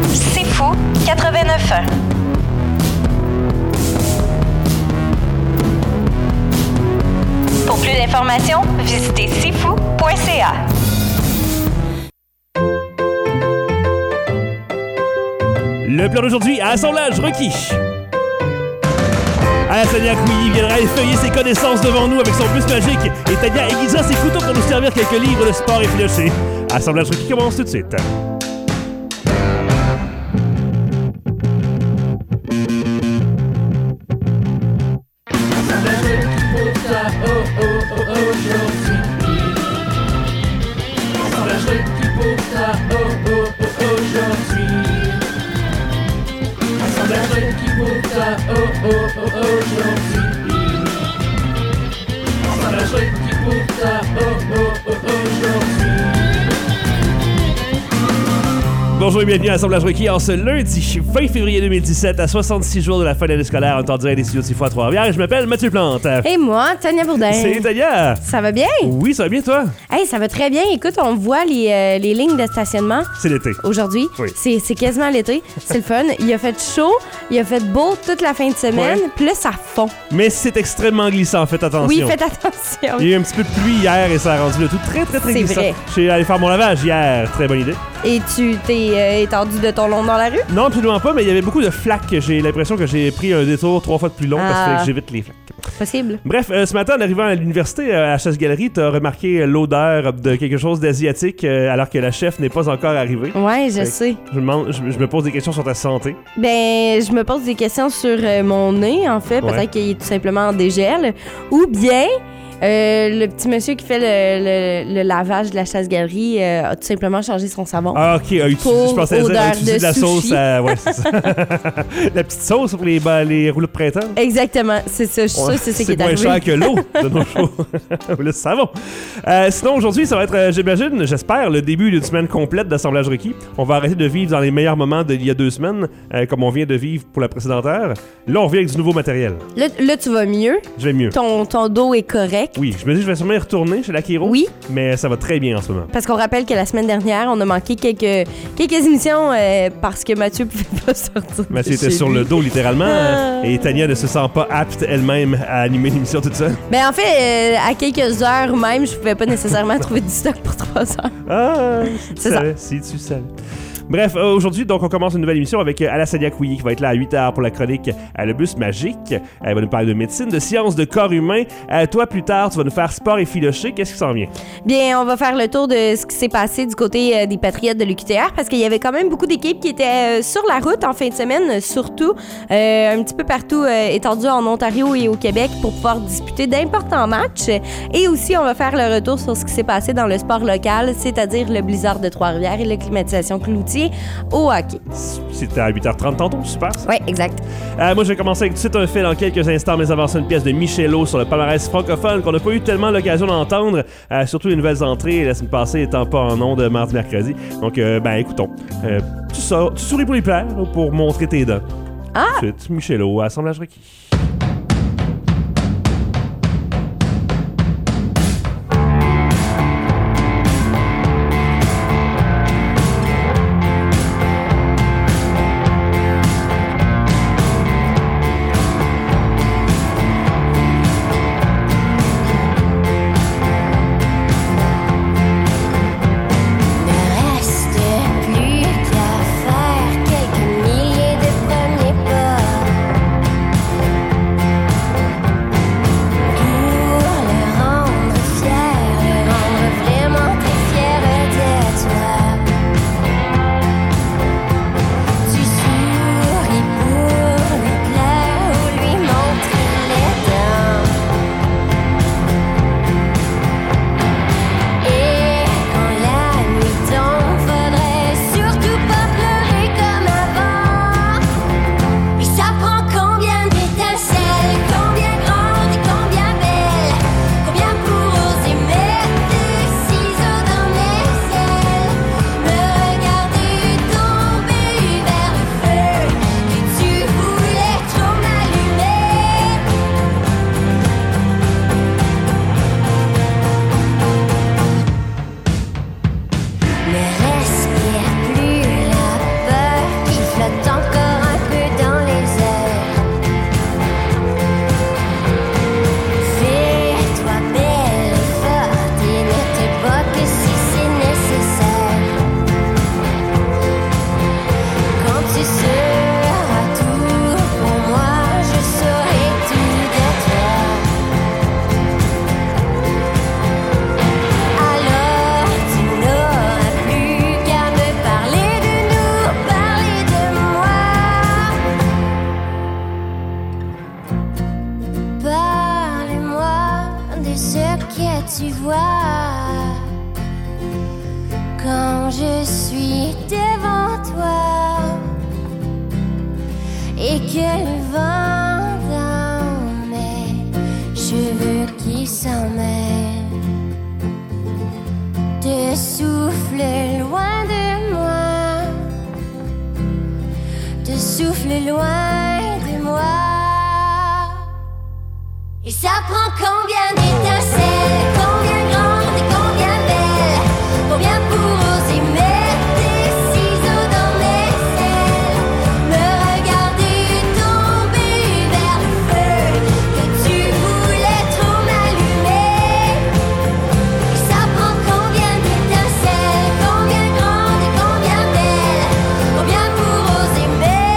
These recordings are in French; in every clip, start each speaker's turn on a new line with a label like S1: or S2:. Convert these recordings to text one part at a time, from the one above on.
S1: C'est Fou 89.1. Pour plus d'informations, visitez cfou.ca.
S2: Le plan d'aujourd'hui, assemblage requis. Tania Couilly viendra effeuiller ses connaissances devant nous avec son bus magique et Tania aiguisera ses couteaux pour nous servir quelques livres de sport effilochés. Assemblage requis commence tout de suite. Bonjour et bienvenue à l'Assemblage requis en ce lundi 20 février 2017 à 66 jours de la fin de l'année scolaire. On est en direct des studios de Tifo à Trois-Rivières et je m'appelle Mathieu Plante.
S3: Et moi, Tania Bourdin.
S2: C'est Tania.
S3: Ça va bien?
S2: Oui, ça va bien toi?
S3: Hey, ça va très bien. Écoute, on voit les lignes de stationnement.
S2: C'est l'été.
S3: Aujourd'hui.
S2: Oui.
S3: C'est quasiment l'été. C'est le fun. Il a fait chaud, il a fait beau toute la fin de semaine.
S2: Ouais.
S3: Puis là, ça fond.
S2: Mais c'est extrêmement glissant, faites attention.
S3: Oui, faites attention.
S2: Il y a eu un petit peu de pluie hier et ça a rendu le tout très
S3: C'est
S2: glissant.
S3: vrai.
S2: Je suis allé faire mon lavage hier. Très bonne idée.
S3: Et tu t'es étendu de ton long dans la rue?
S2: Non, absolument pas, mais il y avait beaucoup de flaques. J'ai l'impression que j'ai pris un détour 3 fois de plus long parce que j'évite les flaques.
S3: Possible.
S2: Bref, ce matin, en arrivant à l'université, à la Chasse-Galerie, t'as remarqué l'odeur de quelque chose d'asiatique alors que la chef n'est pas encore arrivée.
S3: Ouais, je sais.
S2: Je me pose des questions sur ta santé.
S3: Ben, je me pose des questions sur mon nez, en fait.
S2: Ouais.
S3: Peut-être qu'il est tout simplement en dégel. Ou bien, le petit monsieur qui fait le lavage de la chasse-galerie a tout simplement changé son savon.
S2: Ah, ok. Je pensais
S3: odeur
S2: à utiliser de la
S3: sushi.
S2: sauce. Ouais, c'est ça. La petite sauce pour les rouleaux de printemps.
S3: Exactement, c'est ça. Je suis sûre que c'est ce qui est
S2: moins
S3: arrivé.
S2: cher que l'eau de nos jours. Le savon. Sinon, aujourd'hui, ça va être, j'espère, le début d'une semaine complète d'assemblage requis. On va arrêter de vivre dans les meilleurs moments d'il y a 2 semaines, comme on vient de vivre pour la précédente heure. Là, on revient avec du nouveau matériel.
S3: Là, tu vas mieux.
S2: Je vais mieux.
S3: Ton dos est correct.
S2: Oui, je me dis que je vais sûrement y retourner chez la Chiro.
S3: Oui.
S2: Mais ça va très bien en ce moment.
S3: Parce qu'on rappelle que la semaine dernière, on a manqué quelques émissions parce que Mathieu pouvait pas sortir.
S2: Mathieu
S3: de
S2: était
S3: chez
S2: sur
S3: lui.
S2: le dos, littéralement. Et Tania ne se sent pas apte elle-même à animer l'émission toute seule.
S3: Ben en fait, à quelques heures même, je pouvais pas nécessairement trouver du stock pour 3 heures.
S2: Ah,
S3: C'est ça.
S2: Si tu savais. Bref, aujourd'hui, donc, on commence une nouvelle émission avec Tania Couilly qui va être là à 8h pour la chronique Le Bus Magique. Elle va nous parler de médecine, de sciences, de corps humain. Toi, plus tard, tu vas nous faire sport effiloché. Qu'est-ce qui s'en vient?
S3: Bien, on va faire le tour de ce qui s'est passé du côté des Patriotes de l'UQTR parce qu'il y avait quand même beaucoup d'équipes qui étaient sur la route en fin de semaine, surtout un petit peu partout étendues en Ontario et au Québec pour pouvoir disputer d'importants matchs. Et aussi, on va faire le retour sur ce qui s'est passé dans le sport local, c'est-à-dire le blizzard de Trois-Rivières et la climatisation Cloutier au hockey.
S2: C'était à 8h30 tantôt, super ça.
S3: Oui, exact.
S2: Moi, je vais commencer avec tout de suite un fait dans quelques instants, mais avant ça, une pièce de Michelot sur le palmarès francophone qu'on n'a pas eu tellement l'occasion d'entendre, surtout les nouvelles entrées la semaine passée étant pas en ondes mardi-mercredi. Donc, écoutons. Tu souris pour les plaire, pour montrer tes dents.
S3: Ah!
S2: Tout de suite, Michelot, assemblage requis.
S4: Plus qu'à faire quelques milliers de premiers pas. suis devant toi et que le vent dans mes cheveux qui s'en mêlent te souffle loin de moi, te souffle loin de moi. Et ça prend combien d'étincelles, combien grandes et combien belles, combien pour oser mettre des ciseaux dans mes ailes, me regarder tomber vers le feu que tu voulais trop m'allumer. Et ça prend combien d'étincelles, combien grandes et combien belles, combien pour oser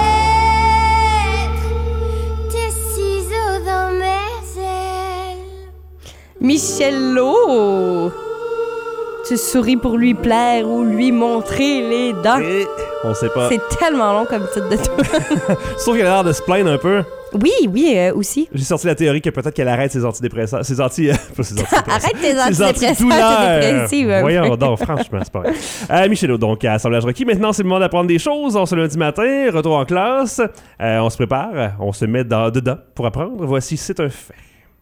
S4: mettre des ciseaux dans mes ailes.
S3: Michel Lô! Tu souris pour lui plaire ou lui montrer les dents.
S2: Et on sait pas.
S3: C'est tellement long comme titre de tout.
S2: Sauf qu'elle a l'air de se plaindre un peu.
S3: Oui, aussi.
S2: J'ai sorti la théorie que peut-être qu'elle arrête ses antidépresseurs. Pas ses antidépresseurs.
S3: Arrête tes
S2: Ses
S3: antidépresseurs, t'es dépressive.
S2: Voyons donc, franchement, c'est pas vrai. Michelot, donc, à Assemblage requis. Maintenant, c'est le moment d'apprendre des choses. On se lundi matin, retour en classe. On se prépare, on se met dedans pour apprendre. Voici, c'est un fait.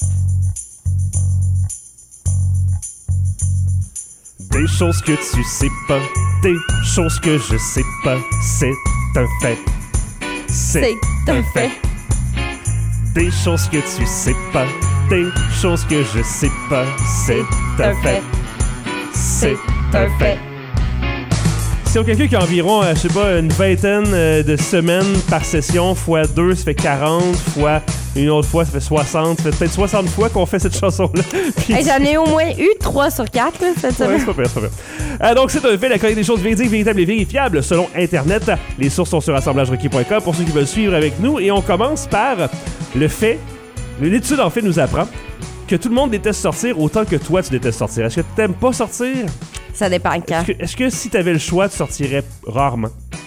S2: Des choses que tu sais pas, des choses que je sais pas, c'est un fait.
S3: C'est un fait.
S2: Des choses que tu sais pas, des choses que je sais pas, c'est un fait. C'est un fait. Si on calcule qu'il y a environ, je sais pas, une vingtaine de semaines par session, fois 2, ça fait 40, fois une autre fois, ça fait 60, ça fait peut-être 60 fois qu'on fait cette chanson-là. Puis
S3: Hey, j'en ai au moins eu 3 sur 4 là, cette
S2: ouais,
S3: semaine.
S2: c'est pas pire, c'est pas pire. Donc, c'est un fait, la collecte des choses véridiques, véritables et vérifiables selon Internet. Les sources sont sur assemblagerequis.com pour ceux qui veulent suivre avec nous. Et on commence par le fait, l'étude en fait nous apprend que tout le monde déteste sortir autant que toi tu détestes sortir. Est-ce que tu t'aimes pas sortir?
S3: Ça dépend quand.
S2: Est-ce que si t'avais le choix, tu sortirais rarement?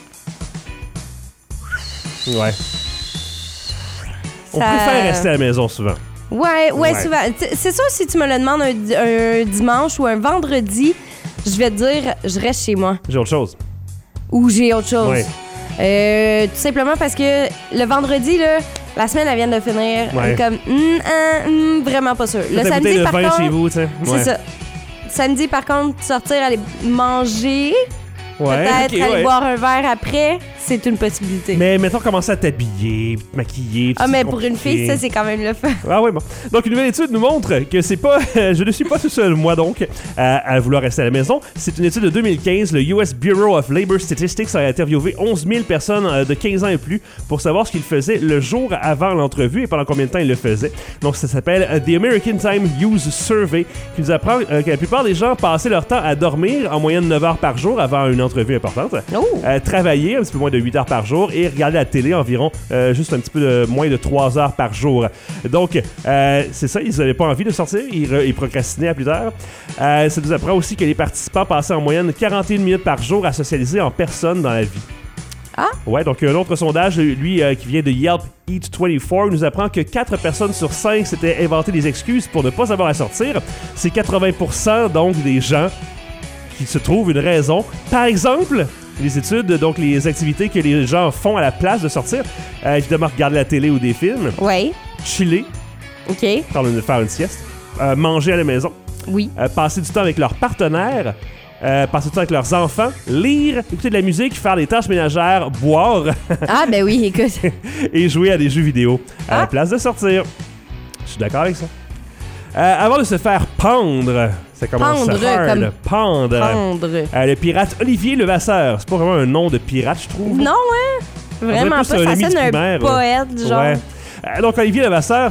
S2: Ouais. On
S3: Ça-
S2: préfère rester à la maison souvent.
S3: Ouais,
S2: Ouais.
S3: souvent. C'est sûr, si tu me le demandes un dimanche ou un vendredi, je vais te dire, je reste chez moi.
S2: J'ai autre chose.
S3: Ou j'ai autre chose.
S2: Ouais.
S3: Tout simplement parce que le vendredi, là, la semaine, elle vient de finir.
S2: Ouais.
S3: Comme, vraiment pas sûr. Le
S2: Ta
S3: samedi,
S2: bouteille de
S3: par
S2: vin
S3: contre,
S2: chez vous, tu sais.
S3: c'est
S2: Ouais.
S3: ça. Samedi, par contre, sortir, aller manger,
S2: Ouais,
S3: peut-être
S2: ok,
S3: aller
S2: ouais.
S3: boire un verre après, c'est une possibilité.
S2: Mais mettons, commencer à t'habiller, te maquiller.
S3: Ah,
S2: c'est
S3: mais pour une
S2: compliqué.
S3: fille, ça, c'est quand même le fun.
S2: Ah oui, bon. Donc, une nouvelle étude nous montre que c'est pas... je ne suis pas tout seul, moi donc, à vouloir rester à la maison. C'est une étude de 2015. Le US Bureau of Labor Statistics a interviewé 11 000 personnes de 15 ans et plus pour savoir ce qu'ils faisaient le jour avant l'entrevue et pendant combien de temps ils le faisaient. Donc, ça s'appelle The American Time Use Survey, qui nous apprend que la plupart des gens passaient leur temps à dormir en moyenne 9 heures par jour avant une entrevue importante.
S3: Oh!
S2: Travailler un petit peu moins de 8 heures par jour et regarder la télé environ juste un petit peu moins de 3 heures par jour. Donc, c'est ça, ils n'avaient pas envie de sortir, ils procrastinaient à plus tard. Ça nous apprend aussi que les participants passaient en moyenne 41 minutes par jour à socialiser en personne dans la vie.
S3: Ah? Ouais,
S2: donc un autre sondage, lui, qui vient de Yelp Eat 24, nous apprend que 4 personnes sur 5 s'étaient inventé des excuses pour ne pas avoir à sortir. C'est 80% donc des gens qui se trouvent une raison. Par exemple, les études, donc les activités que les gens font à la place de sortir. Évidemment, regarder la télé ou des films.
S3: Ouais.
S2: Chiller.
S3: OK.
S2: Faire une sieste. Manger à la maison.
S3: Oui.
S2: Passer du temps avec leurs partenaires. Passer du temps avec leurs enfants. Lire, écouter de la musique, faire des tâches ménagères, boire
S3: Ah, ben oui, écoute.
S2: et jouer à des jeux vidéo à la place de sortir. Je suis d'accord avec ça. Avant de se faire pendre, ça commence
S3: Pendre,
S2: hard.
S3: comme
S2: Pendre.
S3: Prendre.
S2: Le pirate Olivier Levasseur. C'est pas vraiment un nom de pirate, je trouve.
S3: Non, hein? Vraiment
S2: On dirait
S3: pas.
S2: plus un
S3: Ça
S2: ami
S3: sonne
S2: du
S3: un
S2: primaire,
S3: poète, genre.
S2: Ouais. Donc, Olivier Levasseur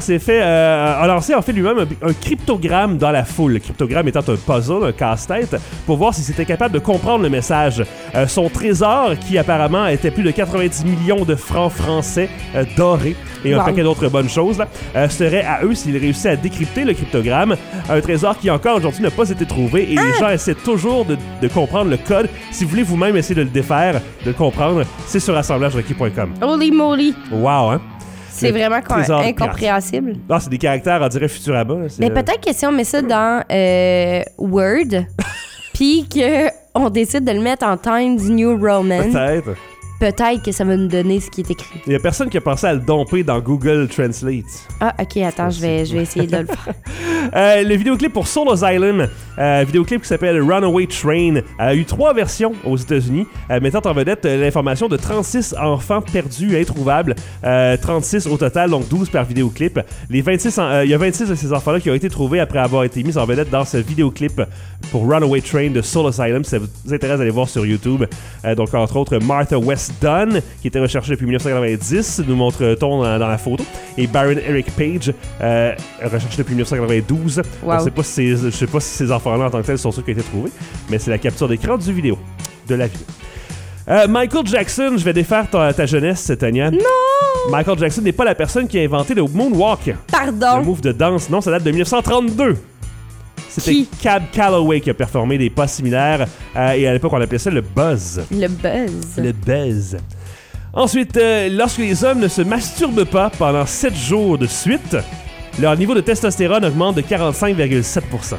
S2: a lancé en fait lui-même un cryptogramme dans la foule. Le cryptogramme étant un puzzle, un casse-tête, pour voir si c'était capable de comprendre le message. Son trésor, qui apparemment était plus de 90 millions de francs français dorés et un
S3: Wow.
S2: paquet d'autres bonnes choses, serait à eux s'ils réussissaient à décrypter le cryptogramme. Un trésor qui encore aujourd'hui n'a pas été trouvé et les gens essaient toujours de comprendre le code. Si vous voulez vous-même essayer de le défaire, de le comprendre, c'est sur assemblagerequis.com.
S3: Holy moly.
S2: Wow, hein?
S3: C'est
S2: Le
S3: vraiment
S2: trésor de
S3: incompréhensible.
S2: Ah, c'est des caractères, on dirait Futurama. Là.
S3: Mais peut-être que si on met ça dans Word, puis on décide de le mettre en Times New Roman,
S2: Peut-être.
S3: que ça va nous donner ce qui est écrit.
S2: Il y a personne qui a pensé à le domper dans Google Translate.
S3: Ah, ok, attends, je vais essayer de le faire.
S2: Le vidéoclip pour Soul Asylum, vidéoclip qui s'appelle Runaway Train, a eu 3 versions aux États-Unis, mettant en vedette l'information de 36 enfants perdus, introuvables, 36 au total, donc 12 par vidéoclip. Il y a 26 de ces enfants-là qui ont été trouvés après avoir été mis en vedette dans ce vidéoclip pour Runaway Train de Soul Asylum. Si ça vous intéresse d'aller voir sur YouTube. Donc, entre autres, Martha West Dunn, qui était recherchée depuis 1990, nous montre-t-on dans la photo, et Baron Eric Page, recherché depuis 1992.
S3: Wow.
S2: Je sais pas si ces enfants-là en tant que tels sont ceux qui ont été trouvés, mais c'est la capture d'écran de la vidéo. Michael Jackson, je vais défaire ta jeunesse, Tania.
S3: Non!
S2: Michael Jackson n'est pas la personne qui a inventé le moonwalk.
S3: Pardon?
S2: Le move de danse, non, ça date de 1932. C'était
S3: Qui?
S2: Cab Calloway qui a performé des pas similaires, et à l'époque on appelait ça le buzz.
S3: Le buzz.
S2: Le buzz. Ensuite, lorsque les hommes ne se masturbent pas pendant 7 jours de suite, leur niveau de testostérone augmente de 45,7%.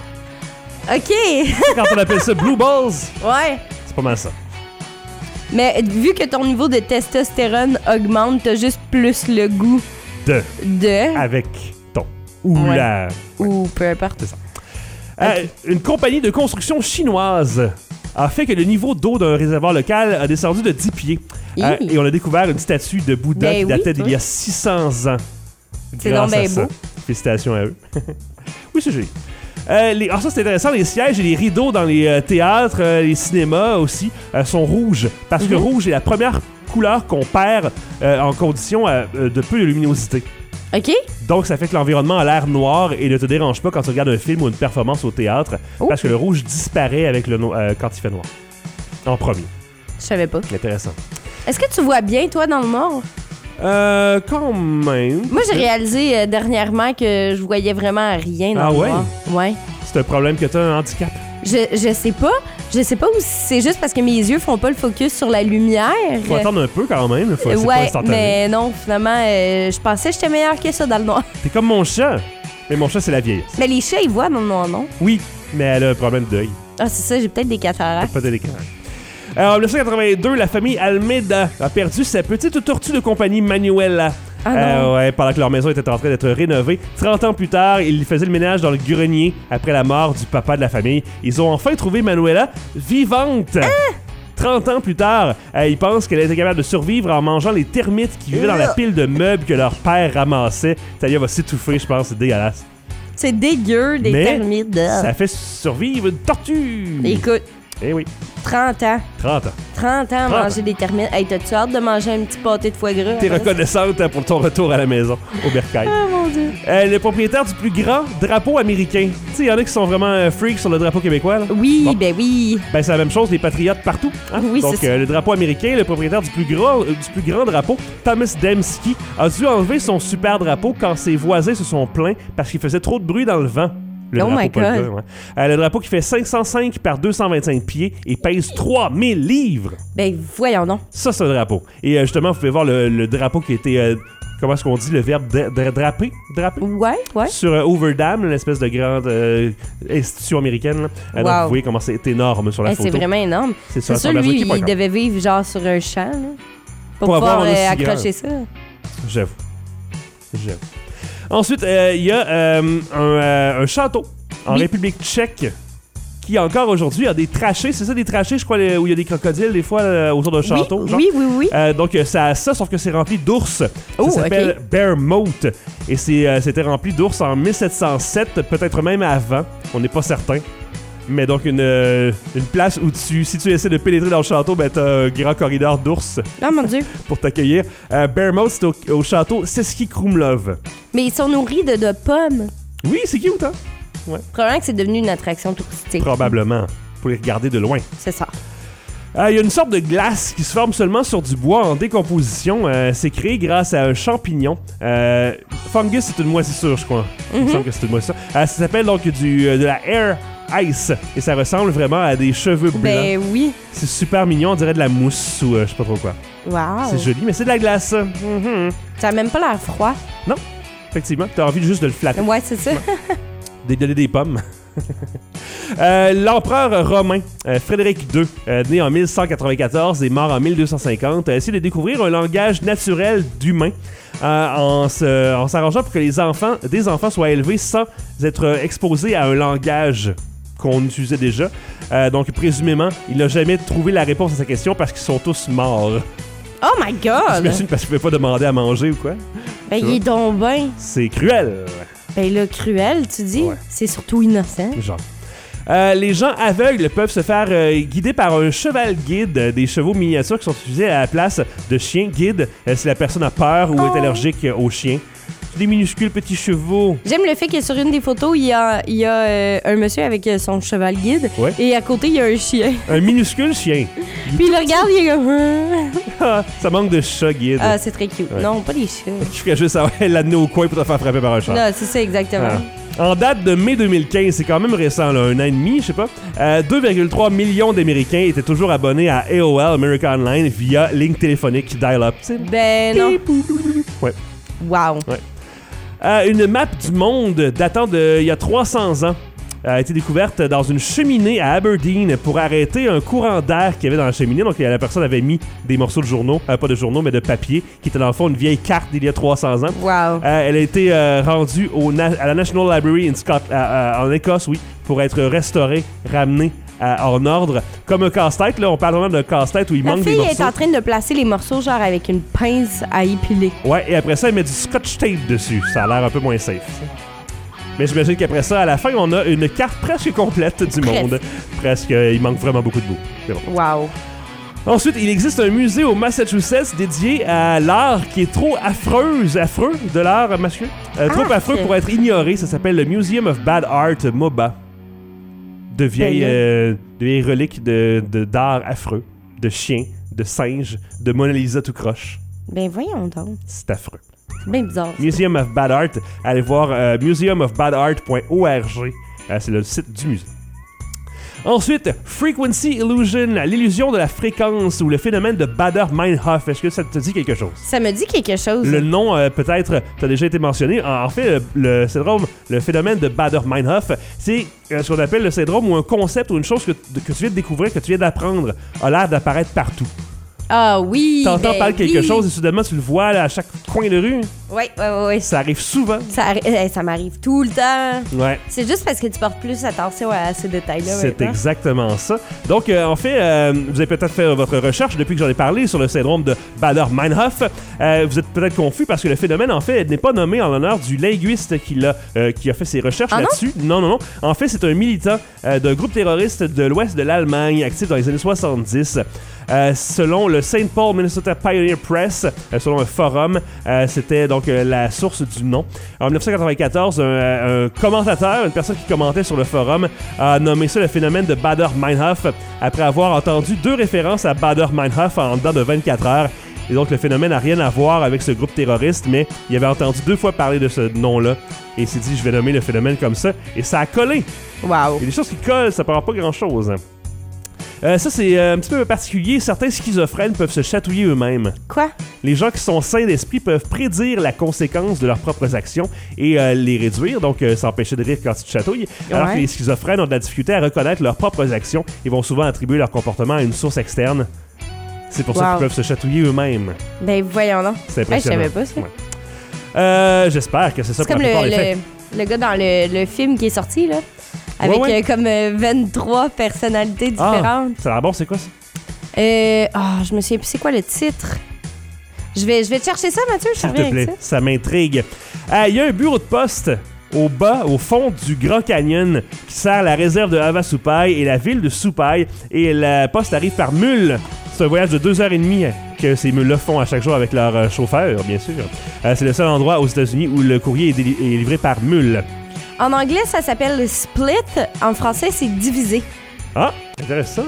S3: OK.
S2: Quand on appelle ça blue balls,
S3: Ouais.
S2: c'est pas mal ça.
S3: Mais vu que ton niveau de testostérone augmente, t'as juste plus le goût de...
S2: Avec ton ou
S3: Ouais.
S2: la...
S3: Ou peu importe.
S2: C'est ça. Une compagnie de construction chinoise a fait que le niveau d'eau d'un réservoir local a descendu de 10 pieds. Et on a découvert une statue de Bouddha
S3: Ben
S2: qui datait
S3: oui,
S2: d'il y a 600 ans.
S3: C'est
S2: Grâce
S3: donc
S2: à
S3: ben
S2: ça.
S3: beau.
S2: Félicitations à eux. Oui, c'est joli. Ça, c'est intéressant. Les sièges et les rideaux dans les théâtres, les cinémas aussi, sont rouges. Parce que rouge est la première couleur qu'on perd en condition de peu de luminosité.
S3: OK?
S2: Donc, ça fait que l'environnement a l'air noir et ne te dérange pas quand tu regardes un film ou une performance au théâtre.
S3: Oh.
S2: Parce que le rouge disparaît avec quand il fait noir. En premier.
S3: Je savais pas.
S2: Intéressant.
S3: Est-ce que tu vois bien, toi, dans le noir?
S2: Quand même.
S3: Moi, j'ai réalisé dernièrement que je voyais vraiment rien dans le noir. Ouais.
S2: C'est un problème que tu as, un handicap.
S3: Je sais pas. Je sais pas ou si c'est juste parce que mes yeux font pas le focus sur la lumière.
S2: Faut attendre un peu quand même. C'est pas
S3: Ouais,
S2: instantané.
S3: mais non, finalement, je pensais que j'étais meilleure que ça dans le noir.
S2: T'es comme mon chat. Mais mon chat, c'est la vieillesse.
S3: Mais les chats, ils voient dans le noir, non?
S2: Oui, mais elle a un problème d'œil.
S3: Ah, c'est ça, j'ai peut-être des cataractes.
S2: Pas de l'écran. En 1982, la famille Almeida a perdu sa petite tortue de compagnie Manuela.
S3: Ah non.
S2: Ouais, pendant que leur maison était en train d'être rénovée. 30 ans plus tard, ils faisaient le ménage dans le grenier après la mort du papa de la famille. Ils ont enfin trouvé Manuela vivante. 30 ans plus tard, ils pensent qu'elle était capable de survivre en mangeant les termites qui vivaient dans la pile de meubles que leur père ramassait. Talia va s'étouffer, je pense, c'est dégueulasse.
S3: C'est dégueu, des
S2: Mais
S3: termites.
S2: ça fait survivre une tortue.
S3: Écoute,
S2: Eh oui,
S3: 30 ans.
S2: 30 ans.
S3: 30 ans à
S2: 30
S3: manger des termites. Hey, t'as-tu hâte de manger un petit pâté de foie gras?
S2: T'es reconnaissante pour ton retour à la maison, au bercail.
S3: Ah, mon Dieu.
S2: Le propriétaire du plus grand drapeau américain. Tu sais, il y en a qui sont vraiment freaks sur le drapeau québécois. Là.
S3: Oui,
S2: Bon.
S3: ben oui.
S2: Ben, c'est la même chose, les patriotes partout. Hein?
S3: Oui,
S2: donc,
S3: c'est ça.
S2: le drapeau américain, le propriétaire du plus grand drapeau, Thomas Dembski, a dû enlever son super drapeau quand ses voisins se sont plaints parce qu'il faisait trop de bruit dans le vent. Le
S3: Oh
S2: drapeau,
S3: my
S2: pas le
S3: God.
S2: gars, ouais. Le drapeau qui fait 505 par 225 pieds et pèse 3000 livres.
S3: Ben voyons donc.
S2: Ça, c'est un drapeau. Et justement, vous pouvez voir le drapeau qui a été... comment est-ce qu'on dit le verbe draper? Draper?
S3: Ouais.
S2: Sur Overdam, l'espèce de grande institution américaine. Là. Donc,
S3: Wow.
S2: vous voyez comment c'est énorme sur la
S3: Hey,
S2: photo.
S3: c'est vraiment énorme.
S2: C'est ça,
S3: C'est sûr,
S2: ça
S3: lui,
S2: qui est pas
S3: il
S2: grave.
S3: devait vivre genre sur un champ, là, pour
S2: avoir
S3: pouvoir
S2: un aussi
S3: accrocher ça.
S2: J'avoue. Ensuite, il y a un château en
S3: Oui.
S2: République tchèque qui encore aujourd'hui a des trachées. C'est ça, des trachées, je crois, où il y a des crocodiles des fois autour d'un château. genre.
S3: Oui.
S2: Donc, ça a ça, sauf que c'est rempli d'ours.
S3: Oh,
S2: Ça s'appelle Bear Moat. Et c'était rempli d'ours en 1707, peut-être même avant. On n'est pas certain. Mais donc, une place où si tu essaies de pénétrer dans le château, ben, t'as un grand corridor d'ours
S3: Oh mon Dieu.
S2: pour t'accueillir. Bear Moat, c'est au château Seski Krumlov.
S3: Mais ils sont nourris de pommes.
S2: Oui, c'est cute, hein?
S3: Probablement que c'est devenu une attraction touristique.
S2: Probablement. Pour les regarder de loin.
S3: C'est ça.
S2: Il y a une sorte de glace qui se forme seulement sur du bois en décomposition. C'est créé grâce à un champignon. Fungus, c'est une moisissure, je crois. Il me semble que c'est une moisissure. Ça s'appelle donc de la Air Ice. Et ça ressemble vraiment à des cheveux blancs.
S3: Ben oui.
S2: C'est super mignon, on dirait de la mousse ou je sais pas trop quoi.
S3: Wow.
S2: C'est joli, mais c'est de la glace. Mhm.
S3: Ça a même pas l'air froid.
S2: Effectivement, t'as envie juste de le flatter.
S3: Ouais, c'est ça.
S2: De donner des pommes. L'empereur romain Frédéric II, né en 1194 et mort en 1250, a essayé de découvrir un langage naturel d'humain en s'arrangeant pour que des enfants soient élevés sans être exposés à un langage qu'on utilisait déjà. Donc, présumément, il n'a jamais trouvé la réponse à sa question parce qu'ils sont tous morts.
S3: Oh my God!
S2: J'imagine parce qu'il ne pouvait pas demander à manger ou quoi.
S3: Ben, il est donc ben.
S2: C'est cruel.
S3: Ben là, cruel, tu dis?
S2: Ouais.
S3: C'est surtout innocent.
S2: Genre. Les gens aveugles peuvent se faire guider par un cheval guide, des chevaux miniatures qui sont utilisés à la place de chiens guides si la personne a peur ou est allergique aux chiens. Des minuscules petits chevaux.
S3: J'aime le fait que sur une des photos, il y a un monsieur avec son cheval guide.
S2: Ouais.
S3: Et à côté, il y a un chien.
S2: Un minuscule chien.
S3: Puis il le regarde, il est comme...
S2: Ça manque de chat guide.
S3: Ah, c'est très cute.
S2: Ouais.
S3: Non, pas des chats.
S2: Je ferais juste l'amener au coin pour te faire frapper par un chat.
S3: Non, c'est ça, exactement.
S2: En date de mai 2015, c'est quand même récent, là, un an et demi, je sais pas, 2,3 millions d'Américains étaient toujours abonnés à AOL, America Online, via ligne téléphonique dial-up.
S3: Ben non.
S2: Ouais.
S3: Wow.
S2: Ouais. Une map du monde datant d'il y a 300 ans a été découverte dans une cheminée à Aberdeen pour arrêter un courant d'air qu'il y avait dans la cheminée. Donc, la personne avait mis des morceaux de journaux, pas de journaux, mais de papier, qui était dans le fond une vieille carte d'il y a 300 ans.
S3: Wow.
S2: Elle a été rendue à la National Library en Écosse, oui, pour être restaurée, ramenée en ordre. Comme un casse-tête, là, on parle vraiment d'un casse-tête où il manque des morceaux.
S3: La fille est en train de placer les morceaux genre avec une pince à épiler.
S2: Ouais, et après ça, elle met du scotch tape dessus. Ça a l'air un peu moins safe. Ça. Mais j'imagine qu'après ça, à la fin, on a une carte presque complète du monde. Presque. Il manque vraiment beaucoup de bouts. C'est bon.
S3: Wow.
S2: Ensuite, il existe un musée au Massachusetts dédié à l'art qui est trop affreux de l'art masculin. Trop affreux pour être ignoré. Ça s'appelle le Museum of Bad Art MoBA. De vieilles reliques d'art affreux, de chiens, de singes, de Mona Lisa tout croche.
S3: Ben voyons donc.
S2: C'est affreux.
S3: C'est bien bizarre. Ça.
S2: Museum of Bad Art. Allez voir museumofbadart.org. C'est le site du musée. Ensuite, Frequency Illusion, l'illusion de la fréquence ou le phénomène de Baader-Meinhof. Est-ce que ça te dit quelque chose?
S3: Ça me dit quelque chose.
S2: Le nom, peut-être, t'as déjà été mentionné. En fait, le syndrome, le phénomène de Baader-Meinhof, c'est ce qu'on appelle le syndrome où un concept ou une chose que tu viens de découvrir, que tu viens d'apprendre, a l'air d'apparaître partout.
S3: Ah oui!
S2: T'entends parler de quelque
S3: oui.
S2: chose et soudainement tu le vois là, à chaque coin de rue.
S3: Oui.
S2: Ça arrive souvent.
S3: Ça m'arrive tout le temps.
S2: Ouais.
S3: C'est juste parce que tu portes plus attention à ces détails-là.
S2: C'est
S3: maintenant.
S2: exactement ça. Donc, en fait, vous avez peut-être fait votre recherche depuis que j'en ai parlé sur le syndrome de Baader-Meinhof. Vous êtes peut-être confus parce que le phénomène, en fait, n'est pas nommé en l'honneur du linguiste qui a fait ses recherches là-dessus. Non. En fait, c'est un militant d'un groupe terroriste de l'ouest de l'Allemagne, actif dans les années 70. Selon le St. Paul Minnesota Pioneer Press, selon un forum, c'était donc la source du nom. En 1994, un commentateur, une personne qui commentait sur le forum, a nommé ça le phénomène de Baader-Meinhof après avoir entendu 2 références à Baader-Meinhof en dedans de 24 heures. Et donc, le phénomène n'a rien à voir avec ce groupe terroriste, mais il avait entendu 2 fois parler de ce nom-là. Et il s'est dit, je vais nommer le phénomène comme ça. Et ça a collé.
S3: Wow.
S2: Il y a des choses qui collent, ça ne prend pas grand-chose. Ça, c'est un petit peu particulier. Certains schizophrènes peuvent se chatouiller eux-mêmes.
S3: Quoi?
S2: Les gens qui sont sains d'esprit peuvent prédire la conséquence de leurs propres actions et les réduire, donc s'empêcher de rire quand ils te chatouillent. Alors que les schizophrènes ont de la difficulté à reconnaître leurs propres actions et vont souvent attribuer leur comportement à une source externe. C'est pour ça qu'ils peuvent se chatouiller eux-mêmes.
S3: Ben voyons donc.
S2: C'est impressionnant.
S3: Je savais pas ça.
S2: Ouais. J'espère que c'est ça.
S3: C'est comme le gars dans le film qui est sorti, là. Avec comme 23 personnalités différentes.
S2: Ça a l'air bon, c'est quoi ça?
S3: Je me souviens plus c'est quoi le titre. Je vais te chercher ça, Mathieu, je
S2: S'il te plaît, ça m'intrigue. Il y a un bureau de poste au fond du Grand Canyon qui sert la réserve de Havasupai et la ville de Supai. Et la poste arrive par mule. C'est un voyage de 2h30 que ces mules-là font à chaque jour avec leur chauffeur, bien sûr. C'est le seul endroit aux États-Unis où le courrier est livré par mule.
S3: En anglais, ça s'appelle split. En français, c'est divisé.
S2: Ah, intéressant.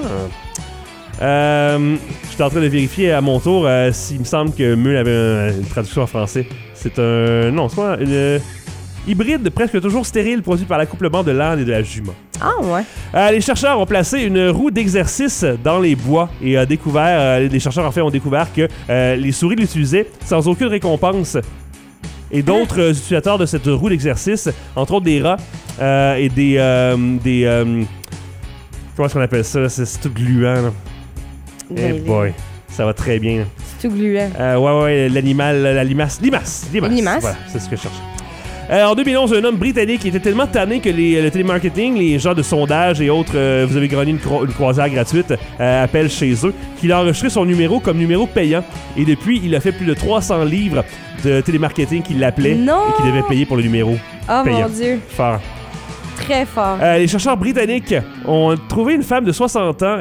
S2: J'étais en train de vérifier à mon tour s'il me semble que mule avait une traduction en français. C'est un... Non, c'est quoi? Une hybride presque toujours stérile produit par l'accouplement de l'âne et de la jument.
S3: Ah ouais.
S2: Les chercheurs ont placé une roue d'exercice dans les bois et les chercheurs en fait ont découvert que les souris l'utilisaient sans aucune récompense. Et d'autres utilisateurs de cette roue d'exercice, entre autres des rats et des Comment est-ce qu'on appelle ça? C'est tout gluant, là.
S3: Ben,
S2: Eh boy, ça va très bien.
S3: C'est tout gluant.
S2: Ouais, l'animal, la limace. Limace.
S3: Limace.
S2: Voilà, c'est ce que je cherchais. En 2011, un homme britannique était tellement tanné que le télémarketing, les gens de sondage et autres, vous avez gagné une croisière gratuite, appellent chez eux, qu'il a enregistré son numéro comme numéro payant. Et depuis, il a fait plus de 300 livres de télémarketing qu'il l'appelait
S3: Non!
S2: et qu'il devait payer pour le numéro
S3: Oh
S2: payant.
S3: mon Dieu,
S2: Fort.
S3: très fort.
S2: Les chercheurs britanniques ont trouvé une femme de 60 ans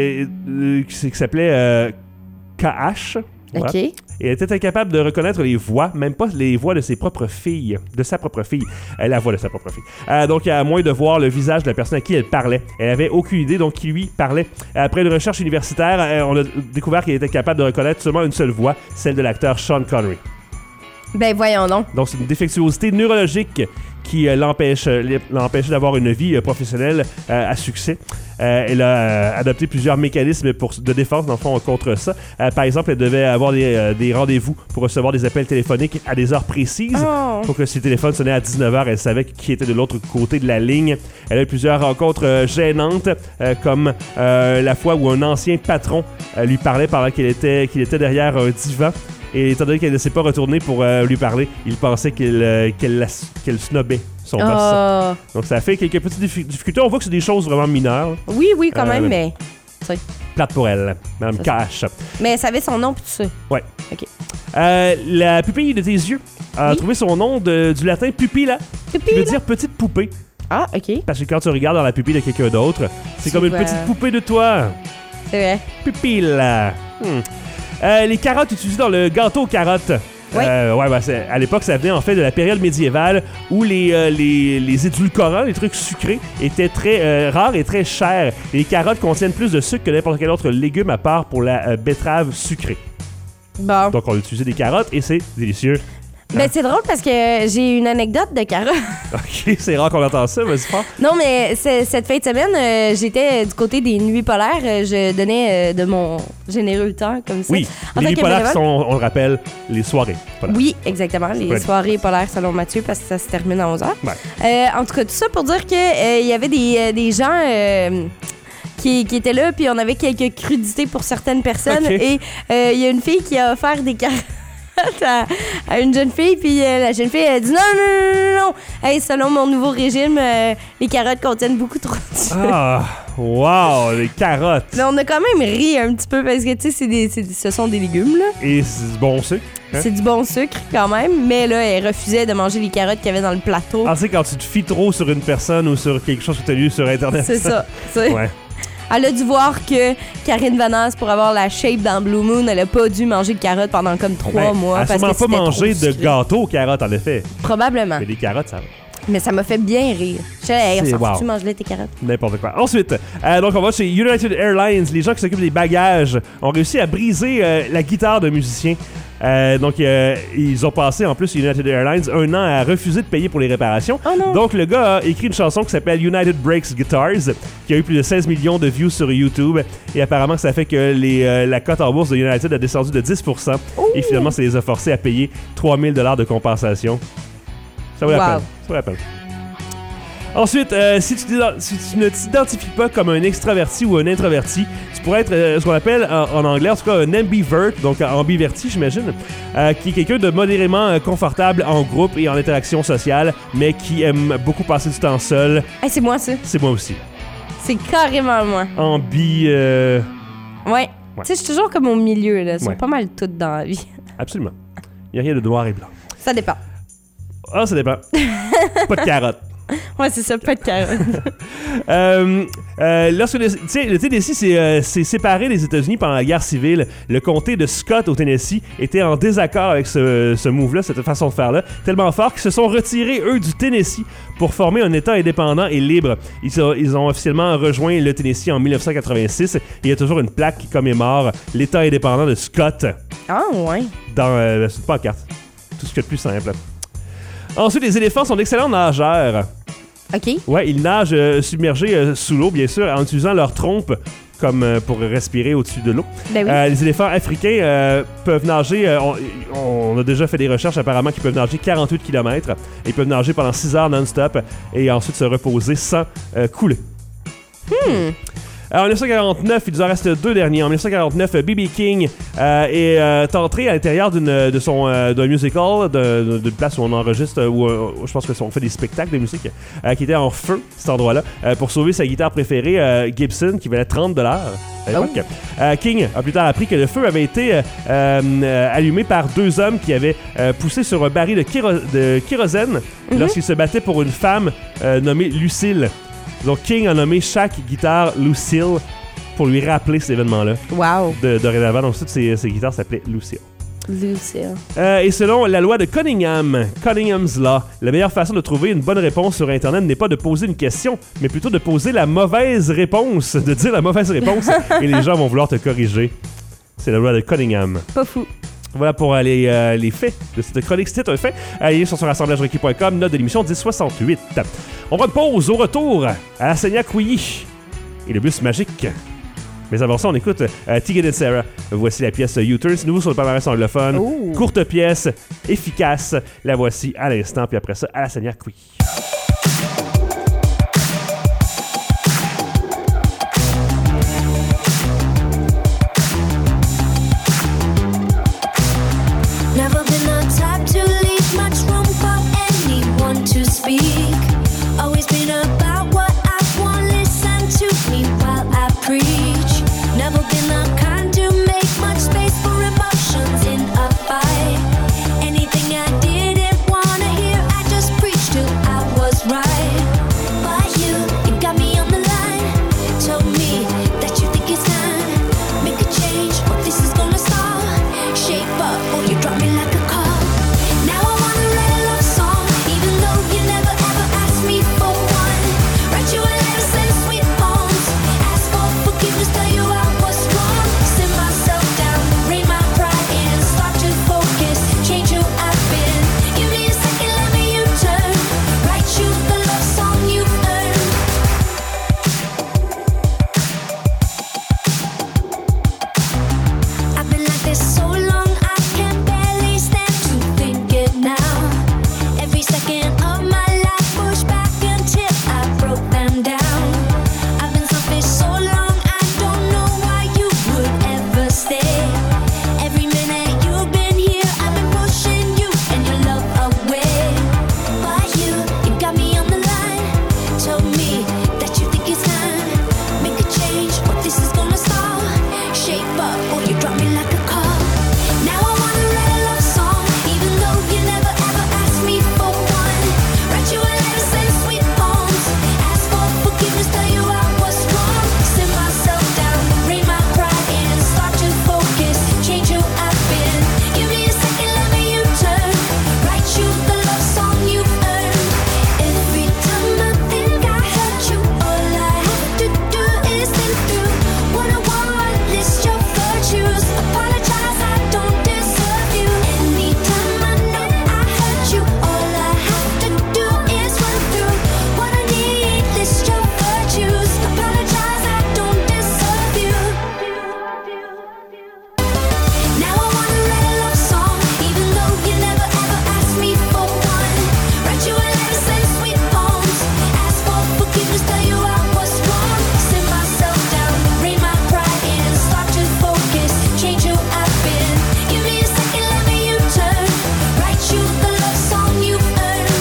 S2: qui s'appelait KH. Voilà.
S3: OK.
S2: Et elle était incapable de reconnaître les voix, même pas les voix de ses propres filles, de sa propre fille. La voix de sa propre fille. Donc, à moins de voir le visage de la personne à qui elle parlait. Elle avait aucune idée, donc, qui lui parlait. Après une recherche universitaire, on a découvert qu'elle était capable de reconnaître seulement une seule voix, celle de l'acteur Sean Connery.
S3: Ben voyons donc.
S2: Donc, c'est une défectuosité neurologique qui l'empêchait d'avoir une vie professionnelle à succès. Elle a adopté plusieurs mécanismes de défense, dans le fond, contre ça. Par exemple, elle devait avoir des rendez-vous pour recevoir des appels téléphoniques à des heures précises.
S3: Oh.
S2: Pour que si le téléphone sonnait à 19h, elle savait qui était de l'autre côté de la ligne. Elle a eu plusieurs rencontres gênantes, comme la fois où un ancien patron lui parlait pendant qu'il était derrière un divan. Et étant donné qu'elle ne s'est pas retournée pour lui parler, il pensait qu'elle snobait son boss.
S3: Oh.
S2: Donc ça a fait quelques petites difficultés. On voit que c'est des choses vraiment mineures.
S3: Oui, quand même, mais...
S2: Plate pour elle, Madame Cash.
S3: Mais elle savait son nom pis tout ça.
S2: Ouais.
S3: OK.
S2: La pupille de tes yeux a trouvé son nom du latin pupilla, qui veut dire petite poupée.
S3: Ah, OK.
S2: Parce que quand tu regardes dans la pupille de quelqu'un d'autre, c'est comme une
S3: vois.
S2: petite poupée de toi.
S3: C'est vrai.
S2: Pupille. Les carottes utilisées dans le gâteau aux carottes.
S3: Oui.
S2: À l'époque, ça venait en fait de la période médiévale où les édulcorants, les trucs sucrés, étaient très rares et très chers. Et les carottes contiennent plus de sucre que n'importe quel autre légume à part pour la betterave sucrée.
S3: Bon.
S2: Donc, on a utilisé des carottes et c'est délicieux.
S3: Ben, c'est drôle parce que j'ai une anecdote de carottes.
S2: OK, c'est rare qu'on entend ça, vas-y fort.
S3: Non, mais cette fin de semaine, j'étais du côté des nuits polaires. Je donnais de mon généreux temps, comme ça.
S2: Oui,
S3: En
S2: les
S3: tant
S2: nuits
S3: que
S2: polaires
S3: bénévole.
S2: sont, on le rappelle, les soirées polaires.
S3: Oui, exactement. Les
S2: Right.
S3: soirées polaires selon Mathieu, parce que ça se termine à 11h.
S2: Ouais.
S3: En tout cas, tout ça pour dire qu'il y avait des gens... qui étaient là, puis on avait quelques crudités pour certaines personnes.
S2: Ok.
S3: Et il y a une fille qui a offert des carottes à une jeune fille, puis la jeune fille a dit non. Hey, selon mon nouveau régime, les carottes contiennent beaucoup trop de sucre.
S2: Ah, wow, les carottes.
S3: Mais on a quand même ri un petit peu parce que, tu sais, ce sont des légumes, là.
S2: Et c'est du bon sucre. Hein?
S3: C'est du bon sucre quand même, mais là, elle refusait de manger les carottes qu'il y avait dans le plateau.
S2: Ah, tu sais, quand tu te fies trop sur une personne ou sur quelque chose que tu as lu sur Internet.
S3: C'est ça. C'est-
S2: Ouais.
S3: Elle a dû voir que Karine Vanasse, pour avoir la shape dans Blue Moon, elle a pas dû manger de carottes pendant comme 3 mois.
S2: Elle a
S3: parce
S2: sûrement
S3: que
S2: pas
S3: c'était
S2: mangé
S3: trop
S2: de
S3: sucré.
S2: gâteau aux carottes, en effet.
S3: Probablement.
S2: Mais des carottes, ça va.
S3: Mais ça m'a fait bien rire. Je suis hey,
S2: C'est-
S3: on s'en
S2: wow.
S3: fout, tu manges-les tes carottes.
S2: N'importe quoi. Ensuite, donc on va chez United Airlines. Les gens qui s'occupent des bagages ont réussi à briser la guitare d'un musicien. Donc, ils ont passé, en plus, United Airlines, 1 an à refuser de payer pour les réparations.
S3: Oh non.
S2: Donc, le gars a écrit une chanson qui s'appelle United Breaks Guitars, qui a eu plus de 16 millions de views sur YouTube. Et apparemment, ça fait que la cote en bourse de United a descendu de 10%. Et finalement, ça les a forcés à payer 3 000 $ de compensation. Ça vaut la
S3: Wow.
S2: peine. Ça vaut la peine. Ensuite, si tu ne t'identifies pas comme un extraverti ou un introverti, tu pourrais être ce qu'on appelle en anglais, en tout cas un ambivert, donc ambiverti, j'imagine, qui est quelqu'un de modérément confortable en groupe et en interaction sociale, mais qui aime beaucoup passer du temps seul.
S3: Hey, c'est moi, ça.
S2: C'est moi aussi.
S3: C'est carrément moi. Ouais. Tu sais, je suis toujours comme au milieu, là. Ils sont
S2: Ouais.
S3: pas mal toutes dans la vie.
S2: Absolument. Il n'y a rien de noir et blanc.
S3: Ça dépend.
S2: Ah, ça dépend. Pas de carotte.
S3: Ouais, c'est ça, pas de carottes.
S2: Lorsque le Tennessee s'est séparé des États-Unis pendant la guerre civile, le comté de Scott au Tennessee était en désaccord avec ce move-là, cette façon de faire-là, tellement fort qu'ils se sont retirés, eux, du Tennessee pour former un État indépendant et libre. Ils ont officiellement rejoint le Tennessee en 1986 et il y a toujours une plaque qui commémore l'État indépendant de Scott
S3: Ah, ouais.
S2: dans cette pancarte. Tout ce qu'il y a de plus simple. Ensuite, les éléphants sont d'excellents nageurs.
S3: OK.
S2: Ouais, ils nagent submergés sous l'eau, bien sûr, en utilisant leur trompe comme pour respirer au-dessus de l'eau.
S3: Ben oui.
S2: Les éléphants africains peuvent nager, on a déjà fait des recherches apparemment qu'ils peuvent nager 48 km. Ils peuvent nager pendant 6 heures non-stop et ensuite se reposer sans couler. En 1949, il nous en reste 2 derniers. En 1949, B.B. King est entré à l'intérieur d'un musical, d'une place où on enregistre, où je pense qu'on fait des spectacles de musique, qui était en feu, cet endroit-là, pour sauver sa guitare préférée, Gibson, qui valait $30 à l'époque. King a plus tard appris que le feu avait été allumé par 2 hommes qui avaient poussé sur un baril de kérosène lorsqu'ils se battaient pour une femme nommée Lucille. Donc, King a nommé chaque guitare Lucille pour lui rappeler cet événement-là.
S3: Wow.
S2: Dorénavant, donc toutes ces guitares s'appelaient Lucille.
S3: Lucille.
S2: Et selon la loi de Cunningham's Law, la meilleure façon de trouver une bonne réponse sur Internet n'est pas de poser une question, mais plutôt de poser la mauvaise réponse, de dire la mauvaise réponse, et les gens vont vouloir te corriger. C'est la loi de Cunningham.
S3: Pas fou.
S2: Voilà pour les faits de cette chronique. C'est un fait. Allez sur assemblagerequis.com, note de l'émission 1068. On va une pause. Au retour, à la Seignac-Ouilly et le bus magique. Mais avant ça, on écoute Tegan & Sara. Voici la pièce U-Turn. C'est nouveau sur le palmarès anglophone.
S3: Ooh.
S2: Courte pièce, efficace. La voici à l'instant. Puis après ça, à la Seignac-Ouilly.
S4: Never been the type to leave much room for anyone to speak. Always been about what I want, listen to me while I preach. Never been the kind to make much space for emotions in a fight. Anything I didn't wanna hear, I just preached till I was right. But you got me on the line, told me that you think it's time. Make a change, or this is gonna stall. Shape up, or you drop me like a call. Now I wanna write a love song, even though you never ever asked me for one. Write you a letter, send sweet poems. Ask for forgiveness, tell you I was wrong. Sit myself down, rein my pride in, start to focus, change who I've been. Give me a second, let me U-turn. Write you the love song you've earned. I've been like this so long, I can barely stand to think it now. Every second of my life pushed back until I broke them down. I've been selfish so long, I don't know why you would ever stay. Every minute you've been here, I've been pushing you and your love away. But you got me on the line, told me that you think it's time. Make a change, or this is gonna stall. Shape up, or you drop me like a call. Now I wanna write a love song, even though you never ever asked me for one. Write you a letter, send sweet poems. Ask for forgiveness, tell you I was wrong. Sit myself down, rein my pride in, start to focus, change who I've been. Give me a second, let me U-turn. Write you the love song you've earned. Every time I think I hurt you, all I have to do is think through what I want, list your virtues. Apologize, I don't deserve you. Anytime I know I hurt you, all I have to do is run through what I need, list your virtues. Apologize, I don't deserve you. Now I wanna write a love song, even though you never ever asked me for one. Write you a letter, send sweet poems. Ask for forgiveness, tell you I was wrong. Sit myself down, rein my pride in, start to focus, change who I've been. Give me a second, let me U-turn. Write you the love song you've earned.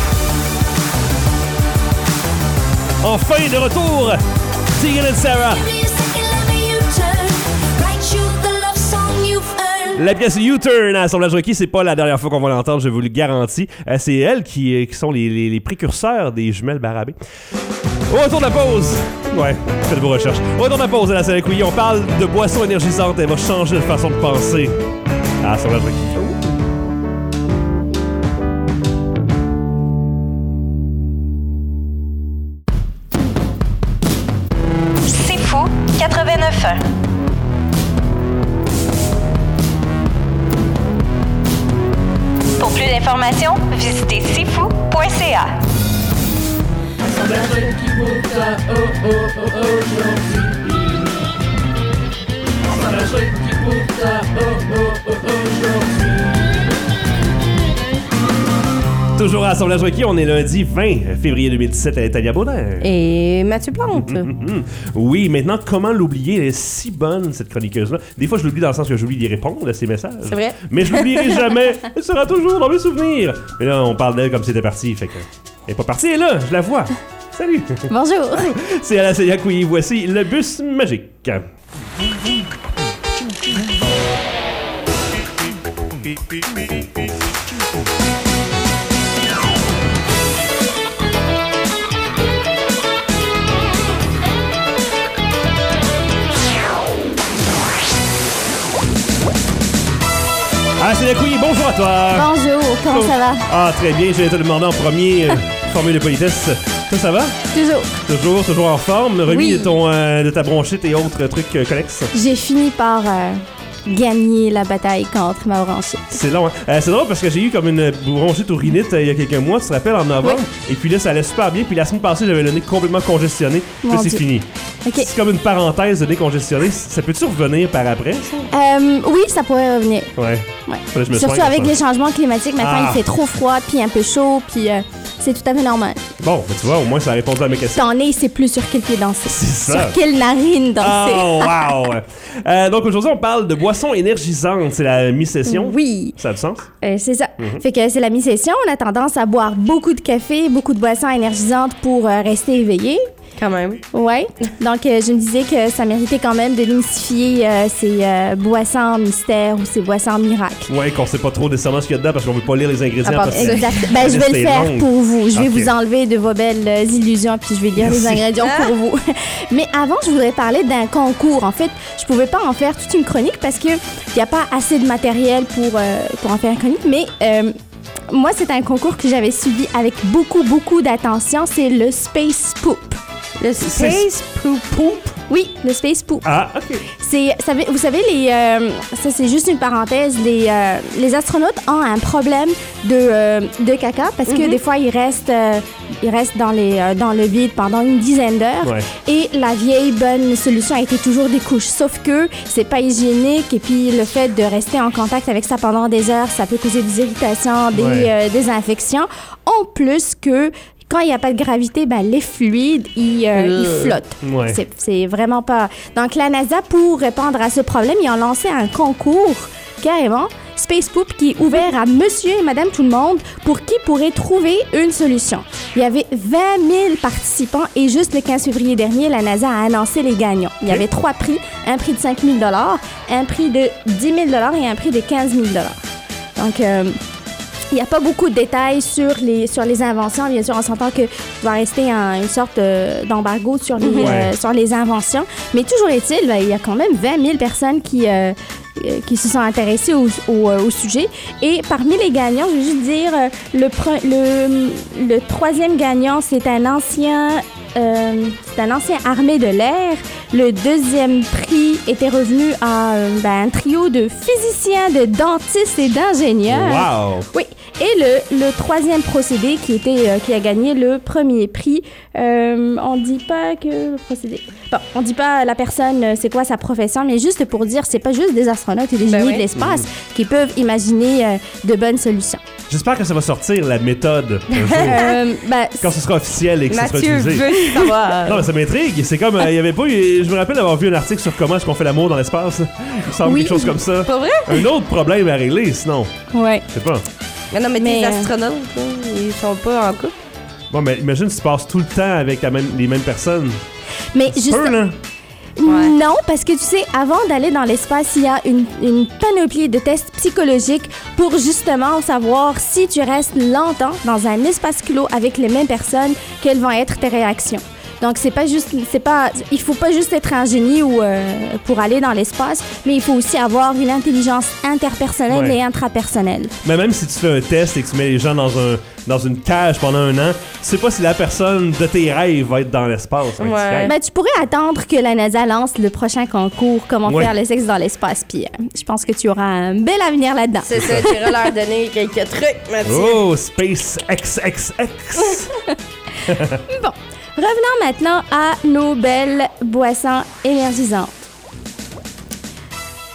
S2: Enfin, de retour, Tegan & Sara.
S4: Give me a second, let me U-turn. Write you the love song you've earned.
S2: La pièce U-Turn à Assemblage Requis, c'est pas la dernière fois qu'on va l'entendre, je vous le garantis. C'est elles qui sont les précurseurs des jumelles Barabé. Au retour de la pause, ouais, faites vos recherches. Au retour de la pause à la Seignac-Ouilly, on parle de boissons énergisantes, elle va changer de façon de penser à Assemblage Requis.
S1: C'est fou, 89.1. Pour plus d'informations, visitez sifou.ca.
S2: toujours à Assemblage requis. On est lundi 20 février 2017 à Tania Baudin.
S3: Et Mathieu Plante.
S2: Oui, maintenant, comment l'oublier? Elle est si bonne, cette chroniqueuse-là. Des fois, je l'oublie dans le sens que j'oublie d'y répondre à ses messages.
S3: C'est vrai.
S2: Mais je l'oublierai jamais. Elle sera toujours dans mes souvenirs. Mais là, on parle d'elle comme si elle était partie. Fait que... Elle est pas partie, elle est là, je la vois. Salut.
S3: Bonjour.
S2: C'est Alain Couilly. Voici le bus magique. Ah, c'est la Couilly, bonjour à toi!
S5: Bonjour, comment ça va?
S2: Ah, très bien, j'ai été demandé en premier formule de politesse. Toi, ça va? Toujours en forme, remis
S5: Oui.
S2: de ta bronchite et autres trucs connexes.
S5: J'ai fini par gagner la bataille contre ma bronchite.
S2: C'est long, hein? C'est drôle parce que j'ai eu comme une bronchite ou rhinite il y a quelques mois, tu te rappelles, en novembre. Et puis là, ça allait super bien. Puis la semaine passée, j'avais le nez complètement congestionné. Puis là,
S5: Mon
S2: c'est
S5: Dieu.
S2: fini.
S5: Ok.
S2: C'est comme une parenthèse de nez congestionné. Ça peut-tu revenir par après, ça?
S5: Oui, ça pourrait revenir.
S2: Ouais.
S5: Ouais.
S2: Faudrait que je me
S5: Surtout
S2: soigne,
S5: avec
S2: ça.
S5: les changements climatiques, maintenant
S2: Ah.
S5: il fait trop froid, puis un peu chaud, puis c'est tout à fait normal.
S2: Bon, ben, tu vois, au moins, ça a répondu à mes questions.
S5: Ton nez, c'est plus sur quel pied danser.
S2: C'est ça.
S5: Sur quelle narine danser.
S2: Oh, wow! Donc aujourd'hui, on parle de boissons énergisantes. C'est la mi-session.
S5: Oui,
S2: Ça a du sens?
S5: c'est ça. Fait que c'est la mi-session, on a tendance à boire beaucoup de café, beaucoup de boissons énergisantes pour rester éveillé.
S3: Quand même.
S5: Ouais. Donc, je me disais que ça méritait quand même de démystifier ces boissons mystères ou ces boissons miracles.
S2: Ouais, qu'on sait pas trop nécessairement ce qu'il y a dedans parce qu'on veut pas lire les ingrédients.
S3: À part
S2: Parce que
S5: Exact. Ben, je vais
S2: c'est
S5: le faire
S2: long.
S5: pour vous. Je vais
S2: Ok.
S5: vous enlever de vos belles illusions, puis je vais lire les
S2: Merci.
S5: ingrédients pour vous. Mais avant, je voudrais parler d'un concours. En fait, je pouvais pas en faire toute une chronique parce que il y a pas assez de matériel pour en faire une chronique. Mais moi, c'est un concours que j'avais suivi avec beaucoup d'attention. C'est le Space Poop.
S3: Le Space Poop.
S5: Oui, le Space Poop.
S2: Ah, ok.
S5: Vous savez, ça c'est juste une parenthèse, les astronautes ont un problème de caca parce que des fois ils restent dans le vide pendant une dizaine d'heures.
S2: Ouais.
S5: Et la vieille bonne solution a été toujours des couches. Sauf que c'est pas hygiénique et puis le fait de rester en contact avec ça pendant des heures, ça peut causer des irritations, des infections. En plus que quand il n'y a pas de gravité, ben, les fluides, ils flottent.
S2: Ouais.
S5: C'est vraiment pas... Donc, la NASA, pour répondre à ce problème, ils ont lancé un concours, carrément, Space Poop, qui est ouvert à monsieur et madame tout le monde pour qui pourrait trouver une solution. Il y avait 20 000 participants et juste le 15 février dernier, la NASA a annoncé les gagnants. Il y avait 3 prix, un prix de 5 000 un prix de 10 000 et un prix de 15 000 Donc... il n'y a pas beaucoup de détails sur les inventions. Bien sûr, on s'entend que va rester une sorte d'embargo sur les inventions. Mais toujours est-il, ben, il y a quand même 20 000 personnes qui se sont intéressées au sujet. Et parmi les gagnants, je vais juste dire, le troisième gagnant, c'est un ancien armée de l'air. Le deuxième prix était revenu à un trio de physiciens, de dentistes et d'ingénieurs.
S2: Wow!
S5: Oui. Et le troisième procédé qui a gagné le premier prix, on dit pas que le procédé... Bon, on dit pas à la personne c'est quoi sa profession, mais juste pour dire c'est pas juste des astronautes et des génies de l'espace qui peuvent imaginer de bonnes solutions.
S2: J'espère que ça va sortir, la méthode, un jour. Quand ce sera officiel et que ça sera
S3: Mathieu
S2: utilisé.
S3: veut savoir.
S2: Non, mais ça m'intrigue. C'est comme, il y avait pas eu... Je me rappelle d'avoir vu un article sur comment est-ce qu'on fait l'amour dans l'espace. Il me semble
S5: Oui.
S2: quelque chose comme ça.
S3: Pas vrai?
S2: Un autre problème à régler, sinon.
S5: Ouais.
S2: Je sais pas.
S3: Mais non, mais
S5: Mais,
S3: les astronautes, là, ils sont pas en couple.
S2: Bon, mais imagine si tu passes tout le temps avec les mêmes personnes.
S5: Mais
S2: C'est
S5: juste...
S2: peu, là.
S3: Ouais.
S5: Non, parce que tu sais, avant d'aller dans l'espace, il y a une panoplie de tests psychologiques pour justement savoir si tu restes longtemps dans un espace clos avec les mêmes personnes, quelles vont être tes réactions. Donc, il faut pas juste être un génie pour aller dans l'espace, mais il faut aussi avoir une intelligence interpersonnelle
S2: Ouais.
S5: et intrapersonnelle.
S2: Mais même si tu fais un test et que tu mets les gens dans une cage pendant 1 an, tu sais pas si la personne de tes rêves va être dans l'espace.
S3: Ouais.
S5: Ben, tu pourrais attendre que la NASA lance le prochain concours Comment
S2: Ouais.
S5: faire le sexe dans l'espace, puis je pense que tu auras un bel avenir là-dedans.
S3: C'est ça, tu iras leur donner quelques trucs, Mathieu.
S2: Oh, Space XXX!
S5: Bon, revenons maintenant à nos belles boissons énergisantes.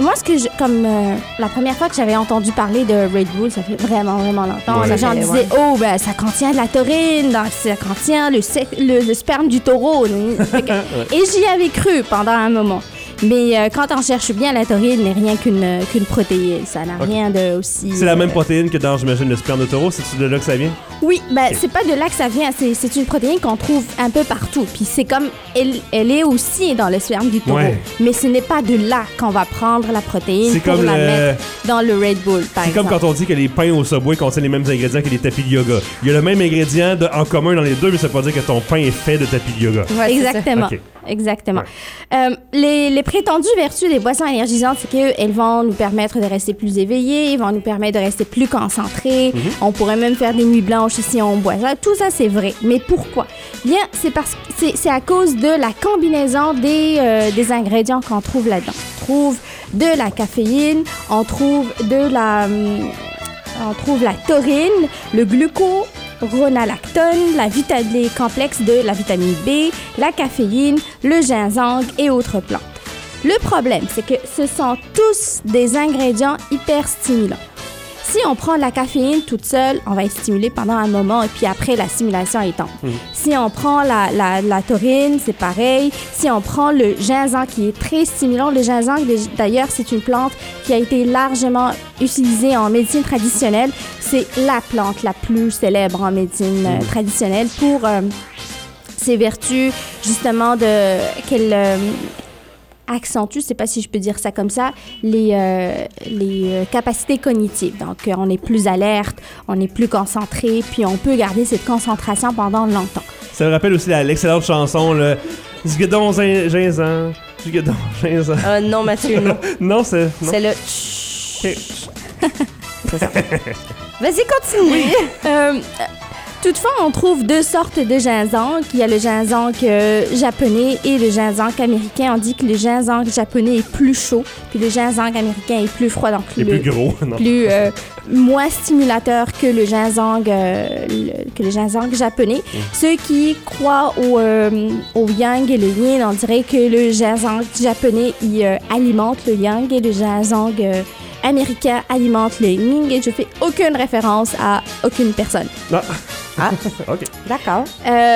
S5: Moi, la première fois que j'avais entendu parler de Red Bull, ça fait vraiment, vraiment longtemps.
S2: Ouais.
S5: Les gens disaient, oh, ben, ça contient de la taurine, ça contient le sperme du taureau. Et j'y avais cru pendant un moment. Mais quand on cherche bien, la taurine n'est rien qu'une protéine. Ça n'a rien de aussi...
S2: C'est la même protéine que dans, j'imagine, le sperme de taureau. C'est de là que ça vient?
S5: Oui, ben c'est pas de là que ça vient. C'est une protéine qu'on trouve un peu partout. Puis c'est comme... Elle est aussi dans le sperme du taureau.
S2: Ouais.
S5: Mais ce n'est pas de là qu'on va prendre la protéine pour la mettre dans le Red Bull, par exemple.
S2: C'est comme quand on dit que les pains au Subway contiennent les mêmes ingrédients que les tapis de yoga. Il y a le même ingrédient en commun dans les deux, mais ça veut pas dire que ton pain est fait de tapis de yoga.
S5: Ouais, exactement.
S2: Okay.
S5: Exactement. Ouais. Les prétendues vertus des boissons énergisantes, c'est qu'elles vont nous permettre de rester plus éveillés, vont nous permettre de rester plus concentrés. On pourrait même faire des nuits blanches si on boit ça. Tout ça, c'est vrai. Mais pourquoi? Bien, c'est à cause de la combinaison des ingrédients qu'on trouve là-dedans. On trouve de la caféine, on trouve la taurine, le glucuronolactone, les complexes de la vitamine B, la caféine, le ginseng et autres plantes. Le problème, c'est que ce sont tous des ingrédients hyper stimulants. Si on prend la caféine toute seule, on va être stimulé pendant un moment et puis après, la stimulation est tombe. Si on prend la taurine, c'est pareil. Si on prend le ginseng qui est très stimulant, le ginseng, d'ailleurs, c'est une plante qui a été largement utilisée en médecine traditionnelle. C'est la plante la plus célèbre en médecine traditionnelle pour ses vertus, justement, qu'elle... accentue, je ne sais pas si je peux dire ça comme ça, les capacités cognitives. Donc, on est plus alerte, on est plus concentré, puis on peut garder cette concentration pendant longtemps. Ça
S2: me rappelle aussi l'excellente chanson, le « Zguedon ginzan, zguedon ginzan ».
S3: Non, Mathieu, non.
S2: Non, c'est... Non.
S3: C'est le...
S2: Okay.
S3: C'est ça. Vas-y, continue.
S5: Oui. Toutefois, on trouve deux sortes de ginseng. Il y a le ginseng japonais et le ginseng américain. On dit que le ginseng japonais est plus chaud, puis le ginseng américain est plus froid, donc
S2: plus gros, non?
S5: Plus moins stimulateur que le ginseng japonais. Ceux qui croient au yang et le yin, on dirait que le ginseng japonais alimente le yang et le ginseng américain alimente le yin, et je fais aucune référence à aucune personne.
S3: Ah,
S2: OK.
S3: D'accord.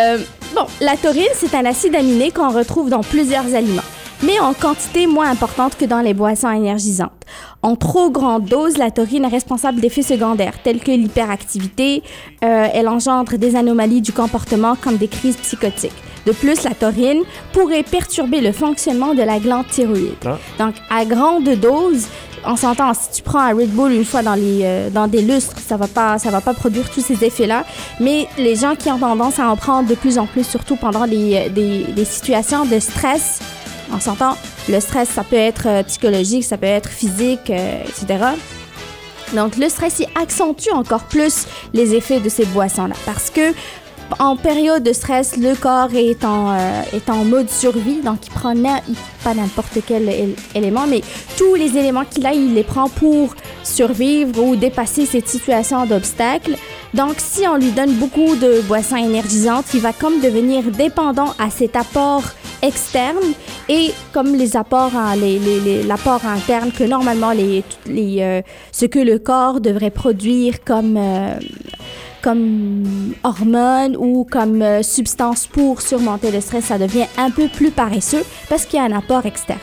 S5: La taurine, c'est un acide aminé qu'on retrouve dans plusieurs aliments, mais en quantité moins importante que dans les boissons énergisantes. En trop grande dose, la taurine est responsable d'effets secondaires tels que l'hyperactivité. Elle engendre des anomalies du comportement comme des crises psychotiques. De plus, la taurine pourrait perturber le fonctionnement de la glande thyroïde. Donc, à grande dose, on s'entend, si tu prends un Red Bull une fois dans des lustres, ça va pas produire tous ces effets-là. Mais les gens qui ont tendance à en prendre de plus en plus, surtout pendant des situations de stress, on s'entend, le stress, ça peut être psychologique, ça peut être physique, etc. Donc, le stress, il accentue encore plus les effets de ces boissons-là. Parce que en période de stress, le corps est en mode survie, donc il prend pas n'importe quel élément, mais tous les éléments qu'il a, il les prend pour survivre ou dépasser cette situation d'obstacle. Donc, si on lui donne beaucoup de boissons énergisantes, il va comme devenir dépendant à cet apport externe, et comme les apports, l'apport interne que normalement ce que le corps devrait produire comme hormones ou comme substance pour surmonter le stress, ça devient un peu plus paresseux parce qu'il y a un apport externe.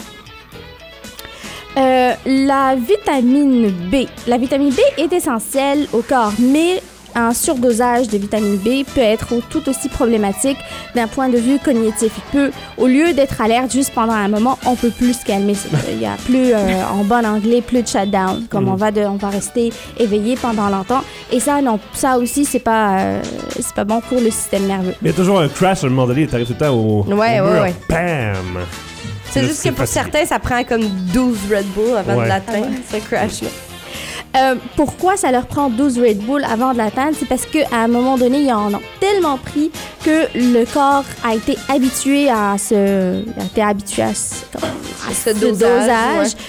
S5: La vitamine B. La vitamine B est essentielle au corps, mais un surdosage de vitamine B peut être tout aussi problématique d'un point de vue cognitif. Au lieu d'être alerte juste pendant un moment, on peut plus se calmer. Il y a plus, en bon anglais, plus de shutdown. Comme on va rester éveillé pendant longtemps. Et ça aussi, c'est pas bon pour le système nerveux.
S2: Il y a toujours un crash à un moment donné. T'arrives tout le temps au mur. Bam!
S3: C'est juste que pour certains, ça prend comme 12 Red Bull avant de l'atteindre, ce crash-là.
S5: Pourquoi ça leur prend 12 Red Bull avant de l'atteindre? C'est parce qu'à un moment donné, ils en ont tellement pris que le corps a été habitué à ce dosage.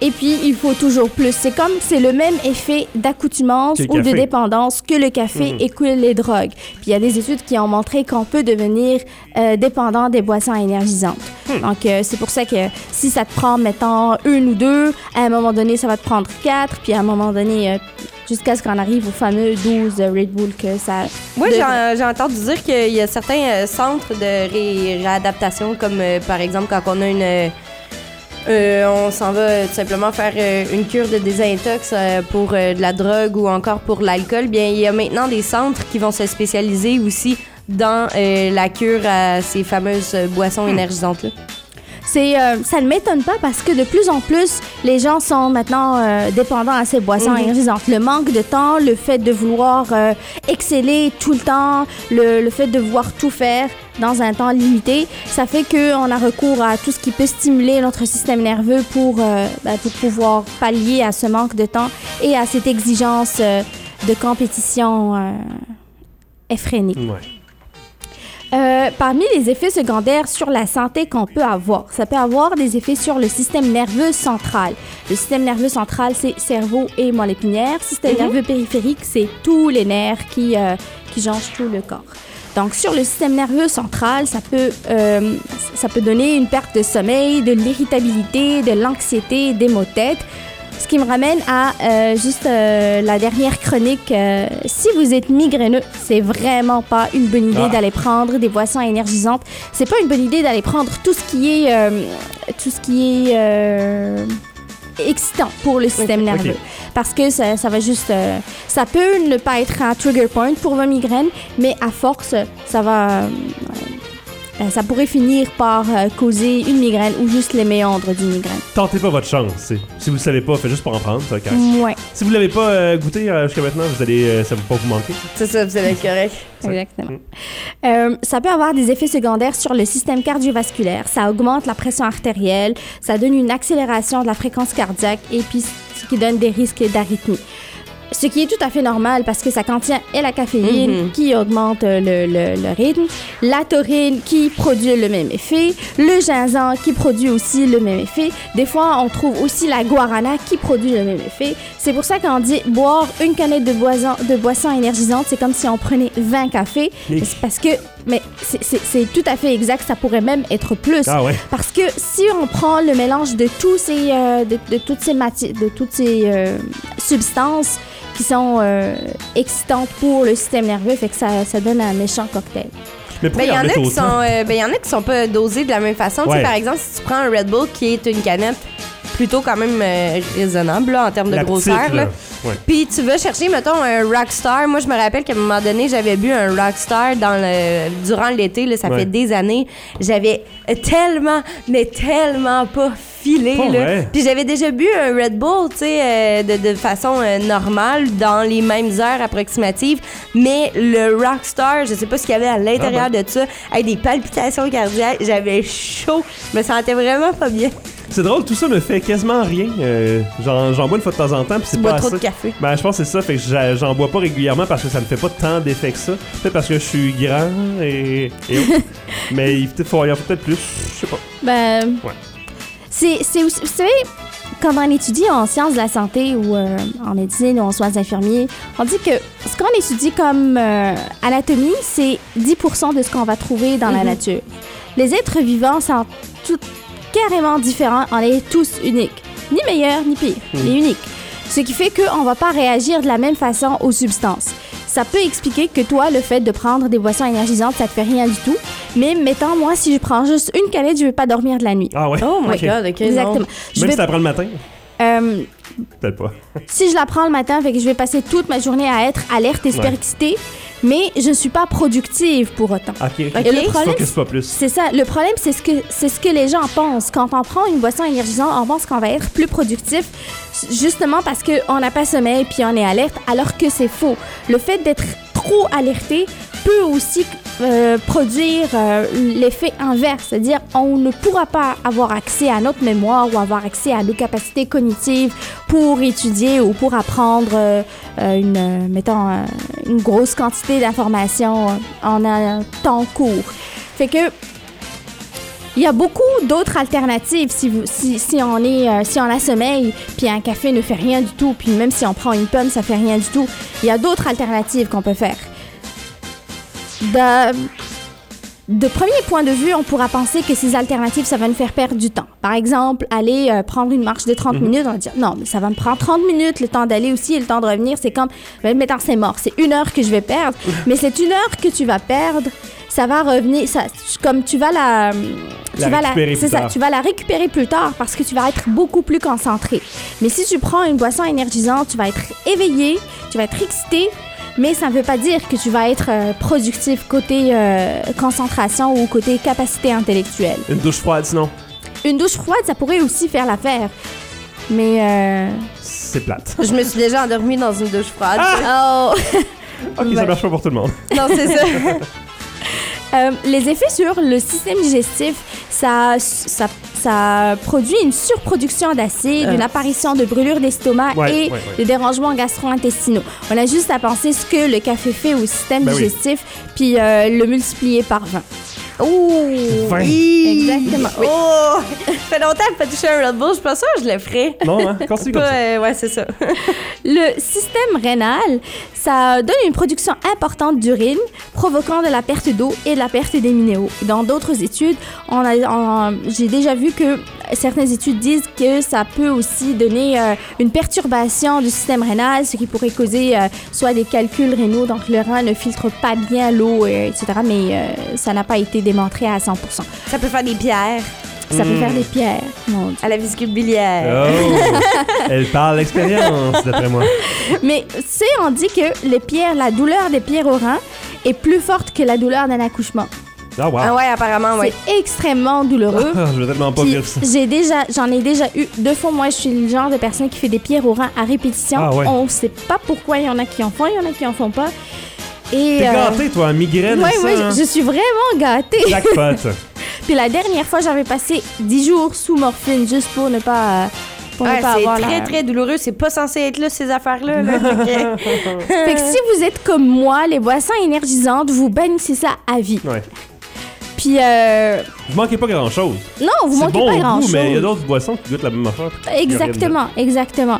S5: Et puis, il faut toujours plus. C'est le même effet d'accoutumance
S2: Que le
S5: ou de
S2: café.
S5: dépendance que le café et que les drogues. Puis, il y a des études qui ont montré qu'on peut devenir dépendant des boissons énergisantes. Donc, c'est pour ça que si ça te prend, mettons, 1 ou 2, à un moment donné, ça va te prendre 4, puis à un moment donné, jusqu'à ce qu'on arrive au fameux 12 Red Bull que ça...
S3: Moi, j'ai entendu dire qu'il y a certains centres de réadaptation, comme par exemple quand on a on s'en va tout simplement faire une cure de désintox pour de la drogue ou encore pour l'alcool. Bien, il y a maintenant des centres qui vont se spécialiser aussi dans la cure à ces fameuses boissons énergisantes-là.
S5: Ça ne m'étonne pas parce que de plus en plus, les gens sont maintenant dépendants à ces boissons énergisantes. Le manque de temps, le fait de vouloir exceller tout le temps, le fait de vouloir tout faire dans un temps limité, ça fait qu'on a recours à tout ce qui peut stimuler notre système nerveux pour pouvoir pallier à ce manque de temps et à cette exigence de compétition effrénée.
S2: Ouais.
S5: Parmi les effets secondaires sur la santé qu'on peut avoir, ça peut avoir des effets sur le système nerveux central. Le système nerveux central, c'est cerveau et moelle épinière. Système nerveux périphérique, c'est tous les nerfs qui jonchent tout le corps. Donc, sur le système nerveux central, ça peut donner une perte de sommeil, de l'irritabilité, de l'anxiété, des maux de tête. Ce qui me ramène à la dernière chronique. Si vous êtes migraineux, c'est vraiment pas une bonne idée d'aller prendre des boissons énergisantes. C'est pas une bonne idée d'aller prendre tout ce qui est excitant pour le système nerveux.
S2: Ok.
S5: Parce que ça va juste... ça peut ne pas être un trigger point pour vos migraines, mais à force, ça pourrait finir par causer une migraine ou juste les méandres d'une migraine.
S2: Tentez pas votre chance. Si vous le savez pas, faites juste pour en prendre. Ça, correct.
S5: Ouais,
S2: Si vous l'avez pas goûté jusqu'à maintenant, ça va pas vous manquer.
S3: C'est ça, vous allez être correct.
S5: exactement. Ça peut avoir des effets secondaires sur le système cardiovasculaire. Ça augmente la pression artérielle, ça donne une accélération de la fréquence cardiaque et puis ce qui donne des risques d'arythmie. Ce qui est tout à fait normal parce que ça contient et la caféine qui augmente le rythme, la taurine qui produit le même effet, le gingembre qui produit aussi le même effet. Des fois, on trouve aussi la guarana qui produit le même effet. C'est pour ça qu'on dit boire une canette de boisson énergisante, c'est comme si on prenait 20 cafés.
S2: Oui.
S5: C'est parce que, mais c'est tout à fait exact, ça pourrait même être plus.
S2: Ah ouais.
S5: Parce que si on prend le mélange de tous ces, de toutes ces substances qui sont excitantes pour le système nerveux, fait que ça donne un méchant cocktail.
S2: Mais pourquoi
S3: Il y en a
S2: mettre
S3: qui
S2: autant?
S3: sont, y en a qui sont pas dosés de la même façon. Tu sais,
S2: Ouais.
S3: par exemple, si tu prends un Red Bull qui est une canette plutôt quand même raisonnable là, en termes de
S2: La
S3: grosseur,
S2: petite,
S3: là.
S2: là. Ouais.
S3: Puis tu vas chercher, mettons, un Rockstar. Moi, je me rappelle qu'à un moment donné, j'avais bu un Rockstar durant l'été, là, ça
S2: Ouais.
S3: fait des années. J'avais tellement pas filé,
S2: Pas
S3: là.
S2: vrai.
S3: Puis j'avais déjà bu un Red Bull, tu sais, de façon normale, dans les mêmes heures approximatives. Mais le Rockstar, je sais pas ce qu'il y avait à l'intérieur de ça, avec des palpitations cardiaques, j'avais chaud. Je me sentais vraiment pas bien.
S2: C'est drôle, tout ça me fait quasiment rien. J'en bois une fois de temps en temps, puis c'est
S3: Tu
S2: pas
S3: bois trop
S2: assez.
S3: de café.
S2: Ben, je pense que c'est ça, fait que j'en bois pas régulièrement parce que ça me fait pas tant d'effet que ça. Peut-être parce que je suis grand et autres. Mais il faut en faire peut-être plus, je sais pas.
S5: Ben,
S2: Ouais.
S5: c'est aussi, vous savez, quand on étudie en sciences de la santé ou en médecine ou en soins infirmiers, on dit que ce qu'on étudie comme anatomie, c'est 10% de ce qu'on va trouver dans la nature. Les êtres vivants sont tous carrément différents, on est tous uniques. Ni meilleurs, ni pires, mais uniques. Ce qui fait qu'on ne va pas réagir de la même façon aux substances. Ça peut expliquer que toi, le fait de prendre des boissons énergisantes, ça te fait rien du tout. Mais mettons, moi, si je prends juste une canette, je vais pas dormir de la nuit.
S2: Ah ouais?
S3: Oh my
S2: Ok.
S3: God, OK,
S5: Exactement.
S3: non.
S5: Je
S2: Même
S5: vais,
S2: si t'apprends le matin? Peut-être pas.
S5: si je la prends le matin, fait que je vais passer toute ma journée à être alerte et super
S2: Ouais.
S5: excitée, mais je ne suis pas productive pour autant.
S2: Ok.
S5: Et le
S2: Tu te
S5: problème,
S2: focuses pas plus.
S5: c'est ça. Le problème, c'est ce que les gens pensent. Quand on prend une boisson énergisante, on pense qu'on va être plus productif, justement parce qu'on n'a pas sommeil puis on est alerte, alors que c'est faux. Le fait d'être trop alerté peut aussi produire l'effet inverse, c'est-à-dire on ne pourra pas avoir accès à notre mémoire ou avoir accès à nos capacités cognitives pour étudier ou pour apprendre une grosse quantité d'informations en un temps court. Fait que Il y a beaucoup d'autres alternatives si on a sommeil, puis un café ne fait rien du tout, puis même si on prend une pomme, ça fait rien du tout. Il y a d'autres alternatives qu'on peut faire. De premier point de vue, on pourra penser que ces alternatives, ça va nous faire perdre du temps. Par exemple, aller prendre une marche de 30 minutes, on va dire non, mais ça va me prendre 30 minutes, le temps d'aller aussi et le temps de revenir, c'est comme, mettons, c'est mort, c'est 1 heure que je vais perdre, mais cette 1 heure que tu vas perdre, ça va revenir, comme tu vas tu vas la récupérer plus tard parce que tu vas être beaucoup plus concentré. Mais si tu prends une boisson énergisante, tu vas être éveillé, tu vas être excité, mais ça ne veut pas dire que tu vas être productif côté concentration ou côté capacité intellectuelle.
S2: Une douche froide, sinon?
S5: Une douche froide, ça pourrait aussi faire l'affaire. Mais...
S2: C'est plate.
S3: Je me suis déjà endormie dans une douche froide.
S5: Oh!
S2: OK, ça marche pas pour tout le monde.
S3: Non, c'est ça.
S5: Les effets sur le système digestif, ça produit une surproduction d'acide, une apparition de brûlures d'estomac et des dérangements gastro-intestinaux. On a juste à penser ce que le café fait au système digestif, puis le multiplier par 20.
S3: Oh!
S2: 20.
S5: Exactement. Oui.
S3: Oh! Ça fait longtemps que je pas touché un Red Bull, je suis pas sûre que je le ferais.
S2: Non, hein? Continue comme ça.
S3: Ouais, c'est ça.
S5: Le système rénal, ça donne une production importante d'urine, provoquant de la perte d'eau et de la perte des minéraux. Dans d'autres études, j'ai déjà vu que certaines études disent que ça peut aussi donner une perturbation du système rénal, ce qui pourrait causer soit des calculs rénaux, donc le rein ne filtre pas bien l'eau, etc. Mais ça n'a pas été démontré à 100%.
S3: Ça peut faire des pierres
S5: Ça peut faire des pierres. Mon Dieu.
S3: à la vésicule biliaire.
S2: Oh! Elle parle d'expérience, d'après moi.
S5: Mais tu sais, on dit que la douleur des pierres au rein est plus forte que la douleur d'un accouchement.
S2: Ah, wow.
S3: Ah ouais, apparemment, oui.
S5: C'est extrêmement douloureux.
S2: Je veux tellement pas
S5: Puis,
S2: vivre ça.
S5: j'en ai déjà eu 2 fois. Moi, je suis le genre de personne qui fait des pierres au rein à répétition.
S2: Ah ouais.
S5: On sait pas pourquoi il y en a qui en font, il y en a qui en font pas. Et,
S2: T'es gâtée, toi, migraine,
S5: ouais,
S2: ça,
S5: ouais,
S2: hein?
S5: je suis vraiment gâtée.
S2: Jackpot.
S5: Puis la dernière fois, j'avais passé 10 jours sous morphine juste pour ne pas...
S3: Ouais, c'est
S5: avoir
S3: très,
S5: la...
S3: très douloureux. C'est pas censé être là, ces affaires-là. Là.
S5: Fait que si vous êtes comme moi, les boissons énergisantes, vous bannissez ça à vie.
S2: Ouais.
S5: Puis,
S2: Vous manquez pas grand-chose.
S5: non, vous
S2: C'est
S5: manquez
S2: bon
S5: pas
S2: au
S5: grand-chose.
S2: goût, mais il y a d'autres boissons qui goûtent la même affaire.
S5: Exactement, exactement.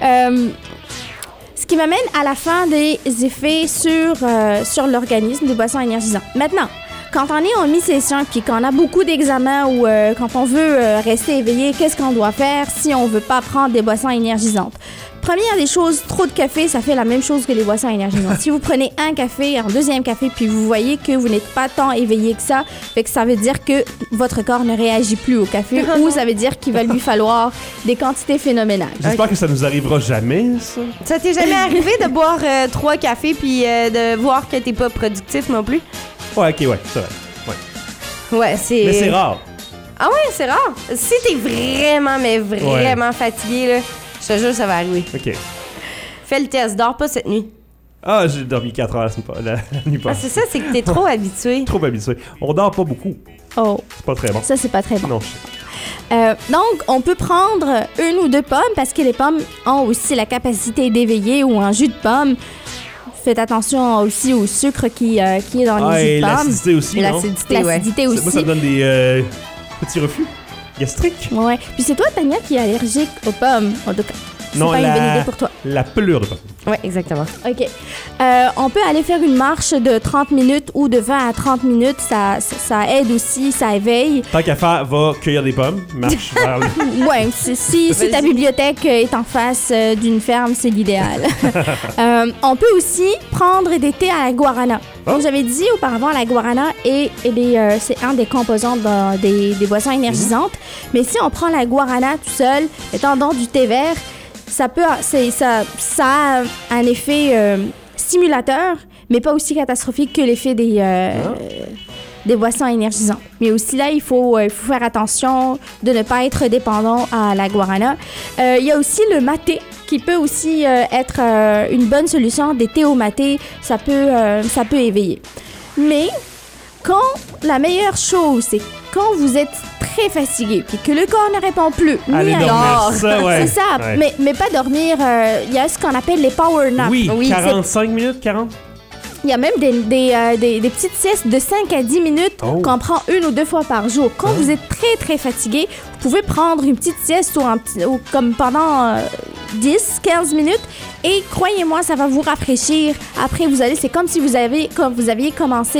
S5: Ce qui m'amène à la fin des effets sur l'organisme des boissons énergisantes. Maintenant, quand on est en mi-session puis qu'on a beaucoup d'examens ou quand on veut rester éveillé, qu'est-ce qu'on doit faire si on veut pas prendre des boissons énergisantes? Première des choses, trop de café, ça fait la même chose que les boissons énergisantes. Si vous prenez un café, un deuxième café, puis vous voyez que vous n'êtes pas tant éveillé que ça, fait que ça veut dire que votre corps ne réagit plus au café ou ça veut dire qu'il va lui falloir des quantités phénoménales.
S2: J'espère que ça nous arrivera jamais, ça.
S3: Ça t'est jamais arrivé de boire 3 cafés puis de voir que t'es pas productif non plus?
S2: Ouais, ok, ouais, c'est vrai. Ouais.
S3: Ouais, c'est...
S2: Mais c'est rare.
S3: Ah ouais, c'est rare. Si t'es vraiment, mais vraiment fatigué, là, je te jure, ça va arriver.
S2: Ok.
S3: Fais le test, dors pas cette nuit.
S2: Ah, j'ai dormi 4 heures la nuit
S3: Ah,
S2: passée.
S3: c'est ça, c'est que t'es trop habitué.
S2: Trop habitué. On dort pas beaucoup.
S5: Oh,
S2: C'est pas très bon.
S5: ça, c'est pas très bon.
S2: Non.
S5: Donc, on peut prendre 1 ou 2 pommes parce que les pommes ont aussi la capacité d'éveiller ou un jus de pomme. Faites attention aussi au sucre qui est dans les
S2: Et
S5: jus de pommes.
S2: l'acidité aussi, non?
S3: L'acidité, ouais.
S5: L'acidité aussi.
S2: Moi, ça me donne des petits reflux gastriques.
S5: Ouais. Puis c'est toi, Tania, qui est allergique aux pommes. En tout cas, c'est
S2: Non,
S5: pas une bonne idée pour toi.
S2: La pelure de pomme.
S3: Ouais, exactement.
S5: OK. On peut aller faire une marche de 30 minutes ou de 20 à 30 minutes. Ça aide aussi, ça éveille.
S2: Tant qu'à faire, va cueillir des pommes, marche vers le...
S5: Ouais, si ta bibliothèque est en face d'une ferme, c'est l'idéal. On peut aussi prendre des thés à la guarana.
S2: Oh.
S5: Comme j'avais dit auparavant, la guarana c'est un des composants des boissons énergisantes. Mais si on prend la guarana tout seul, étant dans du thé vert, ça a un effet stimulateur, mais pas aussi catastrophique que l'effet des boissons énergisantes. Mais aussi là, il faut faire attention de ne pas être dépendant à la guarana. Il y a aussi le maté qui peut aussi être une bonne solution. Des thés au maté, ça peut éveiller. Mais la meilleure chose, c'est quand vous êtes très fatigué puis que le corps ne répond plus,
S2: Allez
S5: ni à
S2: dormir,
S5: l'or.
S2: ça, ouais.
S5: C'est ça,
S2: Ouais.
S5: mais pas dormir. Il y a ce qu'on appelle les power naps.
S2: Oui,
S5: c'est-
S2: 45 minutes, 40?
S5: Il y a même des petites siestes de 5 à 10 minutes qu'on prend 1 ou 2 fois par jour. Quand vous êtes très, très fatigué, vous pouvez prendre une petite sieste ou comme pendant 10-15 minutes et croyez-moi, ça va vous rafraîchir. Après, c'est comme si vous aviez commencé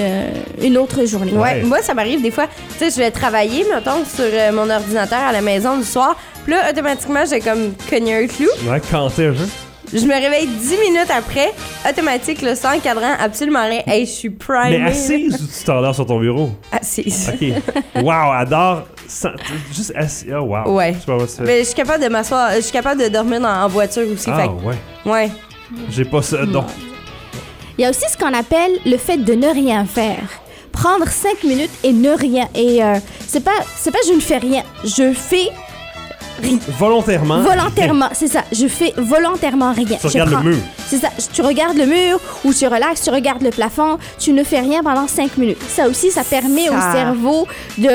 S5: une autre journée.
S3: Ouais, moi, ça m'arrive des fois. Tu sais, je vais travailler, mettons, sur mon ordinateur à la maison du soir. Puis là, automatiquement, j'ai comme cogné un clou.
S2: Ouais, canter un jeu.
S3: Je me réveille 10 minutes après, automatique, là, sans cadran, absolument rien. Hey, je suis primée.
S2: Mais assise ou tu t'endors sur ton bureau?
S3: Assise.
S2: OK. Wow, adore. Juste assise. Oh, wow.
S3: Ouais.
S2: Je sais pas comment tu fais.
S3: Mais je suis capable de m'asseoir, je suis capable de dormir en voiture aussi.
S2: Ah,
S3: fait
S2: ouais.
S3: Ouais.
S2: J'ai pas ça, donc.
S5: Il y a aussi ce qu'on appelle le fait de ne rien faire. Prendre 5 minutes et ne rien. Et c'est pas je ne fais rien. Je fais rien.
S2: Volontairement.
S5: Volontairement, c'est ça. Je fais volontairement rien.
S2: Tu regardes le mur.
S5: C'est ça. Tu regardes le mur ou tu relaxes, tu regardes le plafond. Tu ne fais rien pendant 5 minutes. Ça aussi, ça permet au cerveau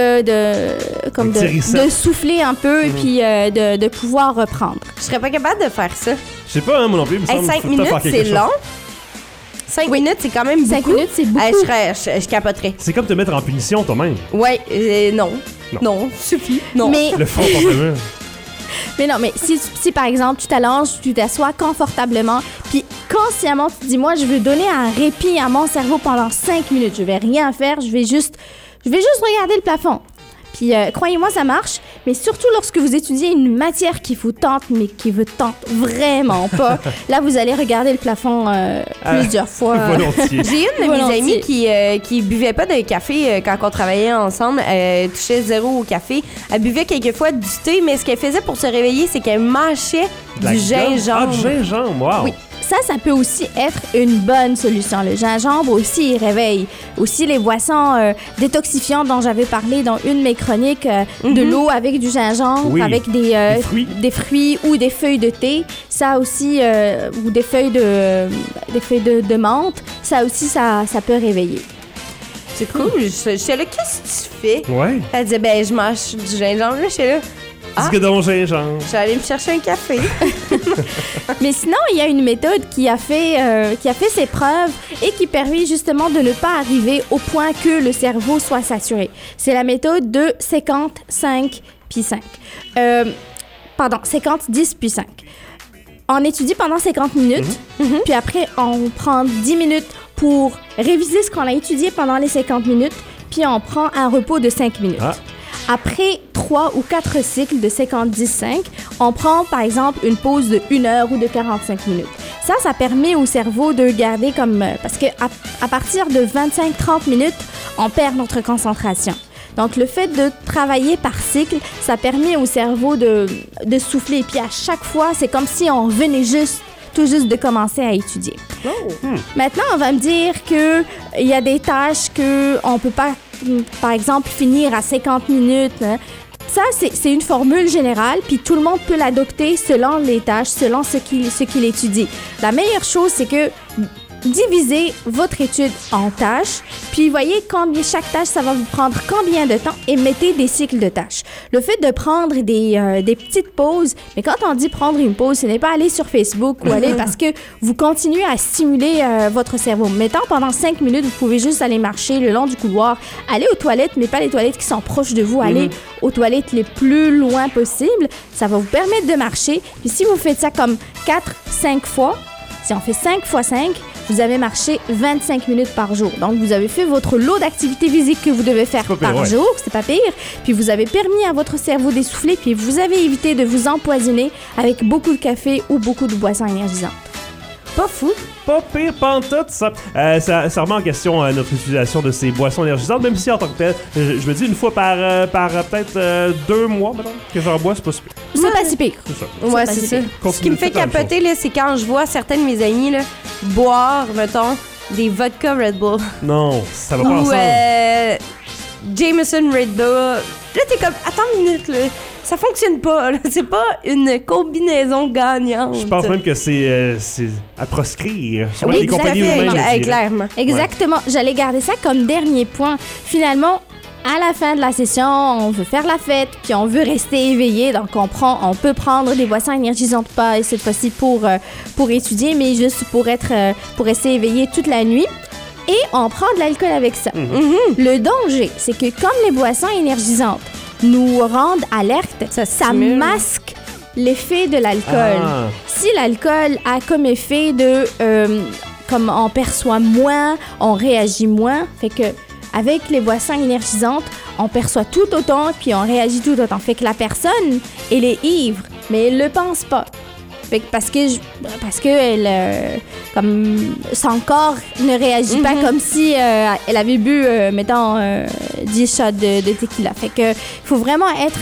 S5: de souffler un peu et puis de pouvoir reprendre.
S3: Je serais pas capable de faire ça.
S2: Je sais pas, hein, moi non plus. Il me semble
S3: 5
S2: qu'il faut faire
S3: minutes,
S2: quelque
S3: c'est
S2: chose.
S3: long. 5 minutes, c'est quand même
S5: 5
S3: beaucoup.
S5: minutes, c'est beaucoup.
S3: Je capoterais.
S2: C'est comme te mettre en punition toi-même.
S3: Ouais, non, suffit. Non.
S5: Mais
S2: Le front contre le mur.
S5: Mais non, mais si par exemple, tu t'allonges, tu t'assois confortablement, puis consciemment, tu te dis, moi, je veux donner un répit à mon cerveau pendant 5 minutes. Je vais rien faire, je vais juste regarder le plafond. Puis croyez-moi, ça marche, mais surtout lorsque vous étudiez une matière qui vous tente, mais qui vous tente vraiment pas, là, vous allez regarder le plafond plusieurs fois.
S2: Volontiers.
S3: J'ai une de mes amies qui buvait pas de café quand on travaillait ensemble. Elle touchait 0 au café. Elle buvait quelquefois du thé, mais ce qu'elle faisait pour se réveiller, c'est qu'elle mâchait du gingembre.
S2: Ah, du gingembre, wow.
S5: Oui. Ça peut aussi être une bonne solution. Le gingembre aussi, il réveille. Aussi, les boissons détoxifiantes dont j'avais parlé dans une de mes chroniques, de l'eau avec du gingembre, avec des fruits ou des feuilles de thé. Ça aussi, ou des feuilles de menthe. Ça aussi, ça peut réveiller.
S3: C'est cool. J'étais là, qu'est-ce que tu fais?
S2: Ouais.
S3: Elle disait, ben, je mâche du gingembre. Là, j'étais là.
S2: Dis que dans gingembre.
S3: J'allais me chercher un café.
S5: Mais sinon, il y a une méthode qui a fait ses preuves et qui permet justement de ne pas arriver au point que le cerveau soit saturé. C'est la méthode de 50-5 puis 5. 50-10 puis 5. On étudie pendant 50 minutes, puis après, on prend 10 minutes pour réviser ce qu'on a étudié pendant les 50 minutes, puis on prend un repos de 5 minutes. Ah. Après 3 ou 4 cycles de 50-10-5, on prend par exemple une pause de 1 heure ou de 45 minutes. Ça permet au cerveau de garder comme... parce qu'à partir de 25-30 minutes, on perd notre concentration. Donc, le fait de travailler par cycle, ça permet au cerveau de souffler. Et puis, à chaque fois, c'est comme si on venait tout juste de commencer à étudier. Maintenant, on va me dire qu'il y a des tâches qu'on ne peut pas, par exemple, finir à 50 minutes. Hein. Ça, c'est une formule générale, puis tout le monde peut l'adopter selon les tâches, selon ce qu'il étudie. La meilleure chose, c'est que divisez votre étude en tâches, puis voyez chaque tâche, ça va vous prendre combien de temps et mettez des cycles de tâches. Le fait de prendre des petites pauses, mais quand on dit prendre une pause, ce n'est pas aller sur Facebook ou aller parce que vous continuez à stimuler votre cerveau. Mettons, pendant 5 minutes, vous pouvez juste aller marcher le long du couloir, aller aux toilettes, mais pas les toilettes qui sont proches de vous, aller aux toilettes les plus loin possible. Ça va vous permettre de marcher. Puis si vous faites ça comme 4-5 fois, si on fait 5 fois 5, vous avez marché 25 minutes par jour. Donc, vous avez fait votre lot d'activités physiques que vous devez faire par jour. C'est pas pire. Puis, vous avez permis à votre cerveau d'essouffler. Puis, vous avez évité de vous empoisonner avec beaucoup de café ou beaucoup de boissons énergisantes.
S3: Pas fou.
S2: Pas pire pantoute, ça. Ça remet en question notre utilisation de ces boissons énergisantes, même si en tant que tel, je me dis une fois par peut-être 2 mois, maintenant, que j'en bois, c'est pas si pire.
S5: C'est pas si pire.
S2: C'est ça.
S3: Ouais, c'est ça. Ce qui me fait capoter, là, c'est quand je vois certains de mes amis là, boire, mettons, des vodka Red Bull.
S2: Non, ça va pas
S3: Ou
S2: ensemble.
S3: Jameson Red Bull. Là, t'es comme, attends une minute, là. Ça fonctionne pas, là. C'est pas une combinaison gagnante.
S2: Je pense même que c'est à proscrire.
S3: Oui,
S2: les compagnies eux-mêmes.
S3: Clairement.
S5: Exactement. J'allais garder ça comme dernier point. Finalement, à la fin de la session, on veut faire la fête, puis on veut rester éveillé. Donc, on peut prendre des boissons énergisantes, pas cette fois-ci pour étudier, mais juste pour rester éveillé toute la nuit. Et on prend de l'alcool avec ça. Le danger, c'est que comme les boissons énergisantes nous rendent alertes, ça
S3: stimule.
S5: masque l'effet de l'alcool. Si l'alcool a comme effet de... comme on perçoit moins, on réagit moins, fait que avec les boissons énergisantes, on perçoit tout autant puis on réagit tout autant. Fait que la personne, elle est ivre, mais elle le pense pas. Fait que parce que elle, comme son corps ne réagit pas comme si elle avait bu, mettons, 10 shots de tequila. Fait que faut vraiment être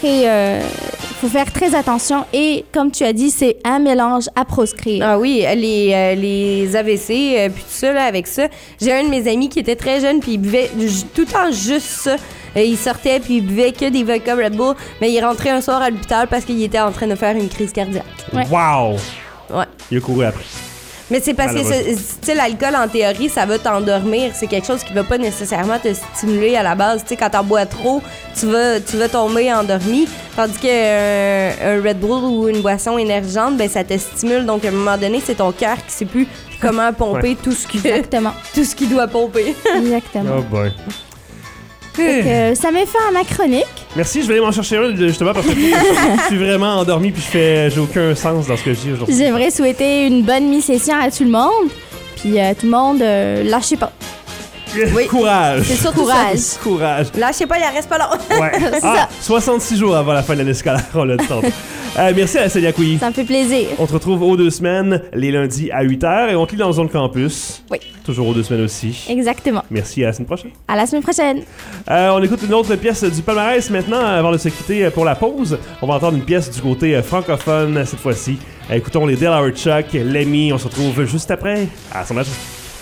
S5: faut faire très attention et comme tu as dit, c'est un mélange à proscrire.
S3: Ah oui, les AVC, puis tout ça, là, avec ça. J'ai un de mes amis qui était très jeune, puis il buvait tout le temps juste ça. Il sortait, puis il buvait que des vodka Red Bull, mais il est rentré un soir à l'hôpital parce qu'il était en train de faire une crise cardiaque.
S5: Ouais.
S2: Wow!
S3: Ouais.
S2: Il a couru après.
S3: Mais c'est parce que, tu sais, l'alcool, en théorie, ça va t'endormir. C'est quelque chose qui va pas nécessairement te stimuler à la base. Tu sais, quand t'en bois trop, tu vas tomber endormi. Tandis qu'un Red Bull ou une boisson énergisante, ben ça te stimule. Donc, à un moment donné, c'est ton cœur qui sait plus comment pomper tout ce qu'il doit pomper.
S5: Exactement.
S2: Oh boy.
S5: Fait que, ça met fin à ma chronique.
S2: Merci, je vais aller m'en chercher un justement parce que je suis vraiment endormi puis j'ai aucun sens dans ce que je dis aujourd'hui.
S5: J'aimerais souhaiter une bonne mi-session à tout le monde. Puis tout le monde, lâchez pas.
S3: Oui.
S2: Courage.
S3: C'est surtout
S5: Courage.
S3: ça.
S2: Courage.
S3: Lâchez pas, il en reste pas long.
S2: Ouais. 66 jours avant la fin de l'année scolaire, on l'a dit tantôt. Merci à Célia Couilly.
S5: Ça me fait plaisir.
S2: On te retrouve aux 2 semaines, les lundis à 8h, et on te lit dans Zone Campus.
S5: Oui.
S2: Toujours aux 2 semaines aussi.
S5: Exactement.
S2: Merci, à la semaine prochaine.
S5: À la semaine prochaine.
S2: On écoute une autre pièce du palmarès maintenant, avant de se quitter pour la pause. On va entendre une pièce du côté francophone cette fois-ci. Écoutons les Delaware Chuck, Lemmy. On se retrouve juste après à son âge.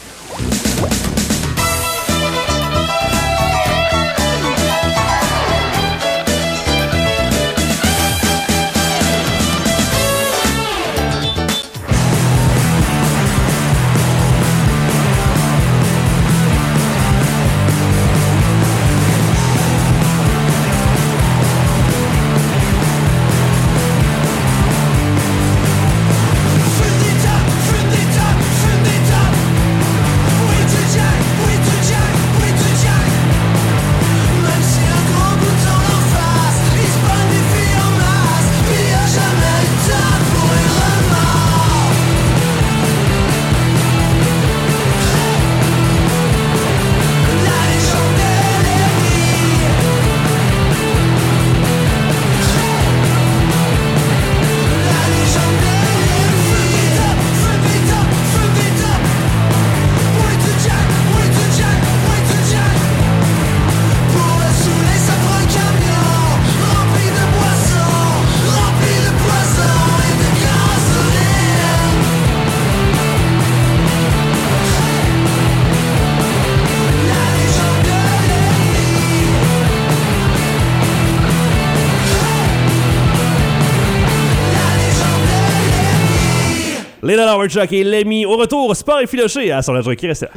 S2: Les Delaware Chuck et Lemmy au retour, sport et filoché à son âge qui reste là.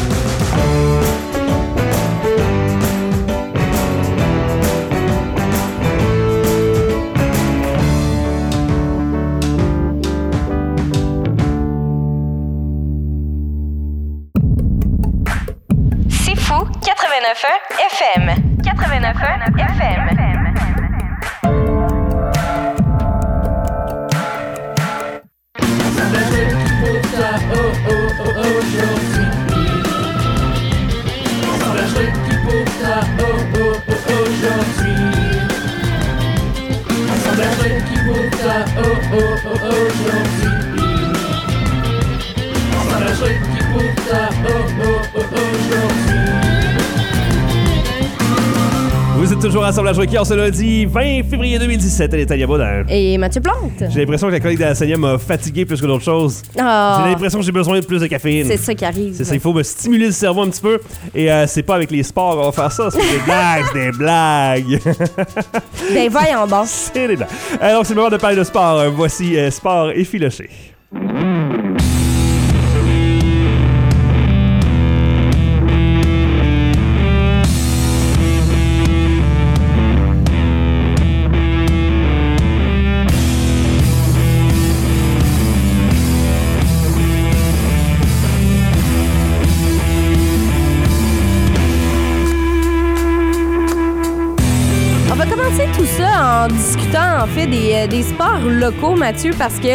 S1: C'est fou, 89.1 FM. 89.1 FM.
S2: Vous êtes toujours à Assemblage Requis en ce lundi 20 février 2017. Elle est Tania Baudin.
S3: Et Mathieu Plante.
S2: J'ai l'impression que la collègue de la Seigneur m'a fatigué plus que d'autres choses.
S3: Oh,
S2: J'ai l'impression que j'ai besoin de plus de caféine.
S3: c'est ça qui arrive.
S2: C'est ça, il faut me stimuler le cerveau un petit peu. Et c'est pas avec les sports qu'on va faire ça, c'est des blagues, c'est des blagues.
S3: Ben voyons donc.
S2: C'est des blagues. Donc c'est le moment de parler de sport. Voici Sport effiloché.
S3: temps, en fait, des sports locaux, Mathieu, parce qu'il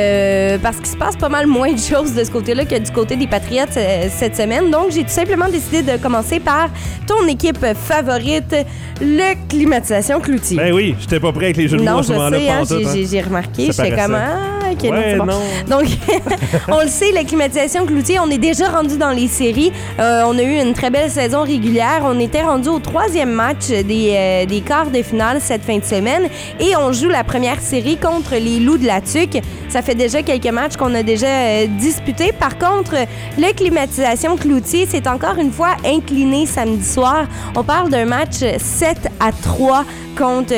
S3: se passe pas mal moins de choses de ce côté-là que du côté des Patriotes cette semaine. Donc, j'ai tout simplement décidé de commencer par ton équipe favorite, le Climatisation Cloutier.
S2: Ben oui, j'étais pas prêt avec les jeux de mots à ce moment-là.
S3: Non, je sais, j'ai remarqué. J'étais comme, OK, non, c'est bon. Donc, on le sait, la Climatisation Cloutier, on est déjà rendu dans les séries. On a eu une très belle saison régulière. On était rendu au 3e match des quarts de finale cette fin de semaine et on joue la première série contre les Loups de la Tuque. Ça fait déjà quelques matchs qu'on a déjà disputés. Par contre, le Climatisation Cloutier s'est encore une fois incliné samedi soir. On parle d'un match 7-3 contre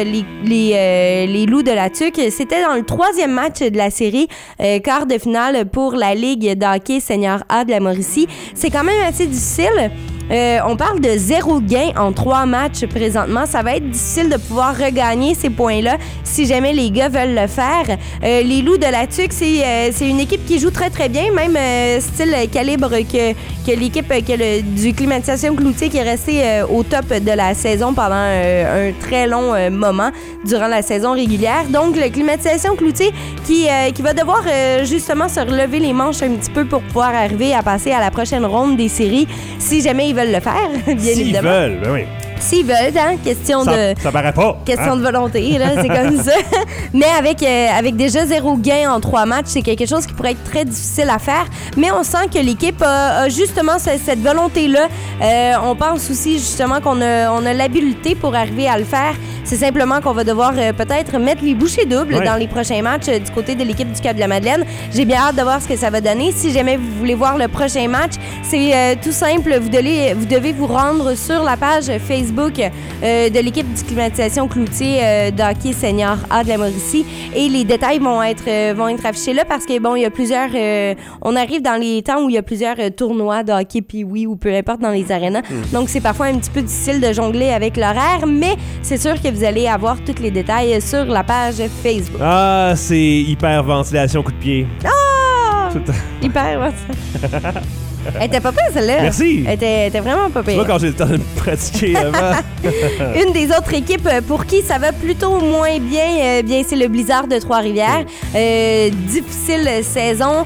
S3: les Loups de la Tuque. C'était dans le 3e match de la série, quart de finale pour la Ligue d'hockey Senior A de la Mauricie. C'est quand même assez difficile. On parle de 0 gain en 3 matchs présentement. Ça va être difficile de pouvoir regagner ces points-là si jamais les gars veulent le faire. Les Loups de la Tuque, c'est une équipe qui joue très, très bien, même style calibre que l'équipe du Climatisation Cloutier qui est restée au top de la saison pendant un très long moment durant la saison régulière. Donc, le Climatisation Cloutier qui va devoir justement se relever les manches un petit peu pour pouvoir arriver à passer à la prochaine ronde des séries si jamais ils veulent le faire, bien évidemment.
S2: S'ils veulent, ben oui.
S3: S'ils veulent, hein, question
S2: ça paraît pas.
S3: Question de volonté, là, c'est comme ça. Mais avec déjà 0 gain en 3 matchs, c'est quelque chose qui pourrait être très difficile à faire. Mais on sent que l'équipe a justement cette volonté-là. On pense aussi justement qu'on a l'habileté pour arriver à le faire. C'est simplement qu'on va devoir peut-être mettre les bouchées doubles dans les prochains matchs du côté de l'équipe du Cap-de-la-Madeleine. J'ai bien hâte de voir ce que ça va donner. Si jamais vous voulez voir le prochain match, c'est tout simple. Vous devez vous rendre sur la page Facebook de l'équipe du Climatisation Cloutier d'hockey Senior A de la Mauricie. Et les détails vont être affichés là parce que, bon, il y a plusieurs... on arrive dans les temps où il y a plusieurs tournois de hockey puis ou peu importe dans les arénas. Donc, c'est parfois un petit peu difficile de jongler avec l'horaire, mais c'est sûr que vous allez avoir tous les détails sur la page Facebook.
S2: Ah, c'est hyperventilation coup de pied.
S3: Ah! Hyperventilation. Elle était pas pire, celle-là.
S2: Merci.
S3: Elle était vraiment pas pire.
S2: Tu vois, quand j'ai le temps de me pratiquer avant.
S3: Une des autres équipes pour qui ça va plutôt moins bien, c'est le Blizzard de Trois-Rivières. Difficile saison.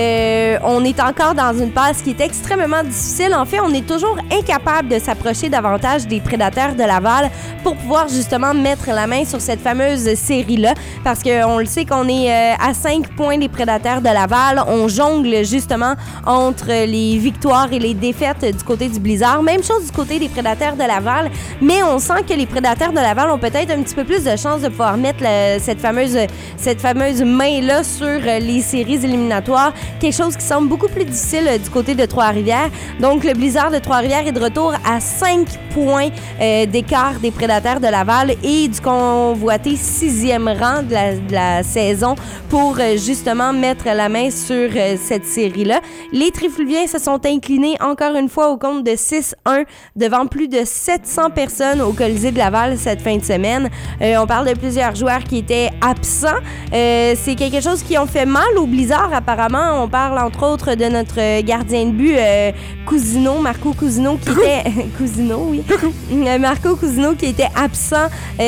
S3: On est encore dans une passe qui est extrêmement difficile. En fait, on est toujours incapable de s'approcher davantage des Prédateurs de Laval pour pouvoir justement mettre la main sur cette fameuse série-là. Parce qu'on le sait qu'on est à 5 points des Prédateurs de Laval. On jongle justement entre les victoires et les défaites du côté du Blizzard. Même chose du côté des Prédateurs de Laval, mais on sent que les Prédateurs de Laval ont peut-être un petit peu plus de chances de pouvoir mettre cette fameuse main-là sur les séries éliminatoires. Quelque chose qui semble beaucoup plus difficile du côté de Trois-Rivières. Donc, le Blizzard de Trois-Rivières est de retour à 5 points d'écart des Prédateurs de Laval et du convoité 6e rang de la saison pour justement mettre la main sur cette série-là. Les Trifluviens se sont inclinés encore une fois au compte de 6-1 devant plus de 700 personnes au Colisée de Laval cette fin de semaine. On parle de plusieurs joueurs qui étaient absents. C'est quelque chose qui ont fait mal au Blizzard apparemment. On parle entre autres de notre gardien de but Cousineau, Marco Cousineau qui était... Cousineau, oui. Marco Cousineau qui était absent.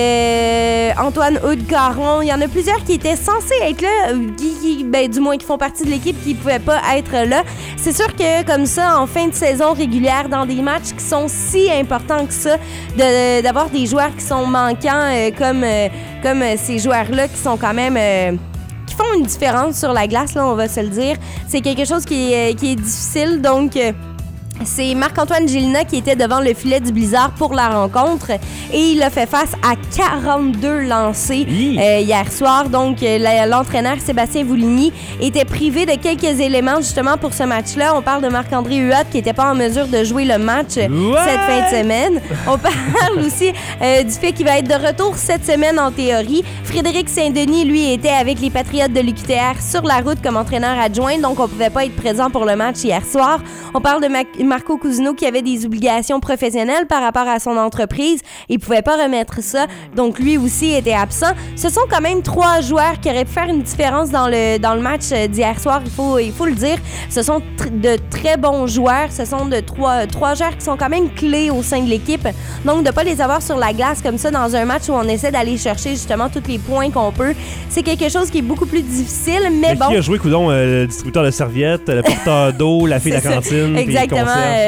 S3: Antoine Houd-Caron. Il y en a plusieurs qui étaient censés être là, du moins qui font partie de l'équipe qui ne pouvaient pas être là. C'est sûr que comme ça, en fin de saison régulière, dans des matchs qui sont si importants que ça, d'avoir des joueurs qui sont manquants comme ces joueurs-là qui sont quand même... qui font une différence sur la glace, là, on va se le dire. C'est quelque chose qui est difficile, donc... C'est Marc-Antoine Gélina qui était devant le filet du Blizzard pour la rencontre et il a fait face à 42 lancés hier soir. Donc, l'entraîneur Sébastien Vouligny était privé de quelques éléments justement pour ce match-là. On parle de Marc-André Huot qui n'était pas en mesure de jouer le match cette fin de semaine. On parle aussi du fait qu'il va être de retour cette semaine en théorie. Frédéric Saint-Denis, lui, était avec les Patriotes de l'UQTR sur la route comme entraîneur adjoint, donc on ne pouvait pas être présent pour le match hier soir. On parle de Marco Cousino qui avait des obligations professionnelles par rapport à son entreprise. Il pouvait pas remettre ça. Donc, lui aussi était absent. Ce sont quand même 3 joueurs qui auraient pu faire une différence dans le match d'hier soir. Il faut le dire. Ce sont de très bons joueurs. Ce sont de trois joueurs qui sont quand même clés au sein de l'équipe. Donc, de pas les avoir sur la glace comme ça dans un match où on essaie d'aller chercher justement tous les points qu'on peut, c'est quelque chose qui est beaucoup plus difficile. Mais bon.
S2: Qui a joué, coudonc, le distributeur de serviettes, le porteur d'eau, la fille de la cantine,
S3: exactement,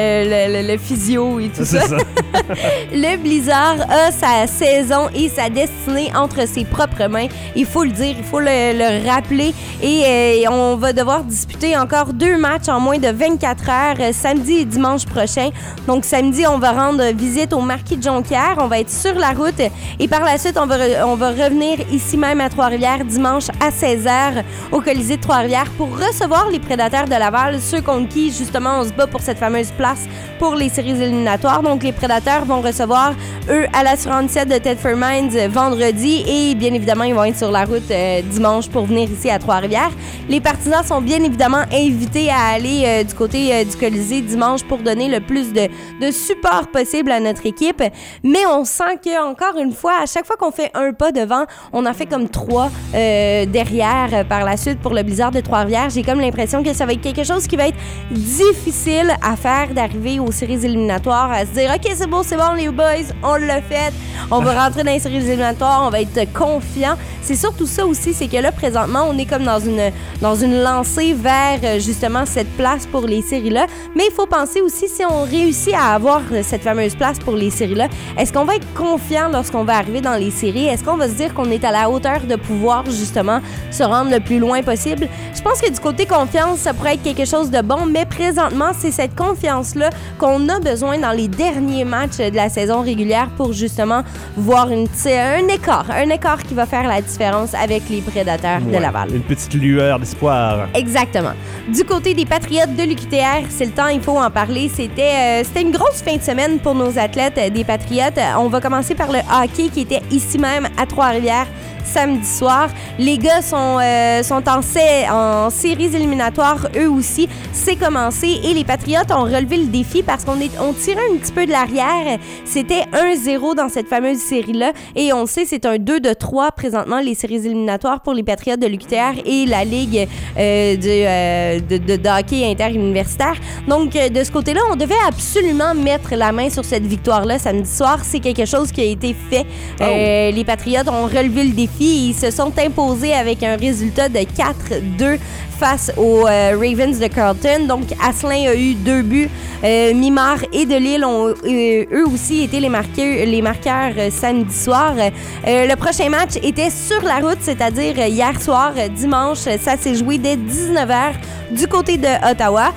S3: le physio et tout ça. Le Blizzard a sa saison et sa destinée entre ses propres mains. Il faut le dire, il faut le rappeler. Et on va devoir disputer encore 2 matchs en moins de 24 heures, samedi et dimanche prochain. Donc, samedi, on va rendre visite au Marquis de Jonquière. On va être sur la route. Et par la suite, on va revenir ici même à Trois-Rivières dimanche à 16h au Colisée de Trois-Rivières pour recevoir les Prédateurs de Laval, ceux contre qui, justement, on se bat pour cette fameuse place pour les séries éliminatoires. Donc, les Prédateurs vont recevoir, eux, à l'Assurance 7 de Tedford Mines vendredi et, bien évidemment, ils vont être sur la route dimanche pour venir ici à Trois-Rivières. Les Partisans sont bien évidemment invités à aller du côté du Colisée dimanche pour donner le plus de support possible à notre équipe. Mais on sent qu'encore une fois, à chaque fois qu'on fait un pas devant, on en fait comme 3 derrière par la suite pour le Blizzard de Trois-Rivières. J'ai comme l'impression que ça va être quelque chose qui va être difficile à faire, d'arriver aux séries éliminatoires, à se dire « OK, c'est bon les boys, on l'a fait, on va rentrer dans les séries éliminatoires, on va être confiant. » C'est surtout ça aussi, c'est que là, présentement, on est comme dans une lancée vers justement cette place pour les séries-là. Mais il faut penser aussi, si on réussit à avoir cette fameuse place pour les séries-là, est-ce qu'on va être confiant lorsqu'on va arriver dans les séries? Est-ce qu'on va se dire qu'on est à la hauteur de pouvoir justement se rendre le plus loin possible? Je pense que du côté confiance, ça pourrait être quelque chose de bon, mais présentement, c'est cette confiance-là qu'on a besoin dans les derniers matchs de la saison régulière pour justement voir un écart qui va faire la différence avec les Prédateurs de Laval.
S2: Une petite lueur d'espoir.
S3: Exactement. Du côté des Patriotes de l'UQTR, c'est le temps, il faut en parler. C'était une grosse fin de semaine pour nos athlètes des Patriotes. On va commencer par le hockey qui était ici même à Trois-Rivières samedi soir. Les gars sont en séries éliminatoires eux aussi. C'est commencé et les Patriotes ont relevé le défi parce qu'on tirait un petit peu de l'arrière. C'était 1-0 dans cette fameuse série-là et on le sait, c'est un 2-3 présentement les séries éliminatoires pour les Patriotes de l'UQTR et la Ligue de hockey interuniversitaire. Donc, de ce côté-là, on devait absolument mettre la main sur cette victoire-là samedi soir. C'est quelque chose qui a été fait. Les Patriotes ont relevé le défi. Ils se sont imposés avec un résultat de 4-2 face aux Ravens de Carleton. Donc, Asselin a eu 2 buts. Mimard et Delisle ont eux aussi été les marqueurs samedi soir. Le prochain match était sur la route, c'est-à-dire hier soir, dimanche. Ça s'est joué dès 19h du côté de Ottawa.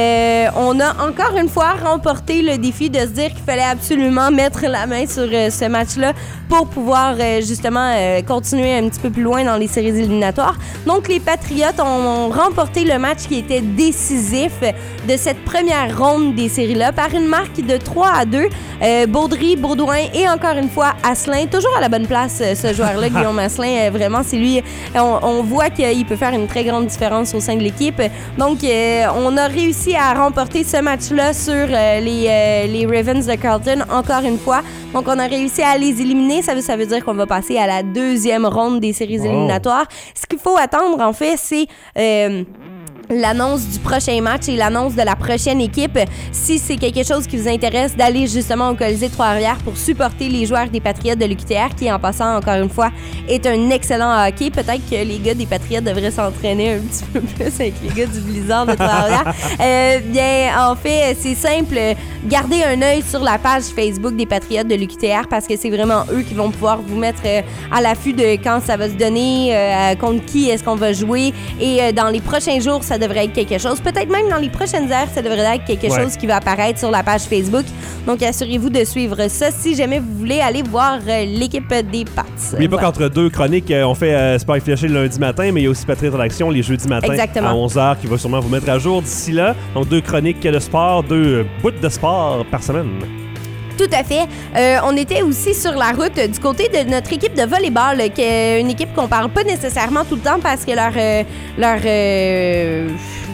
S3: On a encore une fois remporté le défi de se dire qu'il fallait absolument mettre la main sur ce match-là pour pouvoir justement continuer un petit peu plus loin dans les séries éliminatoires. Donc, les Patriotes ont remporté le match qui était décisif de cette première ronde des séries-là par une marque de 3-2. Baudry, Baudouin et encore une fois Asselin, toujours à la bonne place ce joueur-là, Guillaume Asselin, vraiment c'est lui, on voit qu'il peut faire une très grande différence au sein de l'équipe. Donc on a réussi à remporter ce match-là sur les Ravens de Carleton encore une fois. Donc on a réussi à les éliminer, ça veut dire qu'on va passer à la 2e ronde des séries éliminatoires. Ce qu'il faut attendre en fait, c'est l'annonce du prochain match et l'annonce de la prochaine équipe. Si c'est quelque chose qui vous intéresse, d'aller justement au Colisée de Trois-Rivières pour supporter les joueurs des Patriotes de l'UQTR, qui en passant encore une fois est un excellent hockey. Peut-être que les gars des Patriotes devraient s'entraîner un petit peu plus avec les gars du Blizzard de Trois-Rivières. Bien, en fait, c'est simple. Gardez un œil sur la page Facebook des Patriotes de l'UQTR parce que c'est vraiment eux qui vont pouvoir vous mettre à l'affût de quand ça va se donner, contre qui est-ce qu'on va jouer. Et dans les prochains jours, ça devrait être quelque chose. Peut-être même dans les prochaines heures, ça devrait être quelque chose qui va apparaître sur la page Facebook. Donc, assurez-vous de suivre ça si jamais vous voulez aller voir l'équipe des Pats.
S2: N'oubliez pas qu'entre 2 chroniques, on fait Sport Fléché le lundi matin, mais il y a aussi Patrick en action les jeudis matin à 11h qui va sûrement vous mettre à jour d'ici là. Donc, 2 chroniques de sport, 2 bouts de sport par semaine.
S3: Tout à fait. On était aussi sur la route du côté de notre équipe de volleyball, qui est une équipe qu'on parle pas nécessairement tout le temps parce que leur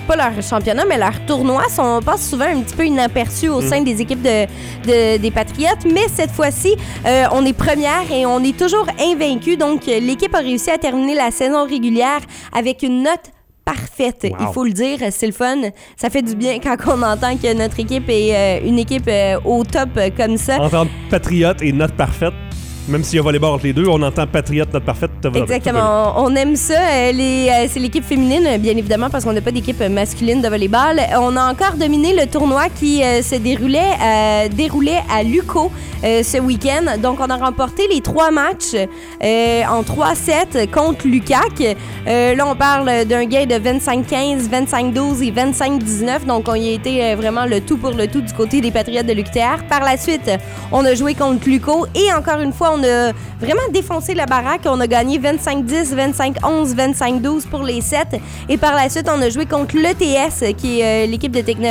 S3: pas leur championnat, mais leur tournoi passe souvent un petit peu inaperçus au sein des équipes des Patriotes. Mais cette fois-ci, on est première et on est toujours invaincu. Donc, l'équipe a réussi à terminer la saison régulière avec une note parfaite.
S2: Wow.
S3: Il faut le dire, c'est le fun. Ça fait du bien quand on entend que notre équipe est une équipe au top comme ça.
S2: Entendre patriote et note parfaite, même s'il y a volleyball entre les deux, on entend patriote, note parfaite.
S3: Exactement. On aime ça. C'est l'équipe féminine, bien évidemment, parce qu'on n'a pas d'équipe masculine de volleyball. On a encore dominé le tournoi qui se déroulait à Luco ce week-end. Donc, on a remporté les 3 matchs en 3-7 contre l'UQAC. Là, on parle d'un gain de 25-15, 25-12 et 25-19. Donc, on y a été vraiment le tout pour le tout du côté des Patriotes de l'UQTR. Par la suite, on a joué contre Luco et encore une fois, on a vraiment défoncé la baraque. On a gagné 25-10, 25-11, 25-12 pour les 7. Et par la suite, on a joué contre l'ETS, qui est l'école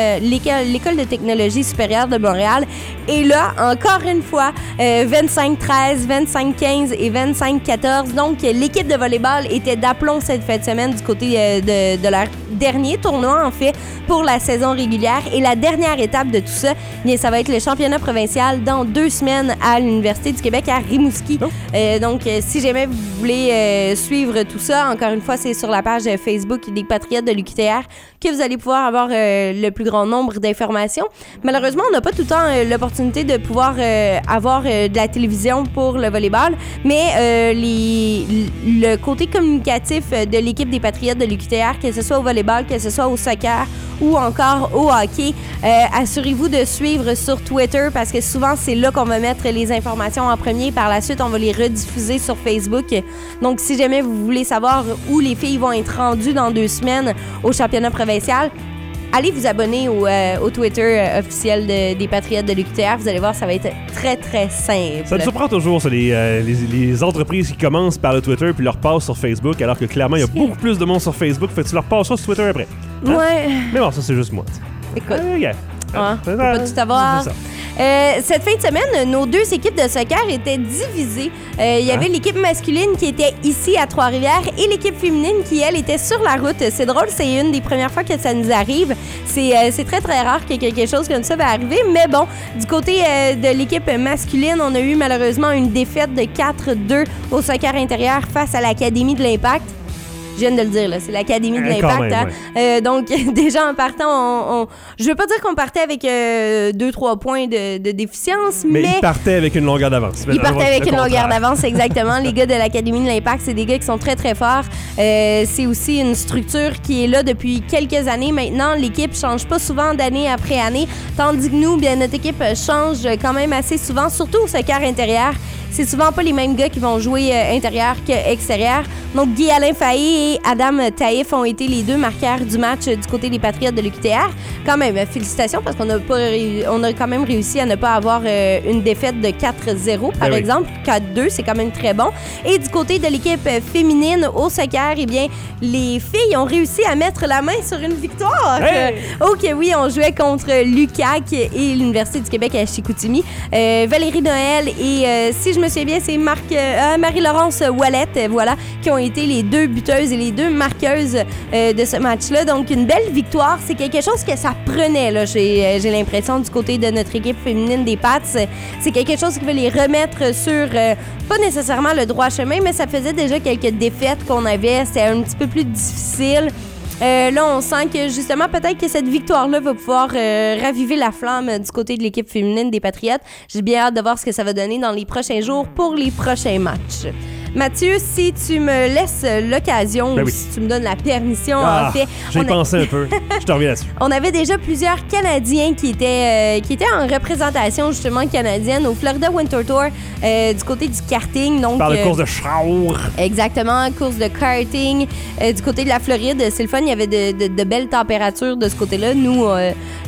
S3: de technologie supérieure de Montréal. Et là, encore une fois, 25-13, 25-15 et 25-14. Donc, l'équipe de volleyball était d'aplomb cette fin de semaine du côté de leur dernier tournoi, en fait, pour la saison régulière. Et la dernière étape de tout ça, bien, ça va être le championnat provincial dans 2 semaines à l'Université du Québec à Rimouski. Donc, si jamais vous voulez suivre tout ça, encore une fois, c'est sur la page Facebook des Patriotes de l'UQTR que vous allez pouvoir avoir le plus grand nombre d'informations. Malheureusement, on n'a pas tout le temps l'opportunité de pouvoir avoir de la télévision pour le volleyball, mais le côté communicatif de l'équipe des Patriotes de l'UQTR, que ce soit au volleyball, que ce soit au soccer ou encore au hockey, assurez-vous de suivre sur Twitter parce que souvent, c'est là qu'on va mettre les informations en premier. Par la suite, on va les rediffuser sur Facebook. Donc, si jamais vous voulez savoir où les filles vont être rendues dans 2 semaines au championnat provincial, allez vous abonner au Twitter officiel des Patriotes de l'UQTR. Vous allez voir, ça va être très, très simple.
S2: Ça me surprend toujours, ça, les entreprises qui commencent par le Twitter puis leur passent sur Facebook, alors que clairement, il y a beaucoup plus de monde sur Facebook. Fait que tu leur passes ça sur Twitter après. Hein?
S3: Ouais.
S2: Mais bon, ça, c'est juste moi.
S3: Écoute, faut
S2: C'est
S3: pas tout avoir.
S2: c'est ça.
S3: Cette fin de semaine, nos 2 équipes de soccer étaient divisées. Il y avait l'équipe masculine qui était ici à Trois-Rivières et l'équipe féminine qui, elle, était sur la route. C'est drôle, c'est une des premières fois que ça nous arrive. C'est très, très rare que quelque chose comme ça va arriver. Mais bon, du côté de l'équipe masculine, on a eu malheureusement une défaite de 4-2 au soccer intérieur face à l'Académie de l'Impact. Je viens de le dire, là, c'est l'Académie de l'Impact.
S2: Même,
S3: hein?
S2: ouais.
S3: Donc, déjà, en partant, je veux pas dire qu'on partait avec 2-3 points de déficience, mais...
S2: ils partaient avec une longueur d'avance.
S3: Ils partaient avec une longueur d'avance, exactement. Les gars de l'Académie de l'Impact, c'est des gars qui sont très, très forts. C'est aussi une structure qui est là depuis quelques années maintenant. L'équipe change pas souvent d'année après année, tandis que nous, bien, notre équipe change quand même assez souvent, surtout au soccer intérieur. C'est souvent pas les mêmes gars qui vont jouer intérieur qu'extérieur. Donc, Guy-Alain Faillé et Adam Taïf ont été les 2 marqueurs du match du côté des Patriotes de l'UQTR. Quand même, félicitations parce qu'on a quand même réussi à ne pas avoir une défaite de 4-0, par exemple. 4-2, c'est quand même très bon. Et du côté de l'équipe féminine au soccer, eh bien, les filles ont réussi à mettre la main sur une victoire.
S2: Hey!
S3: Ok, oui, on jouait contre l'UQAC et l'Université du Québec à Chicoutimi. Valérie Noël et, si je me souviens bien, c'est Marie-Laurence Wallet, voilà, qui ont été les 2 buteuses et les 2 marqueuses de ce match-là. Donc, une belle victoire. C'est quelque chose que ça prenait, là, j'ai l'impression, du côté de notre équipe féminine des Pats. C'est quelque chose qui veut les remettre sur, pas nécessairement le droit chemin, mais ça faisait déjà quelques défaites qu'on avait. C'était un petit peu plus difficile. Là, on sent que, justement, peut-être que cette victoire-là va pouvoir raviver la flamme du côté de l'équipe féminine des Patriotes. J'ai bien hâte de voir ce que ça va donner dans les prochains jours pour les prochains matchs. Mathieu, si tu me laisses l'occasion,
S2: ben
S3: ou
S2: oui.
S3: si tu me donnes la permission, en fait...
S2: J'ai pensé un peu. Je te reviens là-dessus.
S3: On avait déjà plusieurs Canadiens qui étaient en représentation, justement, canadienne au Florida Winter Tour du côté du karting. Donc,
S2: Par le course de char.
S3: Exactement, course de karting. Du côté de la Floride, c'est le fun, il y avait de belles températures de ce côté-là. Nous,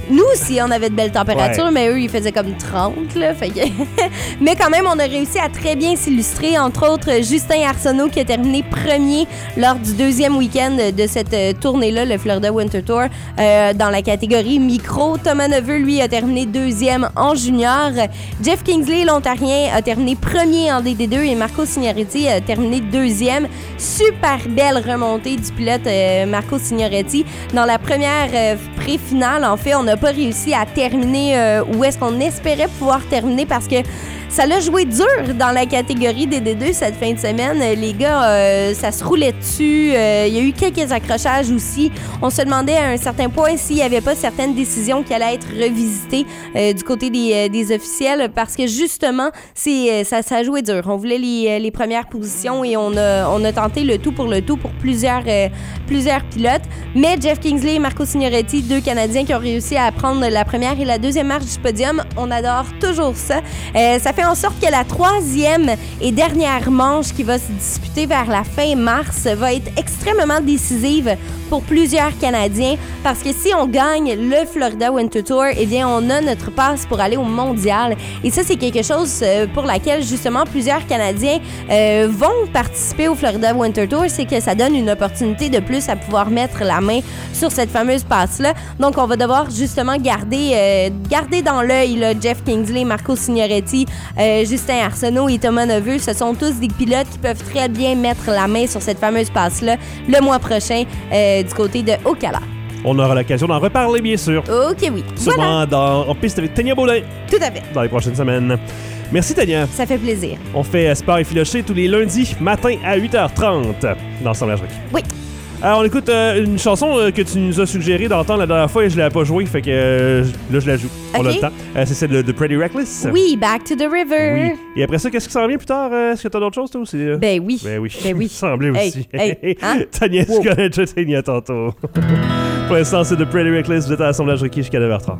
S3: Nous aussi, on avait de belles températures,
S2: Ouais.
S3: mais eux, ils faisaient comme 30, là. Fait que... mais quand même, on a réussi à très bien s'illustrer. Entre autres, Justin Arsenault qui a terminé premier lors du deuxième week-end de cette tournée-là, le Florida Winter Tour, dans la catégorie micro. Thomas Neveu, lui, a terminé deuxième en junior. Jeff Kingsley, l'Ontarien, a terminé premier en DD2 et Marco Signoretti a terminé deuxième. Super belle remontée du pilote Marco Signoretti. Dans la première pré-finale, en fait, on n'a pas réussi à terminer où est-ce qu'on espérait pouvoir terminer parce que ça l'a joué dur dans la catégorie des D2 cette fin de semaine. Les gars, ça se roulait dessus. Il y a eu quelques accrochages aussi. On se demandait à un certain point s'il n'y avait pas certaines décisions qui allaient être revisitées du côté des officiels parce que justement, ça a joué dur. On voulait les premières positions et on a tenté le tout pour plusieurs pilotes. Mais Jeff Kingsley et Marco Signoretti, deux Canadiens qui ont réussi à prendre la première et la deuxième marche du podium. On adore toujours ça. Ça fait en sorte que la troisième et dernière manche qui va se disputer vers la fin mars va être extrêmement décisive pour plusieurs Canadiens parce que si on gagne le Florida Winter Tour, eh bien, on a notre passe pour aller au mondial. Et ça, c'est quelque chose pour laquelle, justement, plusieurs Canadiens vont participer au Florida Winter Tour. C'est que ça donne une opportunité de plus à pouvoir mettre la main sur cette fameuse passe-là. Donc, on va devoir, justement, garder dans l'œil là, Jeff Kingsley, Marco Signoretti, Justin Arsenault et Thomas Neveu. Ce sont tous des pilotes qui peuvent très bien mettre la main sur cette fameuse passe-là le mois prochain du côté de Ocala.
S2: On aura l'occasion d'en reparler, bien sûr.
S3: OK, oui.
S2: Sûrement en piste avec Tania Baulin
S3: Tout à fait.
S2: dans les prochaines semaines. Merci, Tania.
S3: Ça fait plaisir.
S2: On fait Sport et Filoché tous les lundis matin à 8h30 dans Assemblage Rocky.
S3: Oui.
S2: Alors, on écoute une chanson que tu nous as suggéré d'entendre la dernière fois et je ne l'ai pas jouée, fait que là, je la joue. On a
S3: Ok.
S2: le temps. C'est celle de Pretty Reckless.
S3: Oui, Back to the River.
S2: Oui. Et après ça, qu'est-ce qui s'en vient plus tard? Est-ce que tu as d'autres choses, toi? Ou c'est...
S3: Ben oui.
S2: Ben oui.
S3: Ben oui.
S2: Ça semblait
S3: Hey,
S2: aussi.
S3: hey, hein?
S2: Tania,
S3: Wow.
S2: tu connais déjà Tania tantôt. Pour l'instant, c'est de Pretty Reckless. Vous êtes à l'Assemblage Rocky jusqu'à 9h30.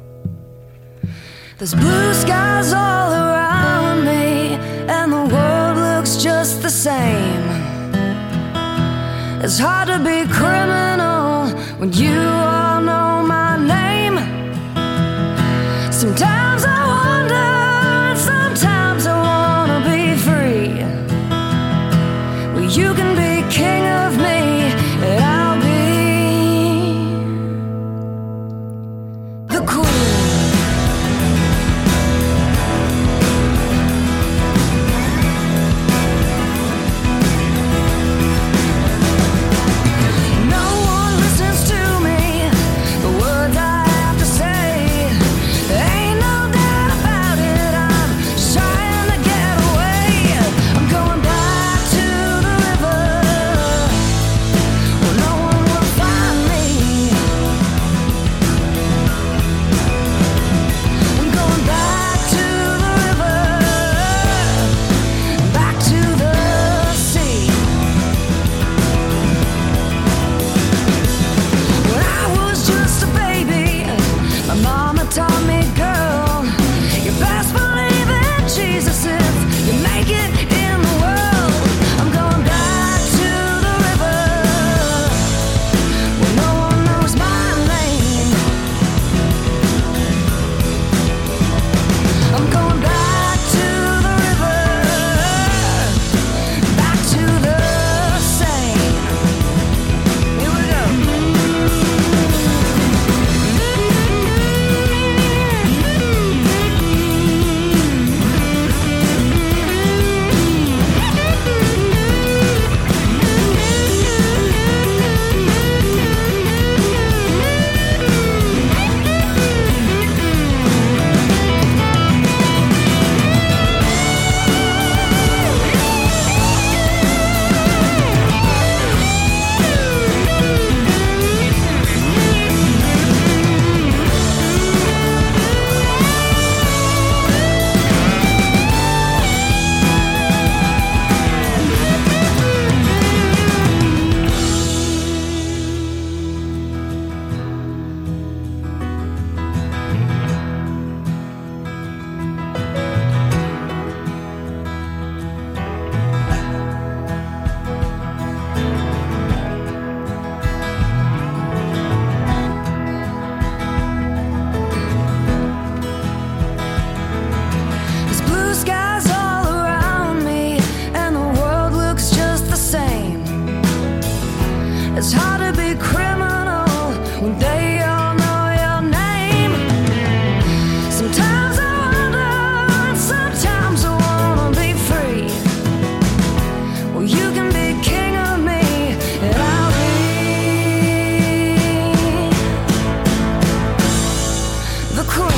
S6: There's blue skies all around me, and the world looks just the same. It's hard to be criminal when you all know my name. Sometimes I wonder, and sometimes I wanna be free. Well, you can be king of me, and I'll be the queen. No one listens to me be criminal when they all know your name. Sometimes I wonder, and sometimes I wanna be free. Well, you can be king of me, and I'll be the queen.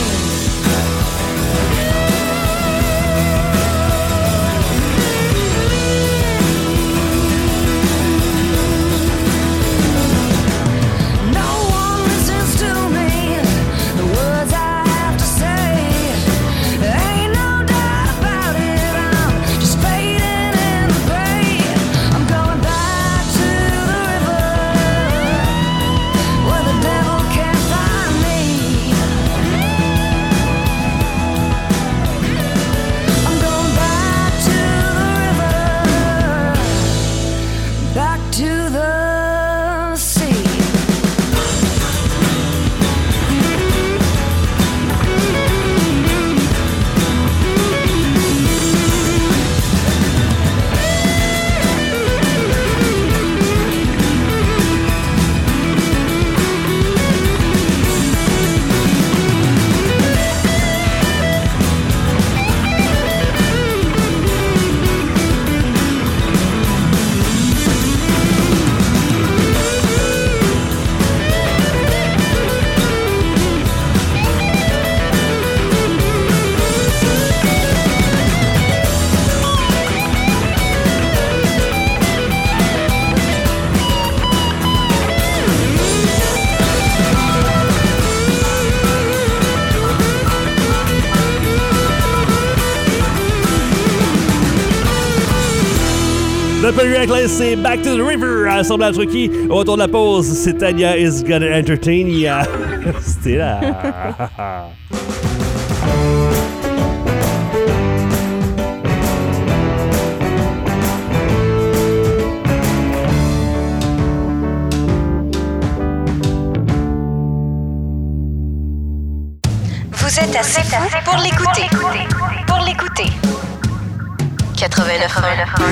S2: The Perry Reckless, c'est Back to the River, assemblage requis. Au retour de la pause, c'est Tania is gonna entertain ya. C'était là.
S1: Vous êtes assez fou pour l'écouter. Pour l'écouter. 89.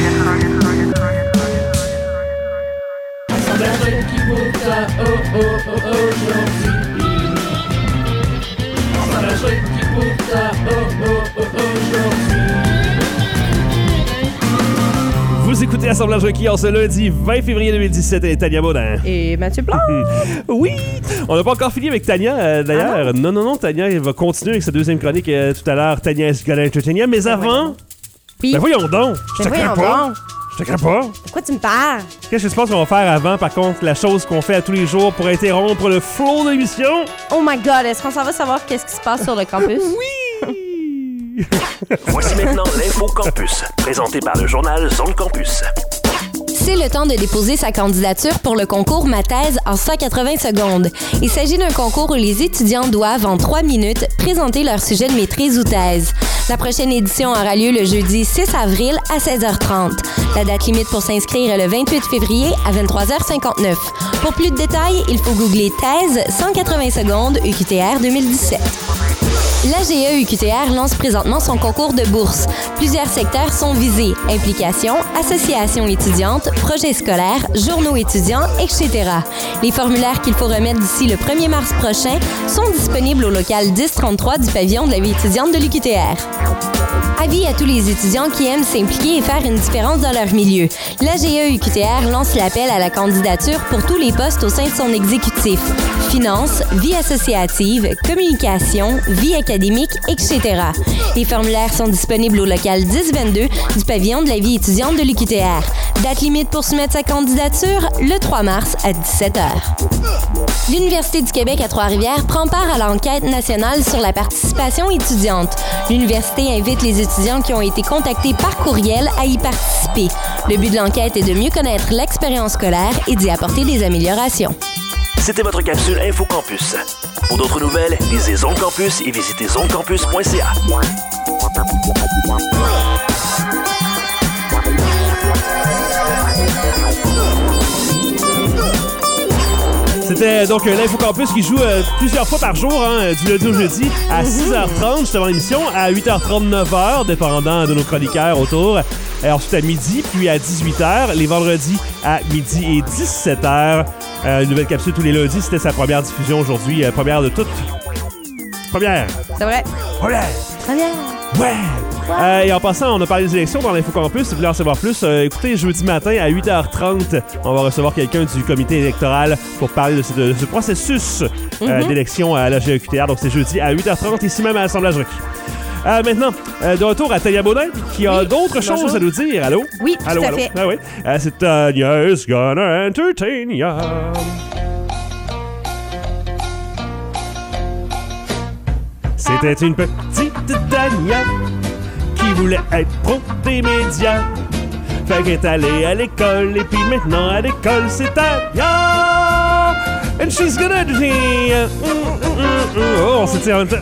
S2: Vous écoutez Assemblage requis en ce lundi 20 février 2017 et Tania Baudin.
S3: Et Mathieu Blanc.
S2: Oui! On n'a pas encore fini avec Tania, d'ailleurs. Non, Tania va continuer avec sa deuxième chronique tout à l'heure. Tania is gonna entertain ya. Mais avant...
S3: Oui.
S2: Ben voyons donc! Je te crains pas! Je te crains pas!
S3: Pourquoi tu me parles?
S2: Qu'est-ce que tu penses qu'on va faire avant, par contre, la chose qu'on fait à tous les jours pour interrompre le flow de l'émission?
S3: Oh my God, est-ce qu'on s'en va savoir qu'est-ce qui se passe sur le campus?
S2: Oui!
S7: Voici maintenant l'Info Campus, présenté par le journal Zone Campus.
S8: C'est le temps de déposer sa candidature pour le concours Ma thèse en 180 secondes. Il s'agit d'un concours où les étudiants doivent, en 3 minutes, présenter leur sujet de maîtrise ou thèse. La prochaine édition aura lieu le jeudi 6 avril à 16h30. La date limite pour s'inscrire est le 28 février à 23h59. Pour plus de détails, il faut googler thèse 180 secondes UQTR 2017. L'AGE UQTR lance présentement son concours de bourse. Plusieurs secteurs sont visés: implications, associations étudiantes, projets scolaires, journaux étudiants, etc. Les formulaires qu'il faut remettre d'ici le 1er mars prochain sont disponibles au local 1033 du pavillon de la vie étudiante de l'UQTR. Avis à tous les étudiants qui aiment s'impliquer et faire une différence dans leur milieu. L'AGE UQTR lance l'appel à la candidature pour tous les postes au sein de son exécutif. Finances, vie associative, communication, vie académique, etc. Les formulaires sont disponibles au local 1022 du pavillon de la vie étudiante de l'UQTR. Date limite pour soumettre sa candidature, le 3 mars à 17h. L'Université du Québec à Trois-Rivières prend part à l'enquête nationale sur la participation étudiante. L'université invite les étudiants qui ont été contactés par courriel à y participer. Le but de l'enquête est de mieux connaître l'expérience scolaire et d'y apporter des améliorations.
S7: C'était votre capsule Info Campus. Pour d'autres nouvelles, lisez Zone Campus et visitez zonecampus.ca.
S2: C'était donc l'Infocampus qui joue plusieurs fois par jour, du lundi au jeudi, à 6h30, juste avant l'émission, à 8h30, 9h, dépendant de nos chroniqueurs autour. Et ensuite à midi, puis à 18h, les vendredis à midi et 17h. Une nouvelle capsule tous les lundis, c'était sa première diffusion aujourd'hui, première de toutes. Première.
S3: C'est vrai.
S2: Première. Ouais. Et en passant, on a parlé des élections dans l'Infocampus. Si vous voulez en savoir plus, écoutez, jeudi matin à 8h30, on va recevoir quelqu'un du comité électoral pour parler de ce processus d'élection à la GEQTR. Donc c'est jeudi à 8h30, ici même à l'Assemblage Rocky. Maintenant, de retour à Tania Baudin, qui a d'autres choses à nous dire. Allô?
S3: Oui, tout à fait.
S2: Ah oui. C'est Tania's Gonna Entertain Ya. C'était une petite Tania qui voulait être pro des médias. Fait qu'elle est allée à l'école, et puis maintenant à l'école, c'est Tania. And she's gonna do Oh, on s'est dit en même temps.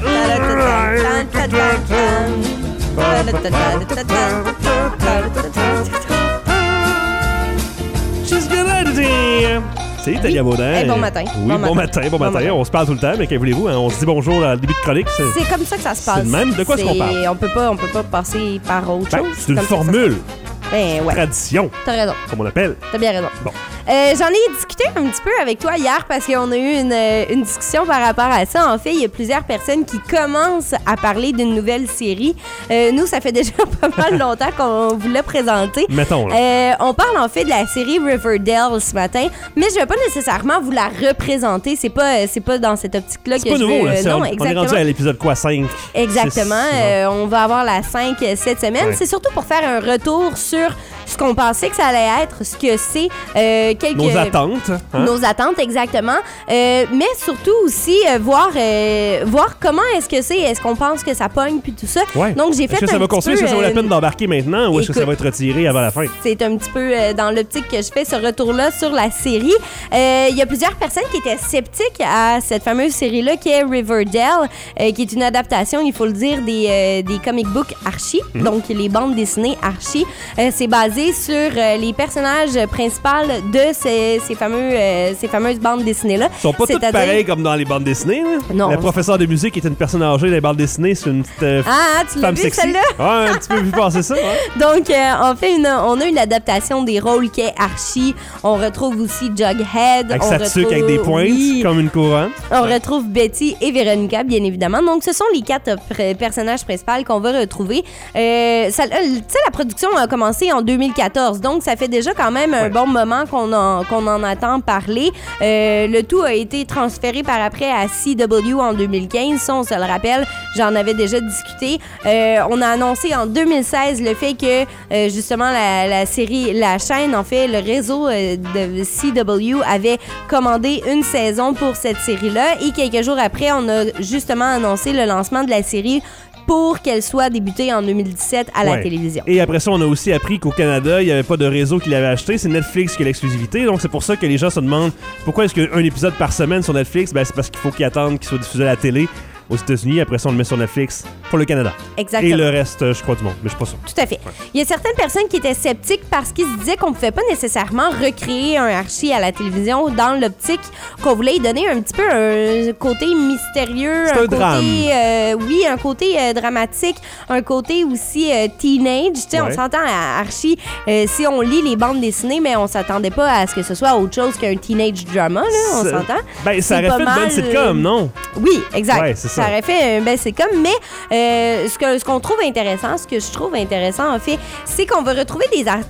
S2: She's gonna do C'est Tania Baudin.
S3: Bon matin.
S2: Oui, bon matin. On se parle tout le temps, mais que voulez-vous, hein? On se dit bonjour dans le début de chronique.
S3: C'est comme ça que ça se passe.
S2: C'est le même. De quoi est-ce qu'on parle?
S3: On peut pas passer par autre chose.
S2: C'est une formule.
S3: Ben ouais.
S2: Tradition.
S3: T'as raison.
S2: Comme on appelle.
S3: T'as bien raison.
S2: Bon.
S3: J'en ai discuté un petit peu avec toi hier parce qu'on a eu une discussion par rapport à ça. En fait, il y a plusieurs personnes qui commencent à parler d'une nouvelle série. Nous, ça fait déjà pas mal longtemps qu'on vous l'a présentée.
S2: Mettons, là.
S3: On parle en fait de la série Riverdale ce matin, mais je vais pas nécessairement vous la représenter. C'est pas dans cette optique-là que
S2: je veux... C'est pas nouveau, là.
S3: Non,
S2: on est rendu à l'épisode 5?
S3: Exactement.
S2: 6,
S3: on va avoir la 5 cette semaine. Ouais. C'est surtout pour faire un retour sur ce qu'on pensait que ça allait être, ce que c'est,
S2: nos attentes. Hein?
S3: Nos attentes, exactement. Mais surtout aussi, voir comment est-ce qu'on pense que ça pogne, puis tout ça.
S2: Ouais.
S3: Donc, j'ai fait
S2: est-ce que ça va continuer? Est-ce que ça vaut la peine d'embarquer maintenant ou est-ce que ça va être retiré avant la fin?
S3: C'est un petit peu dans l'optique que je fais ce retour-là sur la série. Il y a plusieurs personnes qui étaient sceptiques à cette fameuse série-là qui est Riverdale, qui est une adaptation, il faut le dire, des comic books Archie, donc les bandes dessinées Archie. C'est basé sur les personnages principaux de ces fameuses bandes dessinées-là.
S2: Ils sont pas tous pareils comme dans les bandes dessinées. Là.
S3: Non.
S2: Le professeur de musique est une personne âgée dans les bandes dessinées, c'est une petite
S3: tu l'as
S2: femme
S3: vu,
S2: sexy.
S3: Celle-là?
S2: Ouais, un petit peu vu passer ça. Ouais.
S3: Donc, on fait on a une adaptation des rôles qui est Archie. On retrouve aussi Jughead.
S2: Avec sa tuque avec des pointes, comme une couronne.
S3: On retrouve Betty et Véronica, bien évidemment. Donc, ce sont les 4 personnages principaux qu'on va retrouver. Tu sais, la production a commencé en 2014, donc ça fait déjà quand même un bon moment qu'on en attend parler. Le tout a été transféré par après à CW en 2015. Ça, on se le rappelle, j'en avais déjà discuté. On a annoncé en 2016 le fait que, justement, la chaîne, en fait, le réseau de CW avait commandé une saison pour cette série-là. Et quelques jours après, on a justement annoncé le lancement de la série pour qu'elle soit débutée en 2017 à la télévision.
S2: Et après ça, on a aussi appris qu'au Canada, il n'y avait pas de réseau qui l'avait acheté. C'est Netflix qui a l'exclusivité. Donc, c'est pour ça que les gens se demandent pourquoi est-ce qu'un épisode par semaine sur Netflix? Ben, c'est parce qu'il faut qu'ils attendent qu'il soit diffusé à la télé aux États-Unis. Après ça, on le met sur Netflix pour le Canada.
S3: Exactement.
S2: Et le reste, je crois, du monde. Mais je suis pas sûr.
S3: Tout à fait. Ouais. Il y a certaines personnes qui étaient sceptiques parce qu'ils se disaient qu'on ne pouvait pas nécessairement recréer un Archie à la télévision dans l'optique qu'on voulait y donner un petit peu un côté mystérieux.
S2: C'est un drame.
S3: Oui, un côté dramatique, un côté aussi teenage. Tu sais, on s'entend à Archie, si on lit les bandes dessinées, mais on s'attendait pas à ce que ce soit autre chose qu'un teenage drama, là, on s'entend.
S2: Ben, ça aurait fait une bonne sitcom, non?
S3: Oui, exact.
S2: Ouais, c'est
S3: ça aurait fait un sitcom, mais ce qu'on trouve intéressant, ce que je trouve intéressant, en fait, c'est qu'on va retrouver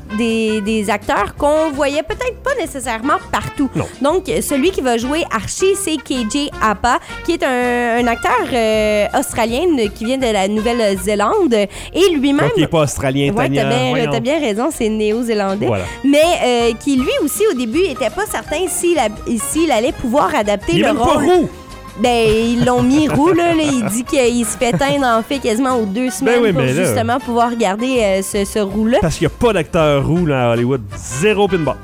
S3: des acteurs qu'on voyait peut-être pas nécessairement partout.
S2: Non.
S3: Donc, celui qui va jouer Archie, c'est KJ Apa, qui est un acteur australien qui vient de la Nouvelle-Zélande. Et lui-même...
S2: Donc, il n'est pas australien, Tania.
S3: T'as bien raison, c'est néo-zélandais.
S2: Voilà.
S3: Mais qui, lui aussi, au début, était pas certain s'il allait pouvoir adapter le rôle.
S2: Il est même pas roux!
S3: Ben, ils l'ont mis roux, là. Il dit qu'il se fait teindre, en fait, quasiment aux 2 semaines pour justement pouvoir garder ce roux-là.
S2: Parce qu'il n'y a pas d'acteur roux là, à Hollywood. Zéro pinball.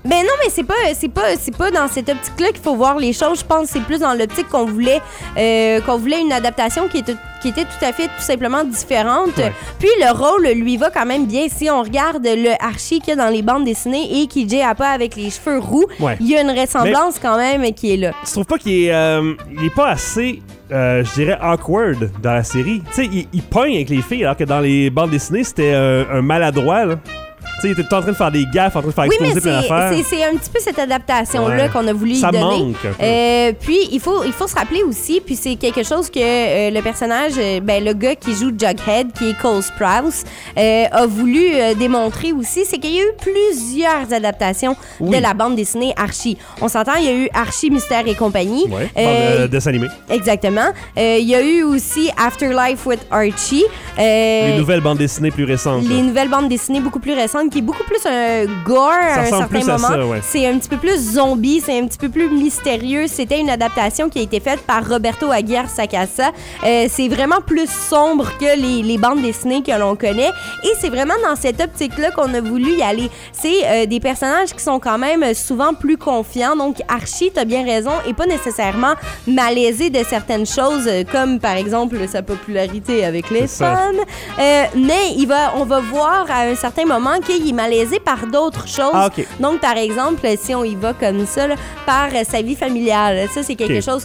S3: Ben non, mais c'est pas dans cette optique-là qu'il faut voir les choses. Je pense que c'est plus dans l'optique qu'on voulait une adaptation qui était tout à fait, tout simplement différente.
S2: Ouais.
S3: Puis le rôle lui va quand même bien. Si on regarde le Archie qu'il y a dans les bandes dessinées et KJ Apa avec les cheveux roux,
S2: Ouais.
S3: il y a une ressemblance quand même qui est là.
S2: Tu trouves pas qu'il est, il est pas assez, je dirais, awkward dans la série? Tu sais, il pogne avec les filles, alors que dans les bandes dessinées, c'était un maladroit, là. Tu sais, il était tout en train de faire des gaffes, en train de faire
S3: Oui, mais
S2: exploser plein d'affaires.
S3: c'est un petit peu cette adaptation-là
S2: Ouais.
S3: qu'on a voulu
S2: Ça
S3: y donner.
S2: manque un peu.
S3: Puis, il faut se rappeler aussi, puis c'est quelque chose que le personnage, le gars qui joue Jughead, qui est Cole Sprouse, a voulu démontrer aussi, c'est qu'il y a eu plusieurs adaptations
S2: Oui.
S3: de la bande dessinée Archie. On s'entend, il y a eu Archie, Mystère et compagnie.
S2: Ouais, dessin animé.
S3: Exactement. Il y a eu aussi Afterlife with Archie.
S2: Les nouvelles bandes dessinées plus récentes.
S3: Les
S2: là.
S3: nouvelles bandes dessinées beaucoup plus récentes, qui est beaucoup plus un gore à un
S2: ressemble
S3: certain
S2: plus à
S3: moment.
S2: ça, ouais.
S3: C'est un petit peu plus zombie, c'est un petit peu plus mystérieux. C'était une adaptation qui a été faite par Roberto Aguirre Sacasa. C'est vraiment plus sombre que les bandes dessinées que l'on connaît. Et c'est vraiment dans cette optique-là qu'on a voulu y aller. C'est des personnages qui sont quand même souvent plus confiants. Donc Archie, t'as bien raison, et pas nécessairement malaisé de certaines choses, comme par exemple sa popularité avec les
S2: C'est ça.
S3: femmes. Mais on va voir à un certain moment qu'il est malaisé par d'autres choses.
S2: Ah, ok.
S3: Donc, par exemple, si on y va comme ça, là, par sa vie familiale, ça, c'est quelque
S2: Ok.
S3: chose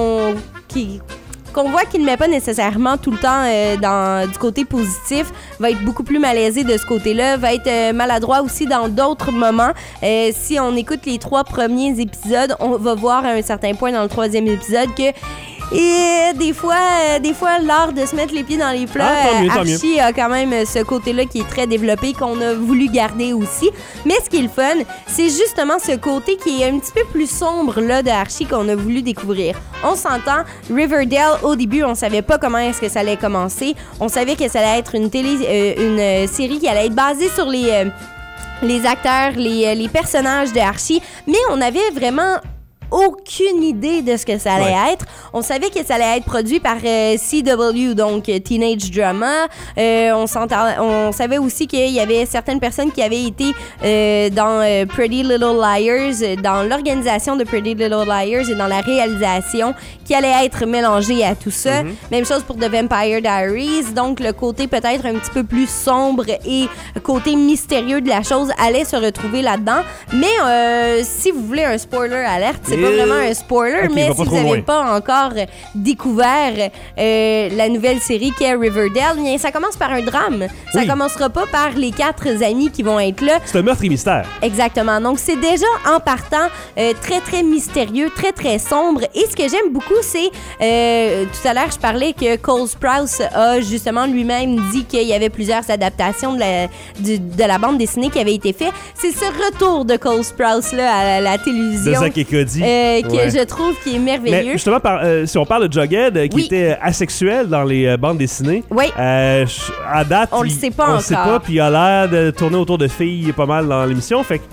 S3: qu'on voit qu'il ne met pas nécessairement tout le temps du côté positif, va être beaucoup plus malaisé de ce côté-là, va être maladroit aussi dans d'autres moments. Si on écoute les 3 premiers épisodes, on va voir à un certain point dans le 3e épisode que des fois, l'art de se mettre les pieds dans les plats,
S2: Ah, tant mieux.
S3: Archie a quand même ce côté-là qui est très développé, qu'on a voulu garder aussi. Mais ce qui est le fun, c'est justement ce côté qui est un petit peu plus sombre là, de Archie qu'on a voulu découvrir. On s'entend, Riverdale, au début, on savait pas comment est-ce que ça allait commencer. On savait que ça allait être une série qui allait être basée sur les acteurs, les personnages de Archie, mais on avait vraiment aucune idée de ce que ça allait être. On savait que ça allait être produit par CW, donc Teenage Drama. On savait aussi qu'il y avait certaines personnes qui avaient été dans Pretty Little Liars, dans l'organisation de Pretty Little Liars et dans la réalisation, qui allait être mélangée à tout ça. Même chose pour The Vampire Diaries. Donc, le côté peut-être un petit peu plus sombre et côté mystérieux de la chose allait se retrouver là-dedans. Mais si vous voulez un spoiler alerte, c'est pas vraiment un spoiler,
S2: Ok,
S3: mais
S2: va pas
S3: si vous
S2: trop
S3: n'avez
S2: loin.
S3: pas encore découvert la nouvelle série qui est Riverdale, bien, ça commence par un drame. Ça
S2: Oui.
S3: commencera pas par les 4 amis qui vont être là.
S2: C'est un meurtre et mystère.
S3: Exactement. Donc, c'est déjà en partant très, très mystérieux, très, très sombre. Et ce que j'aime beaucoup, c'est tout à l'heure, je parlais que Cole Sprouse a justement lui-même dit qu'il y avait plusieurs adaptations de la bande dessinée qui avaient été faites. C'est ce retour de Cole Sprouse là, à la
S2: De
S3: télévision
S2: Zack et Cody.
S3: que
S2: Ouais.
S3: je trouve qui est merveilleux.
S2: Mais justement, si on parle de Jughead, qui
S3: Oui.
S2: était asexuel dans les bandes dessinées,
S3: Oui.
S2: à date,
S3: On le sait pas
S2: on le sait
S3: encore.
S2: pas, puis il a l'air de tourner autour de filles pas mal dans l'émission. Fait que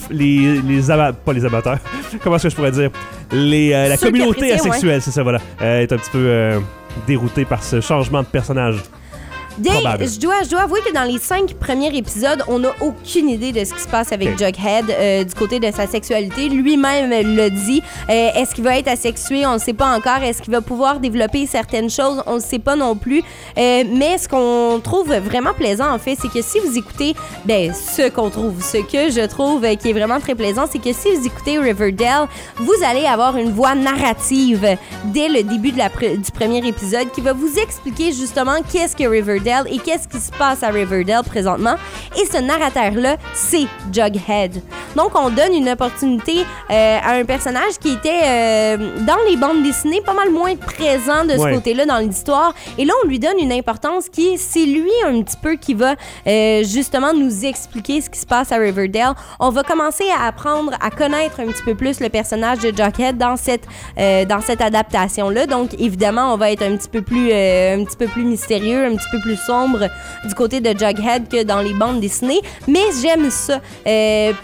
S2: pas les amateurs, comment est-ce que je pourrais dire? La
S3: Ceux qui
S2: communauté
S3: apprécient,
S2: asexuelle, c'est ça, voilà, est un petit peu déroutée par ce changement de personnage.
S3: Bien,
S2: Probable.
S3: je dois avouer que dans les 5 premiers épisodes, on n'a aucune idée de ce qui se passe avec
S2: Ok.
S3: Jughead du côté de sa sexualité. Lui-même l'a dit. Est-ce qu'il va être asexué? On ne sait pas encore. Est-ce qu'il va pouvoir développer certaines choses? On ne sait pas non plus. Mais ce qu'on trouve vraiment plaisant, en fait, c'est que si vous écoutez, ce que je trouve qui est vraiment très plaisant, c'est que si vous écoutez Riverdale, vous allez avoir une voix narrative dès le début du premier épisode qui va vous expliquer justement qu'est-ce que Riverdale et qu'est-ce qui se passe à Riverdale présentement. Et ce narrateur-là, c'est Jughead. Donc, on donne une opportunité à un personnage qui était dans les bandes dessinées pas mal moins présent de ce
S2: Ouais.
S3: côté-là dans l'histoire. Et là, on lui donne une importance c'est lui un petit peu qui va justement nous expliquer ce qui se passe à Riverdale. On va commencer à apprendre à connaître un petit peu plus le personnage de Jughead dans cette adaptation-là. Donc, évidemment, on va être un petit peu plus mystérieux, un petit peu plus sombre du côté de Jughead que dans les bandes dessinées. Mais j'aime ça.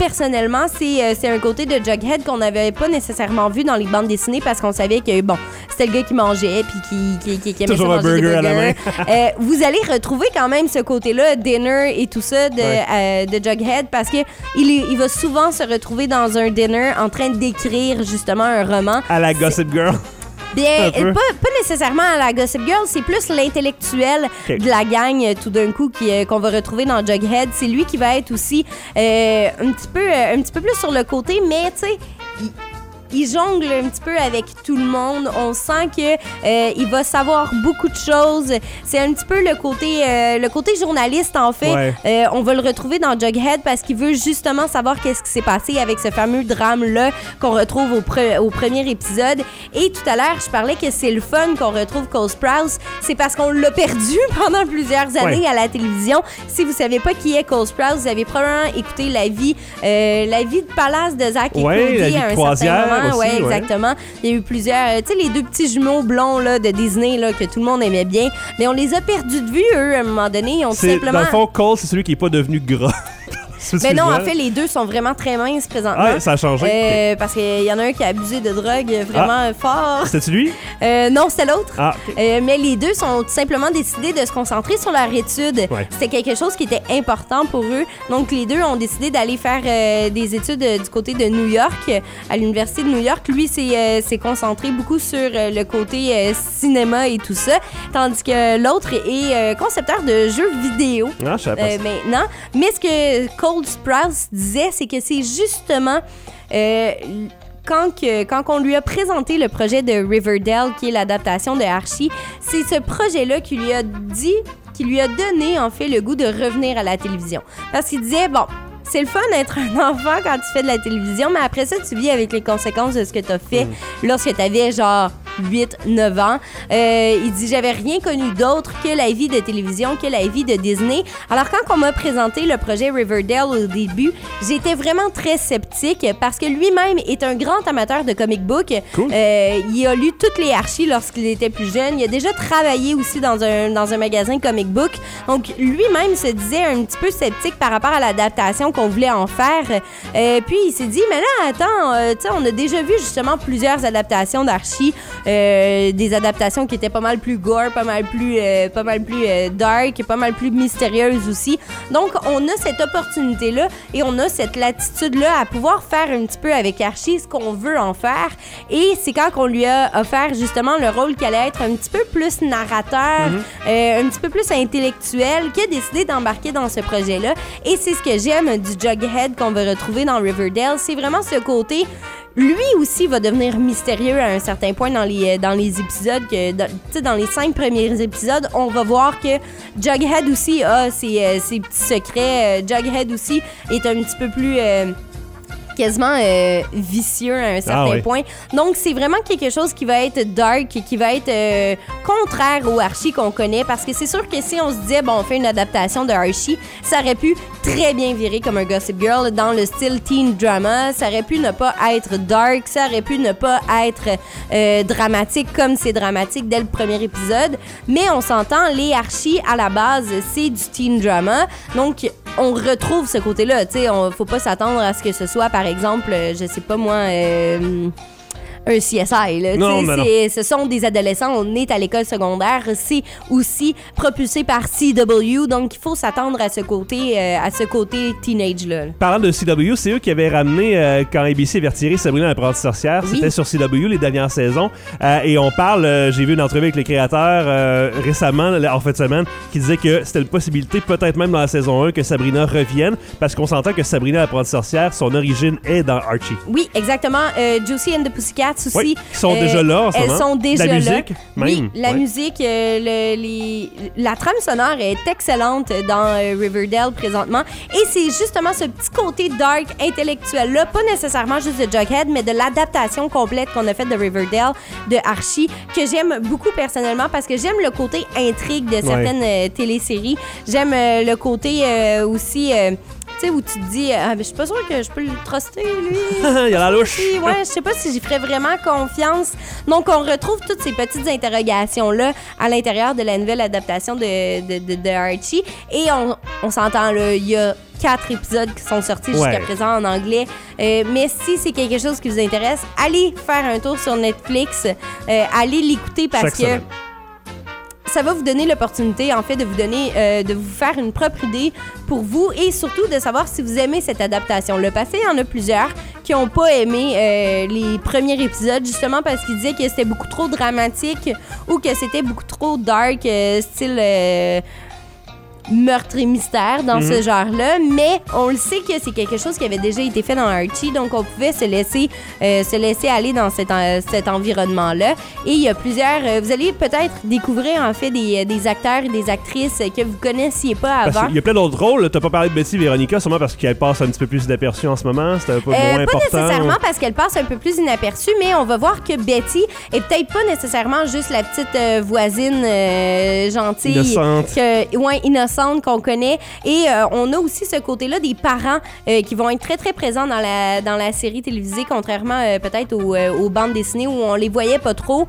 S3: Personnellement, c'est un côté de Jughead qu'on n'avait pas nécessairement vu dans les bandes dessinées parce qu'on savait que, bon, c'était le gars qui mangeait puis qui aimait ça
S2: Toujours un
S3: manger des
S2: burger à la
S3: burgers. Vous allez retrouver quand même ce côté-là, dinner et tout ça de Jughead, parce que il va souvent se retrouver dans un dinner en train d'écrire justement un roman.
S2: À la Gossip Girl.
S3: Bien, pas nécessairement à la Gossip Girl, c'est plus l'intellectuel de la gang tout d'un coup qu'on va retrouver dans Jughead. C'est lui qui va être aussi un petit peu plus sur le côté, mais tu sais, il jongle un petit peu avec tout le monde. On sent que il va savoir beaucoup de choses. C'est un petit peu le côté journaliste, en fait. Ouais. On va le retrouver dans Jughead parce qu'il veut justement savoir qu'est-ce qui s'est passé avec ce fameux drame-là qu'on retrouve au premier épisode. Et tout à l'heure, je parlais que c'est le fun qu'on retrouve Cole Sprouse. C'est parce qu'on l'a perdu pendant plusieurs années à la télévision. Si vous savez pas qui est Cole Sprouse, vous avez probablement écouté la vie de palace de Zack et Cody à un certain moment. Oui, exactement. Il y a eu plusieurs... Tu sais, les deux petits jumeaux blonds là, de Disney là, que tout le monde aimait bien. Mais on les a perdus de vue, eux, à un moment donné. Ils ont tout simplement...
S2: Dans le fond, Cole, c'est celui qui n'est pas devenu gras.
S3: Mais non, en fait, les deux sont vraiment très minces présentement.
S2: Ah, ça a changé.
S3: Parce qu'il y en a un qui a abusé de drogue vraiment fort.
S2: C'était-tu lui?
S3: Non, c'était l'autre.
S2: Ah, okay.
S3: Mais les deux sont tout simplement décidés de se concentrer sur leur étude. Ouais. C'était quelque chose qui était important pour eux. Donc, les deux ont décidé d'aller faire des études du côté de New York, à l'Université de New York. Lui, s'est concentré beaucoup sur le côté cinéma et tout ça, tandis que l'autre est concepteur de jeux vidéo.
S2: Ah, je savais pas ça.
S3: Maintenant. Mais ce que Cole Sprouse disait, c'est que c'est justement quand on lui a présenté le projet de Riverdale, qui est l'adaptation de Archie, c'est ce projet-là qui lui a donné en fait le goût de revenir à la télévision. Parce qu'il disait, bon, c'est le fun d'être un enfant quand tu fais de la télévision, mais après ça, tu vis avec les conséquences de ce que tu as fait lorsque tu avais genre 8-9 ans. Il dit, j'avais rien connu d'autre que la vie de télévision, que la vie de Disney. Alors, quand on m'a présenté le projet Riverdale au début, j'étais vraiment très sceptique parce que lui-même est un grand amateur de comic book. Cool. Il a lu toutes les Archies lorsqu'il était plus jeune. Il a déjà travaillé aussi dans un magasin comic book. Donc, lui-même se disait un petit peu sceptique par rapport à l'adaptation qu'on voulait en faire. Puis, il s'est dit, mais là, attends, tu sais, on a déjà vu justement plusieurs adaptations d'Archie. Des adaptations qui étaient pas mal plus gore, pas mal plus dark, pas mal plus mystérieuses aussi. Donc, on a cette opportunité-là et on a cette latitude-là à pouvoir faire un petit peu avec Archie ce qu'on veut en faire. Et c'est quand on lui a offert justement le rôle qui allait être un petit peu plus narrateur, un petit peu plus intellectuel, qui a décidé d'embarquer dans ce projet-là. Et c'est ce que j'aime du Jughead qu'on va retrouver dans Riverdale. C'est vraiment ce côté... Lui aussi va devenir mystérieux à un certain point dans les épisodes. Dans les 5 premiers épisodes, on va voir que Jughead aussi a ses petits secrets. Jughead aussi est un petit peu plus... quasiment vicieux à un certain point. Donc, c'est vraiment quelque chose qui va être dark, qui va être contraire au Archie qu'on connaît, parce que c'est sûr que si on se disait, bon, on fait une adaptation de Archie, ça aurait pu très bien virer comme un Gossip Girl dans le style teen drama, ça aurait pu ne pas être dark, ça aurait pu ne pas être dramatique comme c'est dramatique dès le premier épisode, mais on s'entend, les Archie, à la base, c'est du teen drama, donc on retrouve ce côté-là, tu sais, faut pas s'attendre à ce que ce soit, par exemple, je sais pas moi, un CSI, là. Non. Ce sont des adolescents, on est à l'école secondaire, c'est aussi propulsé par CW, donc il faut s'attendre à ce côté teenage-là.
S2: Parlant de CW, c'est eux qui avaient ramené, quand ABC avait retiré Sabrina l'apprentie sorcière, c'était sur CW les dernières saisons, et on parle, j'ai vu une entrevue avec les créateurs récemment, en fin de semaine, qui disait que c'était une possibilité, peut-être même dans la saison 1, que Sabrina revienne, parce qu'on s'entend que Sabrina l'apprentie sorcière, son origine est dans Archie.
S3: Oui, exactement. Josie and the Pussycats aussi.
S2: Oui, qui sont déjà là en ce moment.
S3: Elles sont déjà
S2: la musique,
S3: là.
S2: Même.
S3: Oui, la musique, la trame sonore est excellente dans Riverdale présentement. Et c'est justement ce petit côté dark intellectuel-là, pas nécessairement juste de Jughead, mais de l'adaptation complète qu'on a faite de Riverdale, de Archie, que j'aime beaucoup personnellement parce que j'aime le côté intrigue de certaines téléséries. J'aime le côté aussi... tu sais, où tu te dis, je suis pas sûre que je peux le truster, lui.
S2: Il a la louche.
S3: Ouais, je sais pas si j'y ferais vraiment confiance. Donc, on retrouve toutes ces petites interrogations-là à l'intérieur de la nouvelle adaptation de Archie. Et on s'entend, là, il y a 4 épisodes qui sont sortis jusqu'à présent en anglais. Mais si c'est quelque chose qui vous intéresse, allez faire un tour sur Netflix. Allez l'écouter parce que ça va vous donner l'opportunité, en fait, de vous faire une propre idée pour vous et surtout de savoir si vous aimez cette adaptation-là. Parce qu'il y en a plusieurs qui n'ont pas aimé les premiers épisodes, justement parce qu'ils disaient que c'était beaucoup trop dramatique ou que c'était beaucoup trop dark, style meurtre et mystère dans ce genre-là, mais on le sait que c'est quelque chose qui avait déjà été fait dans Archie, donc on pouvait se laisser aller dans cet environnement-là. Et il y a plusieurs... vous allez peut-être découvrir, en fait, des acteurs et des actrices que vous connaissiez pas avant.
S2: Il y a plein d'autres rôles. T'as pas parlé de Betty Véronica, sûrement parce qu'elle passe un petit peu plus inaperçue en ce moment. C'était pas moins important.
S3: Pas nécessairement parce qu'elle passe un peu plus inaperçue, mais on va voir que Betty est peut-être pas nécessairement juste la petite voisine gentille.
S2: Innocente.
S3: Innocente qu'on connaît. Et on a aussi ce côté-là des parents qui vont être très, très présents dans la série télévisée, contrairement peut-être aux bandes dessinées où on les voyait pas trop.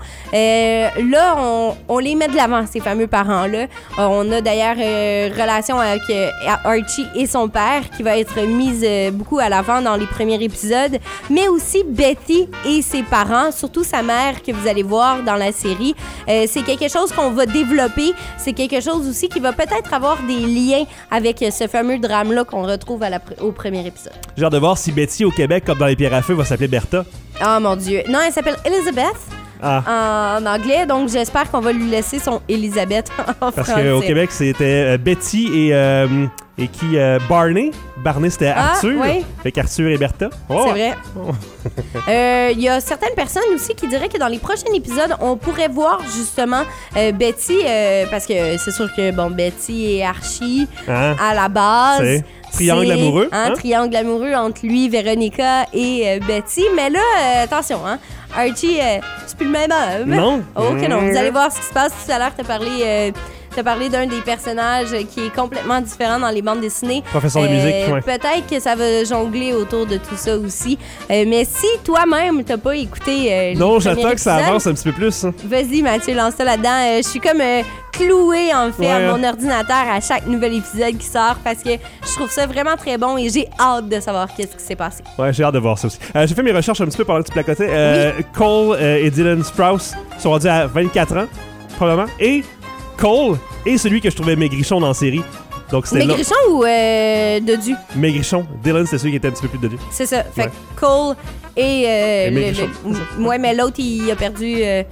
S3: Là, on les met de l'avant, ces fameux parents-là. On a d'ailleurs relation avec Archie et son père qui va être mise beaucoup à l'avant dans les premiers épisodes, mais aussi Betty et ses parents, surtout sa mère que vous allez voir dans la série. C'est quelque chose qu'on va développer. C'est quelque chose aussi qui va peut-être avoir des liens avec ce fameux drame-là qu'on retrouve au premier épisode.
S2: J'ai hâte de voir si Betty au Québec, comme dans Les Pierres à Feu, va s'appeler Bertha.
S3: Oh mon Dieu. Non, elle s'appelle Elizabeth. En anglais, donc j'espère qu'on va lui laisser son Elisabeth en
S2: Parce
S3: français.
S2: qu'au Québec, c'était Betty et qui Barney. Barney, c'était Arthur.
S3: Oui.
S2: Fait qu'Arthur et Bertha. Oh.
S3: C'est vrai. Il y a certaines personnes aussi qui diraient que dans les prochains épisodes, on pourrait voir justement Betty, parce que c'est sûr que Betty et Archie, à la base...
S2: Triangle amoureux.
S3: Triangle amoureux entre lui, Véronica et Betty. Mais là, attention, Archie, c'est plus le même homme.
S2: Non.
S3: Oh, que non. Vous allez voir ce qui se passe tout à l'heure. T'as parlé d'un des personnages qui est complètement différent dans les bandes dessinées.
S2: Professeur de musique, ouais.
S3: Peut-être que ça va jongler autour de tout ça aussi. Mais si toi-même, t'as pas écouté
S2: non,
S3: les
S2: j'attends que ça avance un petit peu plus.
S3: Vas-y, Mathieu, lance-toi là-dedans. Je suis comme clouée, en fait, à mon ordinateur à chaque nouvel épisode qui sort parce que je trouve ça vraiment très bon et j'ai hâte de savoir qu'est-ce qui s'est passé.
S2: Ouais, j'ai hâte de voir ça aussi. J'ai fait mes recherches un petit peu pendant que tu placotais. Cole et Dylan Sprouse sont rendus à 24 ans, probablement. Et Cole est celui que je trouvais maigrichon dans la série. Donc c'était
S3: maigrichon ou dodu?
S2: Maigrichon. Dylan, c'est celui qui était un petit peu plus dodu.
S3: C'est ça. Fait que Cole et ouais, mais l'autre, il a perdu...
S2: ouais.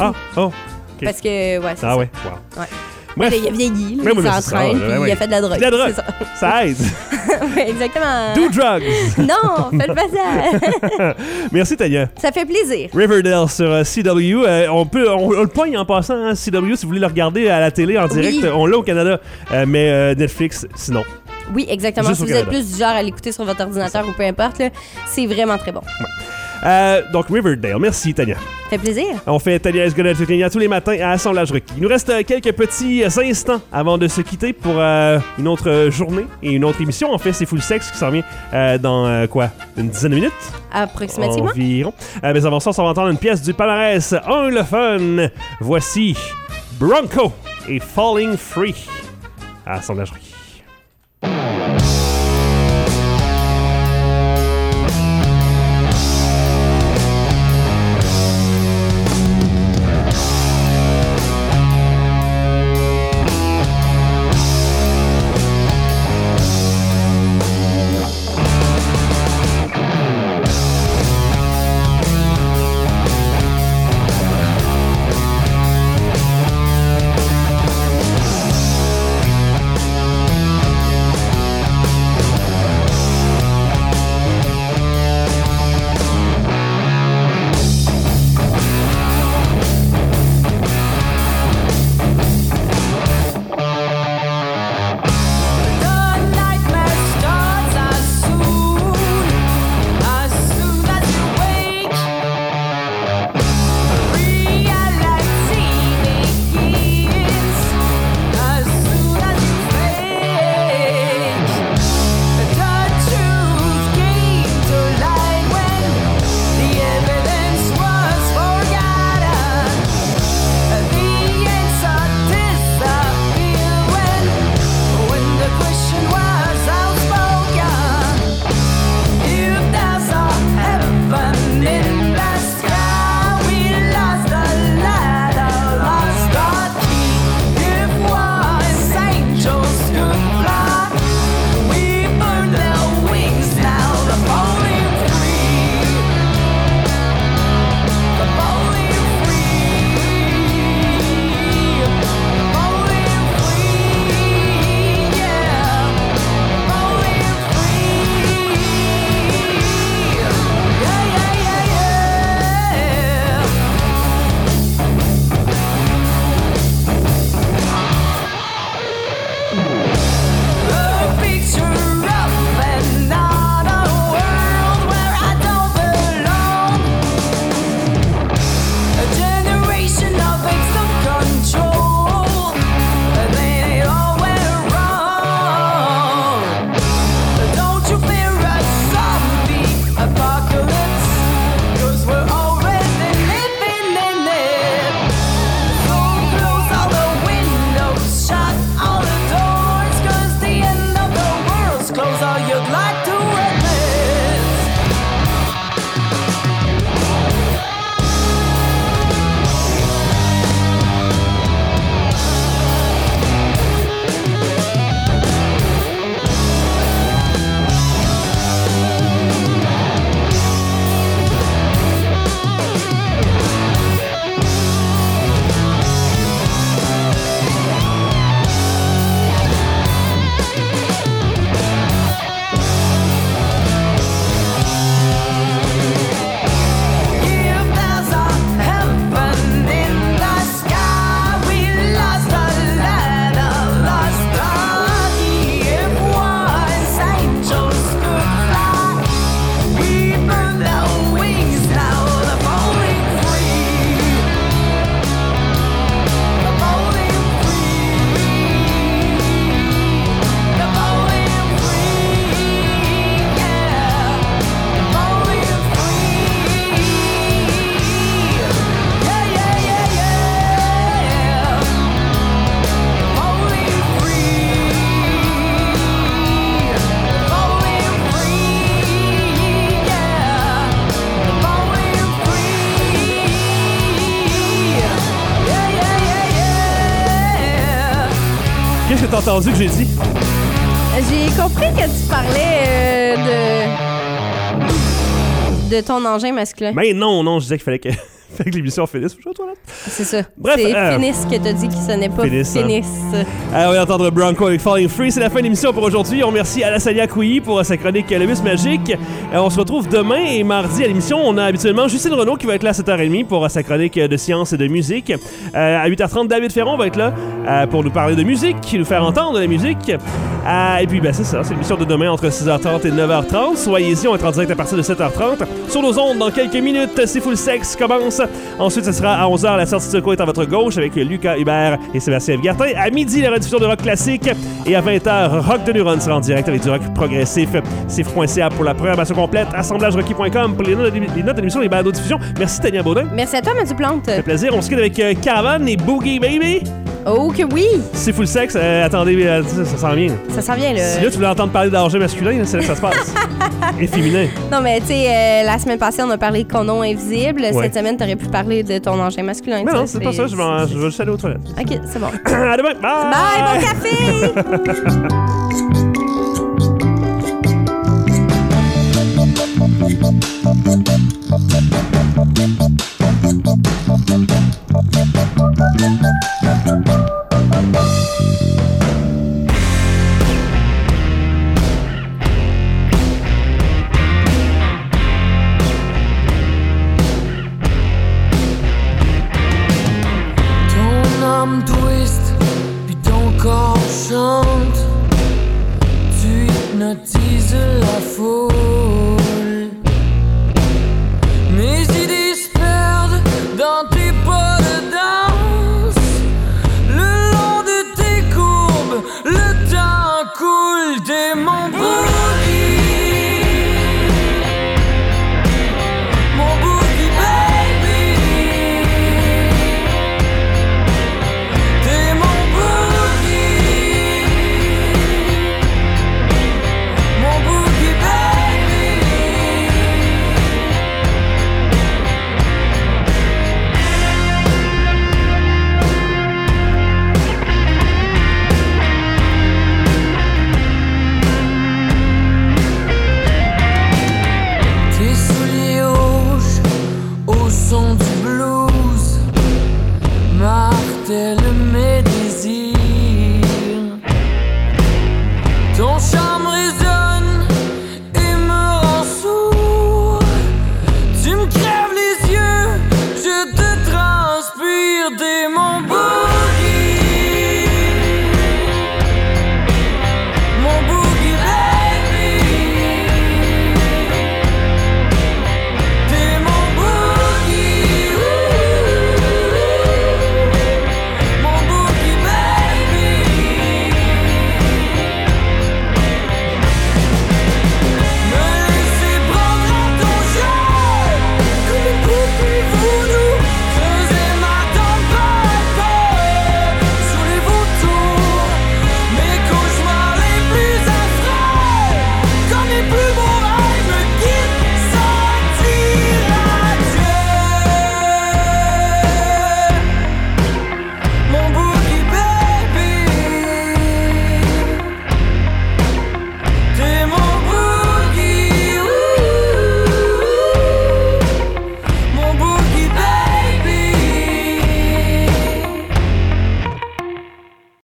S2: Okay.
S3: Parce que, ouais, c'est ça.
S2: Ouais, wow.
S3: Ouais.
S2: Bref.
S3: Il a vieilli, il s'entraîne, puis il a fait de la drogue.
S2: De la drogue, ça aide.
S3: Ouais, exactement.
S2: Do drugs.
S3: Non, faites pas ça.
S2: Merci, Tania.
S3: Ça fait plaisir.
S2: Riverdale sur CW. On le pogne en passant, CW, si vous voulez le regarder à la télé en direct. On l'a au Canada, mais Netflix, sinon.
S3: Oui, exactement. Si vous êtes plus du genre à l'écouter sur votre ordinateur ou peu importe, là, c'est vraiment très bon.
S2: Ouais. Donc, Riverdale. Merci, Tania.
S3: Ça fait plaisir.
S2: On fait Tania S. Godet tous les matins à Assemblage Requis. Il nous reste quelques petits instants avant de se quitter pour une autre journée et une autre émission. En fait, c'est Full Sex qui s'en vient dans une dizaine de minutes?
S3: Approximativement.
S2: Environ. Mais avant ça, on va entendre une pièce du palmarès anglophone. Voici Bronco et Falling Free à Assemblage Requis. Qu'est-ce que t'as entendu que j'ai dit?
S3: J'ai compris que tu parlais de ton engin masculin.
S2: Mais non, je disais qu'il fallait que l'émission finisse. Je suis aux toilettes.
S3: C'est ça.
S2: Bref,
S3: c'est Finis que t'as dit que ce n'est pas Finis.
S2: On va entendre Bronco avec Falling Free. C'est la fin de l'émission pour aujourd'hui. On remercie Alassania Couilly pour sa chronique Le Bus Magique. On se retrouve demain et mardi à l'émission. On a habituellement Justine Renaud qui va être là à 7h30 pour sa chronique de sciences et de musique. À 8h30, David Ferron va être là pour nous parler de musique, nous faire entendre la musique. Et puis, c'est ça. C'est l'émission de demain entre 6h30 et 9h30. Soyez-y, on va être en direct à partir de 7h30. Sur nos ondes, dans quelques minutes, C'est Full Sex commence. Ensuite, ce sera à 11h, la sortie de secours est à votre gauche avec Lucas Hubert et Sébastien Gartin. À midi, la rediffusion de rock classique. Et à 20h, Rock de Neuron sera en direct avec du rock progressif. Sif.ca pour la programmation complète. AssemblageRocky.com pour les notes de l'émission, les balados-diffusions. Merci, Tania Baudin.
S3: Merci à toi, Mathieu Plante.
S2: Ça fait plaisir. On se quitte avec Caravan et Boogie Baby.
S3: Oh que oui!
S2: C'est Full Sex. Attendez, ça sent bien.
S3: Ça sent bien, là.
S2: Si là, tu voulais entendre parler d'argent masculin, c'est là que ça se passe. Et féminin.
S3: Non, mais tu sais, la semaine passée, on a parlé de condom invisible.
S2: Ouais.
S3: Cette semaine, t'aurais pu parler de ton engin masculin.
S2: Mais non, c'est pas ça. Je vais juste aller aux toilettes.
S3: OK, c'est bon.
S2: À demain. Bye!
S3: Bye, bon café!